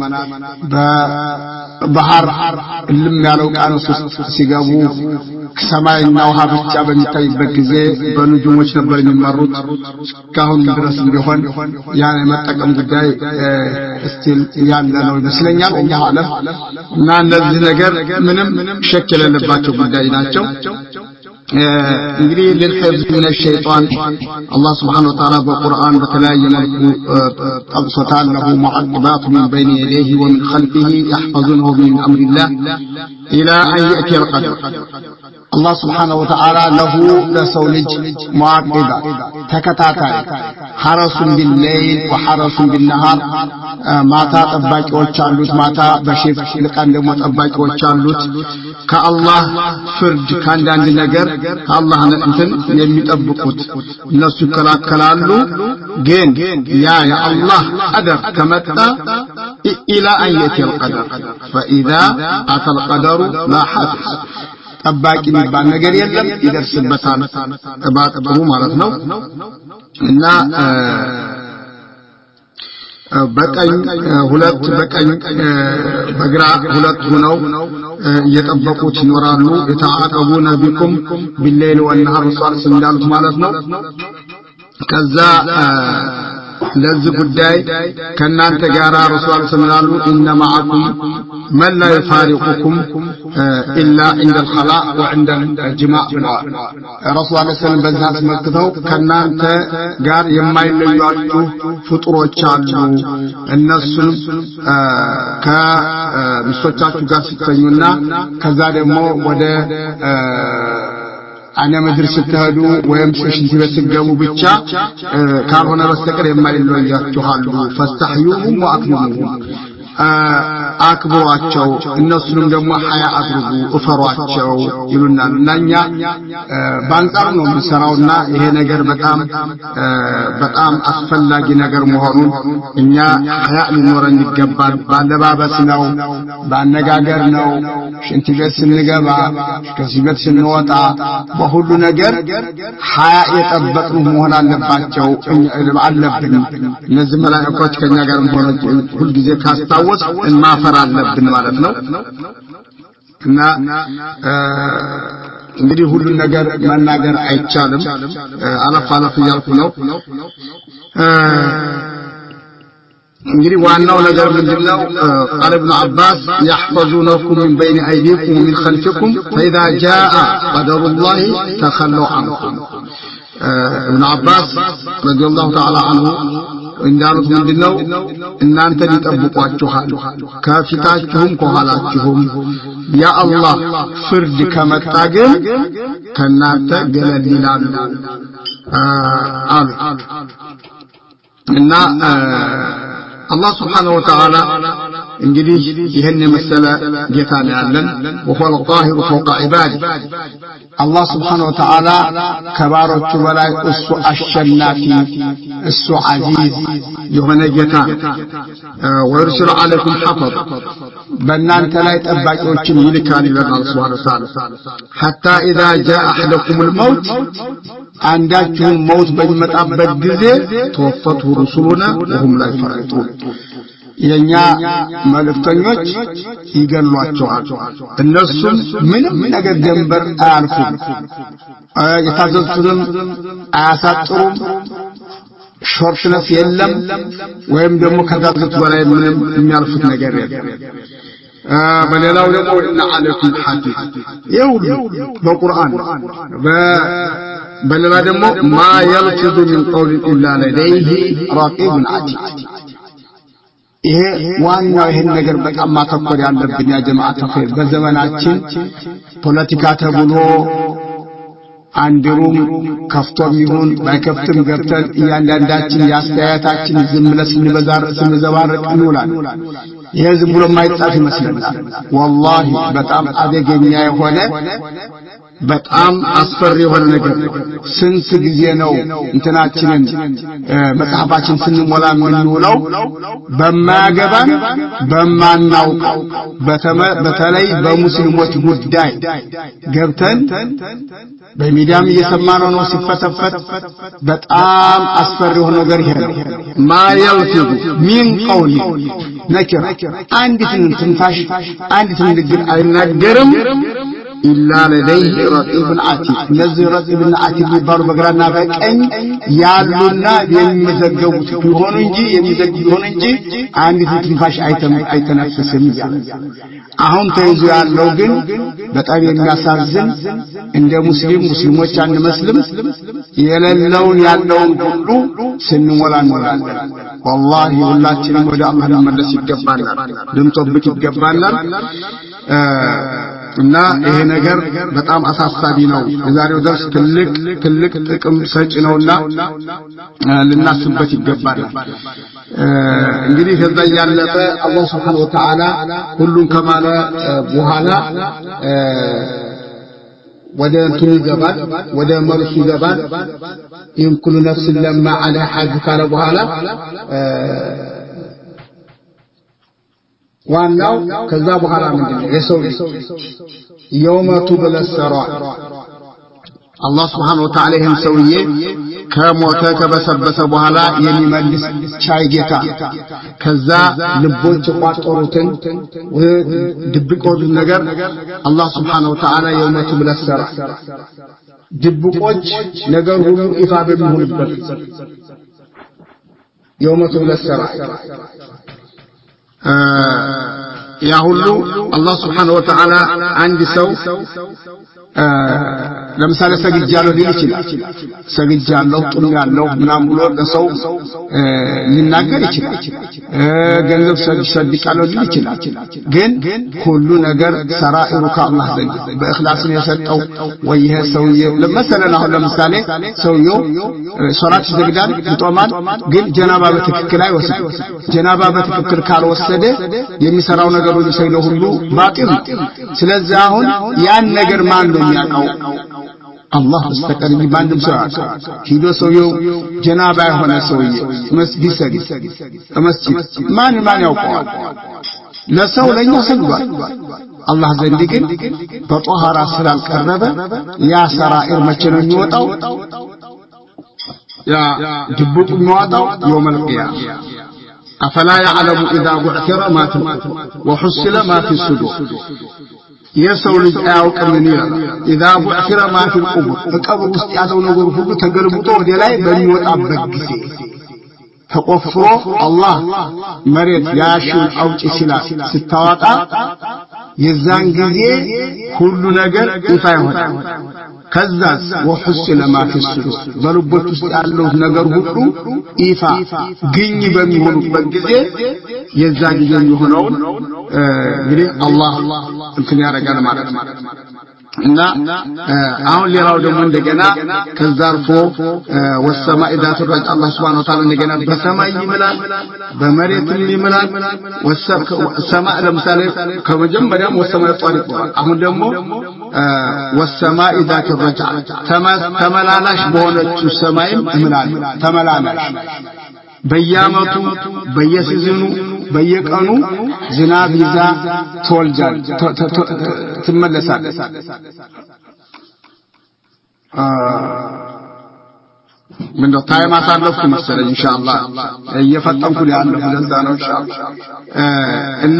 በባህር ልም ያለው ቃኖስ ውስጥ ሲገቡ ሰማይና ውሃ ብቻ በሚታይበት ጊዜ በንጁሞች ነበር የሚመሩት እስካሁን ድረስ ቢሆን ያን የመጠቀም ጉዳይ እስቲል ያለ ነው ይመስለኛል አላህ አለም እና እነዚህ ነገር ምንም ሸክ የሌለባቸው ጉዳይ ናቸው እንግዲህ ለልህፍዝ من الشيطان الله سبحانه وتعالى بالقرآن በተለያየ መልኩ ጠቅሶታል له معقبات من بين يديه ومن خلفه يحفظونه من أمر الله إلى أن يأتي القدر الله سبحانه وتعالى له لسولج معقبة تكتاكاي حرس بالليل وحرس بالنهار ማታ ጠባቂዎች አሉት ማታ በሽፍ ለቀን ደግሞ ጠባቂዎች አሉት ከአላህ ፍርድ ካንዳንድ ነገር ከአላህ እንትን የሚጠብቁት እነሱ ይከላከላሉ ግን ያ የአላህ ቀደር ከመጣ ኢላ አየት القدر فاذا اتى القدر لا حافظ ጠባቂ የሚባል ነገር የለም ይደርስበታል ተባጥሩ ማለት ነው እና በቀኝ ሁለት በቀኝ በግራ ሁለት ሆነው እየጠበቁት ይኖራሉ የተዓቀቡና ቢኩም بالليل والنهار ሷል እንዳሉት ማለት ነው ከዛ ለዚህ ጉዳይ ከናንተ ጋር ረሱል ሰለላሁ ኢነ ማዓኩም መን ላ ይፋሪቁኩም ኢላ عند الخلاء وعند الجماع ብለዋል ረሱል ሰለላሁ በዛ አስመልክተው ከናንተ ጋር የማይለዩአችሁ ፍጡሮች አሉ እነሱም ከሚስቶቻችሁ ጋር ሲተኙና ከዛ ደግሞ ወደ አነ ምድር ስትሄዱ ወይም ሽንት ቤት ስትገቡ ብቻ ካልሆነ በስተቀር የማይለዩአችሁ አሉ ፈስተህዩሁም ወአክሪሙሁም አክብሯቸው እነሱንም ደግሞ ሐያ አድርጉ እፈሯቸው ይሉናል እናኛ ባንጻር ነው ምንሰራውና ይሄ ነገር በጣም በጣም አስፈላጊ ነገር መሆኑን እኛ ሐያ ሊኖረን ይገባል ባለባበስ ነው ባነጋገር ነው ሽንት ቤት ስንገባ ከዚህ ቤት ስንወጣ በሁሉ ነገር ሐያ የጠበቅን መሆን አለባቸው አለብን እነዚህ መላእክቶች ከኛ ጋር መሆን ሁሉ ጊዜ ካስታወስ ማፈር አለብን ማለት ነው እና እንግዲህ ሁሉ ነገር መናገር አይቻልም አለፍ አለፍ ያልኩ ነው እንግዲህ ዋናው ነገር ምንድነው ቃል ኢብኑ አባስ يحفظونكم من بين ايديكم ومن خلفكم فاذا جاء قدر الله تخلوا عنكم ابن عباس رضي الله تعالى عنه እንዳሉት ምንድነው እናንተ ሊጠብቋችኋል ከፊታችሁም ከኋላችሁም ያ አላህ ፍርድ ከመጣ ግን ከናንተ ገለል ይላሉ አሉ እና አላህ Subhanahu Wa Ta'ala እንግዲህ ይሄን የመሰለ ጌታ ነው ያለን وهو القاهر فوق عباده አላህ Subhanahu Wa Ta'ala ከባሮቹ በላይ እሱ አሸናፊ እሱ አዚዝ የሆነ ጌታ ወይርሰሉ አለይኩም ሐፈዝ በእናንተ ላይ ጠባቂዎችን ይልካል ይላል Subhanahu Wa Ta'ala حتى اذا جاء احدكم الموت አንዳችሁም ሞት በሚመጣበት ጊዜ ተወፈቱ ሩሱሉና ወሁም ላይ ፈረጡን የኛ መልእክተኞች ይገሏቸዋል እነሱም ምንም ነገር ደንበር አያልፉም የታዘዙትንም አያሳጥሩም ሾርትነስ የለም ወይም ደግሞ ከታዘዙት በላይ ምንም የሚያልፉት ነገር የለም በሌላው ደግሞ እና አለይኩም ሐዲስ ይሁሉ በቁርአን በሌላ ደግሞ ማ يلفظ من قول الا لديه رقيب عتيد ይሄ ዋናው ይሄን ነገር በጣም ማተኮር ያለብን ያ ጀማዓ ተኸይር በዘመናችን ፖለቲካ ተብሎ አንድሩም ከፍቶም ይሁን ባይከፍትም ገብተን እያንዳንዳችን ያስተያየታችን ዝም ብለን ስንበዛር ስንዘባርቅ እንውላለን ይሄ ዝም ብሎ ማይጻፍ ይመስለናል والله በጣም አደገኛ የሆነ በጣም አስፈሪ የሆነ ነገር ስንት ጊዜ ነው እንትናችንን መጽሐፋችን ስንሞላ ምንውለው በማያገባን በማናውቀው በተለይ በሙስሊሞች ጉዳይ ገብተን በሚዲያም እየሰማነው ነው ሲፈተፈት በጣም አስፈሪ የሆነ ነገር ይሄ ነው ማ يلفظ من قول ነከረ አንዲትን ትንፋሽ አንዲትን ንግግር አይናገርም إلا لديه رقيب عتيد نزل رقيب عتيد يبارو بغرانا በቀኝ ያሉና የሚዘገቡት ቢሆኑ እንጂ የሚዘግቡ ቢሆኑ እንጂ አንዲት ትንፋሽ አይተም አይተነፍስም ይላል አሁን ተይዞ ያለው ግን በጣም የሚያሳዝን እንደ ሙስሊም ሙስሊሞች አንመስልም የሌለውን ያለውን ሁሉ ስንሞላ እንሞላለን والله ሁላችንም ወደ አላህ መመለስ ይገባናል ልንጦብቅ ይገባናል እና ይሄ ነገር በጣም አሳሳቢ ነው የዛሬው ደርስ ትልቅ ትልቅ ጥቅም ሰጪ ነውና ልናስብበት ይገባል እንግዲህ ከዛ ያለፈ አላህ Subhanahu Wa Ta'ala ሁሉን ከማለ በኋላ ወደ እንትን ይገባል ወደ መልሱ ይገባል ይን ኩሉ ነፍስ ለማ አለ ሐጅ ካለ በኋላ ዋናው ከዛ በኋላ ምንድነው የሰው يوم تبلى السرائر الله سبحانه وتعالى ይህን ሰውዬ ከሞተ ከበሰበሰ በኋላ የሚመልስ ቻይ ጌታ ከዛ ልቦች ቋጠሩትን ድብቆት ነገር الله سبحانه وتعالى يوم تبلى السرائر ድብቆች ነገር ሁሉ ይፋ በሚሆንበት يوم تبلى السرائر يا هلو الله سبحانه وتعالى عندي سو ለምሳሌ ሰግጃለሁ ሊል ይችላል ሰግጃለሁ ጡኛለሁ ምናምን ብሎ ለሰው ሊናገር ይችላል ገንዘብ ሰድቃለሁ ሊል ይችላል ግን ሁሉ ነገር ሰራኢሩ ከአላህ ዘንድ በእኽላስ ነው የሰጠው ወይ ይሄ ሰውዬ ለምሳሌ አሁን ለምሳሌ ሰውየው ሶላት ይሰግዳል ይጦማል ግን ጀናባ በትክክል አይወስድም ጀናባ በትክክል ካልወሰደ የሚሰራው ነገር ሁሉ ሰይለው ሁሉ ባጢል ስለዚህ አሁን ያን ነገር ማን ነው የሚያውቀው አላህ በስተቀር ማንም ሰው ያውቀው ሂዶ ሰውየው ጀናባ የሆነ ሰውዬ መስጊድ ሰግድ መስጊድ ማን ማን ያውቀዋል ለሰው ለኛ ሰግዷል አላህ ዘንድ ግን በጧሃራ ስላልቀረበ ያ ሰራኢር መቼ ነው የሚወጣው ያ ድብቁ የሚወጣው يوم القيامه أفلا يعلم إذا بعثر ما في وحصل ما في الصدور يسول الآوك من يرى إذا بعثر ما في القبر القبر وستعادوا نقول فوق تقلبطوا ودلاي بنيوت أبقسي تقفروا الله مريت ياشون أوج إسلاس ستواتا يزان جزيه كل نجر إفايهون كذاس وحصل ما في الصدور بلبت استعلوا نجر هلو إفا جني بميهون بجزيه يزان جزيه يهونون እንግዲህ አላህ እንትን ያረጋል ማለት ነው እና አሁን ሌላው ደግሞ እንደገና ከዛርፎ ወሰማኢ ذات الرجع الله سبحانه وتعالى እንደገና በሰማይ ይምላል በመሬትም ይምላል ወሰማእ ለምሳሌ ከመጀመሪያም ወሰማይ ጧሪቅ አሁን ደግሞ ወሰማኢ ذات الرجع ተመላላሽ በሆነችው ሰማይም ይምላል ተመላላሽ በየአመቱ በየሲዝኑ በየቀኑ ዝናብ ይዛ ተወልጃል ትመለሳለች من دو تايم አሳለፍኩ መሰለኝ ኢንሻአላህ እየፈጠንኩ ያለው ለዛ ነው ኢንሻአላህ እና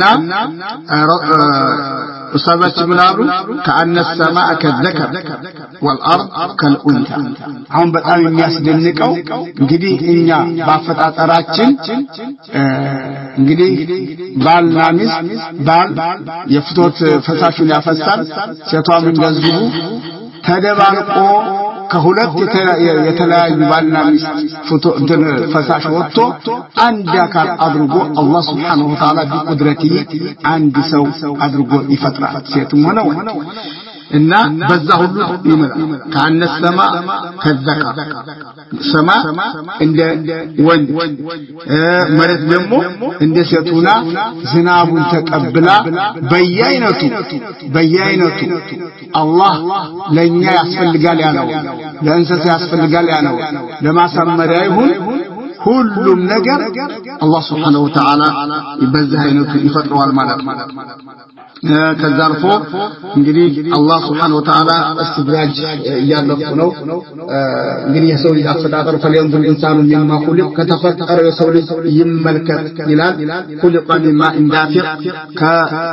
ኡስታዞች ምናሉ ከአነ السماء كالذكر والارض كالانثى አሁን በጣም የሚያስደንቀው እንግዲህ እኛ ባፈጣጠራችን እንግዲህ ባልና ሚስት ባል የፍቶት ፈሳሹን ያፈሳል ሴቷም እንደዚሁ ተደባልቆ ከሁለት የተለያዩ ባልና ሚስት ፍቶ እንትን ፈሳሽ ወጥቶ አንድ አካል አድርጎ አላህ Subhanahu Wa Ta'ala በቁድረቱ አንድ ሰው አድርጎ ይፈጥራል ሴትም ሆነ ወንድ እና በዛ ሁሉ ይመላል ካነ السماء كالذكر ሰማይ እንደ ወንድ መሬት ደግሞ እንደ ሴቱና ዝናቡን ተቀብላ በየአይነቱ በየአይነቱ አላህ ለኛ ያስፈልጋል ያለው ለእንስሳ ያስፈልጋል ያለው ለማሳመሪያ ይሁን ሁሉም ነገር አላህ Subhanahu Wa Ta'ala በዛ አይነቱ ይፈጥረዋል ማለት ነው ከዛልፎ እንግዲህ አላህ Subhanahu Wa Ta'ala እስትድራጅ ያለፈ ነው እንግዲህ የሰው ልጅ አፈጣጠር ፈለንዙ ኢንሳኑ ሚማ خلق ከተፈጠረው የሰው ልጅ ይመልከት ይላል خلق مما اندافق ከ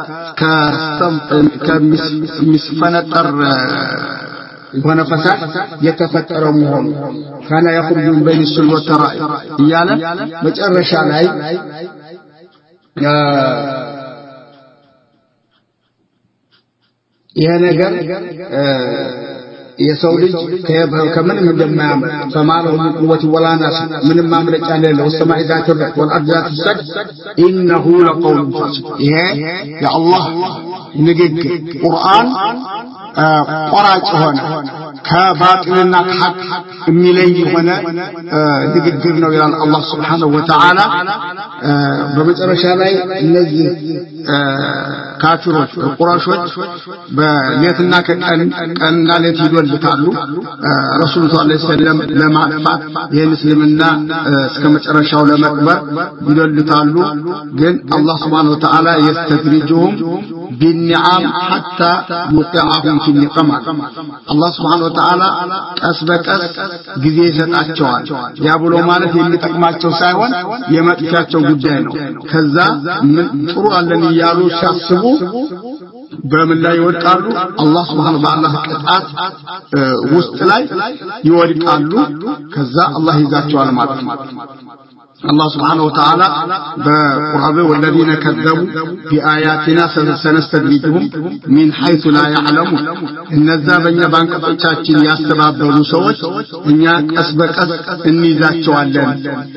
ከሚስፈነጠር የሆነ ፈሳሽ የተፈጠረው መሆኑ ካና يخرج من بين الصلب والترائب ይያለ መጨረሻ ላይ ይሄ ነገር የሰው ልጅ ከመንም እንደማያመልጥ فماله من قوة ولا ناصر ምንም ማምለጫ እንደሌለው والسماء ذات الرجع والأرض ذات الصدع إنه لقول فصل ይሄ የአላህ ንግግር ቁርአን ቆራጭ ሆነ ከባጥልና ከሐቅ የሚለይ ሆነ ንግግር ነው ይላል አላህ Subhanahu Wa Ta'ala በመጨረሻ ላይ እነዚህ ካፊሮች ቁራሾች በሌትና ከቀን ቀንና ሌት ይወልታሉ ረሱል ሰለላሁ ዐለይሂ ወሰለም ለማጥፋት የእስልምና እስከ መጨረሻው ለመቅበር ይወልታሉ ግን አላህ Subhanahu Wa Ta'ala يستدرجهم بالنعم حتى يوقعهم في النقمة الله سبحانه وتعالى ቀስ በቀስ ጊዜ ይሰጣቸዋል ያ ብሎ ማለት የሚጠቅማቸው ሳይሆን የመጥፊያቸው ጉዳይ ነው ከዛ ምን ጥሩ አለን ይያሉ ሲያስቡ በምን ላይ ይወድቃሉ አላህ Subhanahu Wa Ta'ala ቅጣት ውስጥ ላይ ይወድቃሉ ከዛ አላህ ይዛቸዋል ማለት ነው الله سبحانه وتعالى بقرآن والذين كذبوا بآياتنا سنستدرجهم من حيث لا يعلمون إن الزابن بانك فتاتين يستبابلوا سوت إن أسبك إني ذات شوالين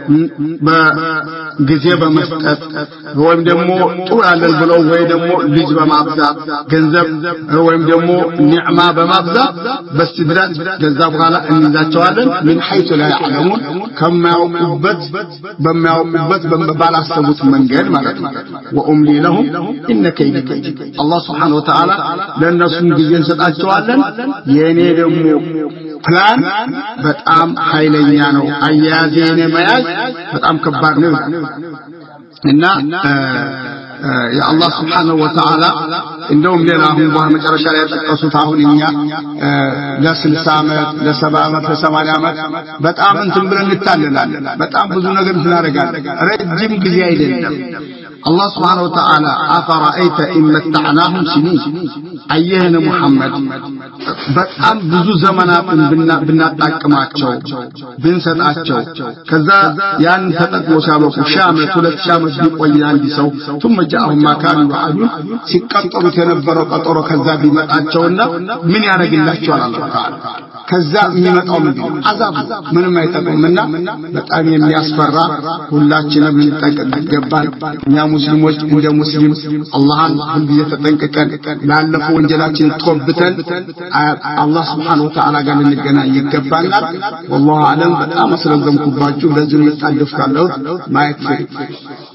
بجزيبة مسكت هو يمدمو طول على البلو هو يمدمو لجبة مابزا جنزب هو يمدمو نعمة بمابزا بس تدرات جزاب غالا إني ذات شوالين من حيث لا يعلمون كما يقبت بما يقبت بما سبوت من غير ማለት وأملي لهم إن كيد كيد الله سبحانه وتعالى ለነሱም ጊዜ እንሰጣቸዋለን የኔ ደግሞ ፕላን በጣም ኃይለኛ ነው አያያዜኔ መያዝ በጣም ከባድ ነው እና يا الله سبحانه وتعالى እንደውም ሌላውን በኋላ መጨረሻ ላይ ተጠቀሱት አሁን እኛ ለ60 ዓመት ለ70 ዓመት ለ80 ዓመት በጣም እንትን ብለን እንታለላለን በጣም ብዙ ነገር እናደርጋለን ረጅም ጊዜ አይደለም الله سبحانه وتعالى أفرأيت إن متعناهم سنين أيهن محمد በጣም ብዙ ዘመናት ብናጣቀማቸው ብንሰጣቸው ከዛ ያን ተጠቅሞ ሲያበቁ ሻመት ሁለት ሻመት ቢቆያል ዲሰው ثم جاءهم ما كانوا يعدون ሲቀጠሩት የነበረው ቀጠሮ ከዛ ቢመጣቸውና ምን ያደርግላቸዋል አላህ ተዓላ ከዛ የሚመጣው ምንድነው አዛብ ምንም አይጠቅምና በጣም የሚያስፈራ ሁላችንም ልንጠነቀቅ ይገባል እኛ ሙስሊሞች እንደ ሙስሊም አላህን ሁሉ ተጠንቅቀን ላለፈው ወንጀላችን ተወብተን الله سبحانه وتعالى قال لنا يقبلنا والله أعلم بتأمل سلزمكم باجو لازم يتعلف كله ما يكفي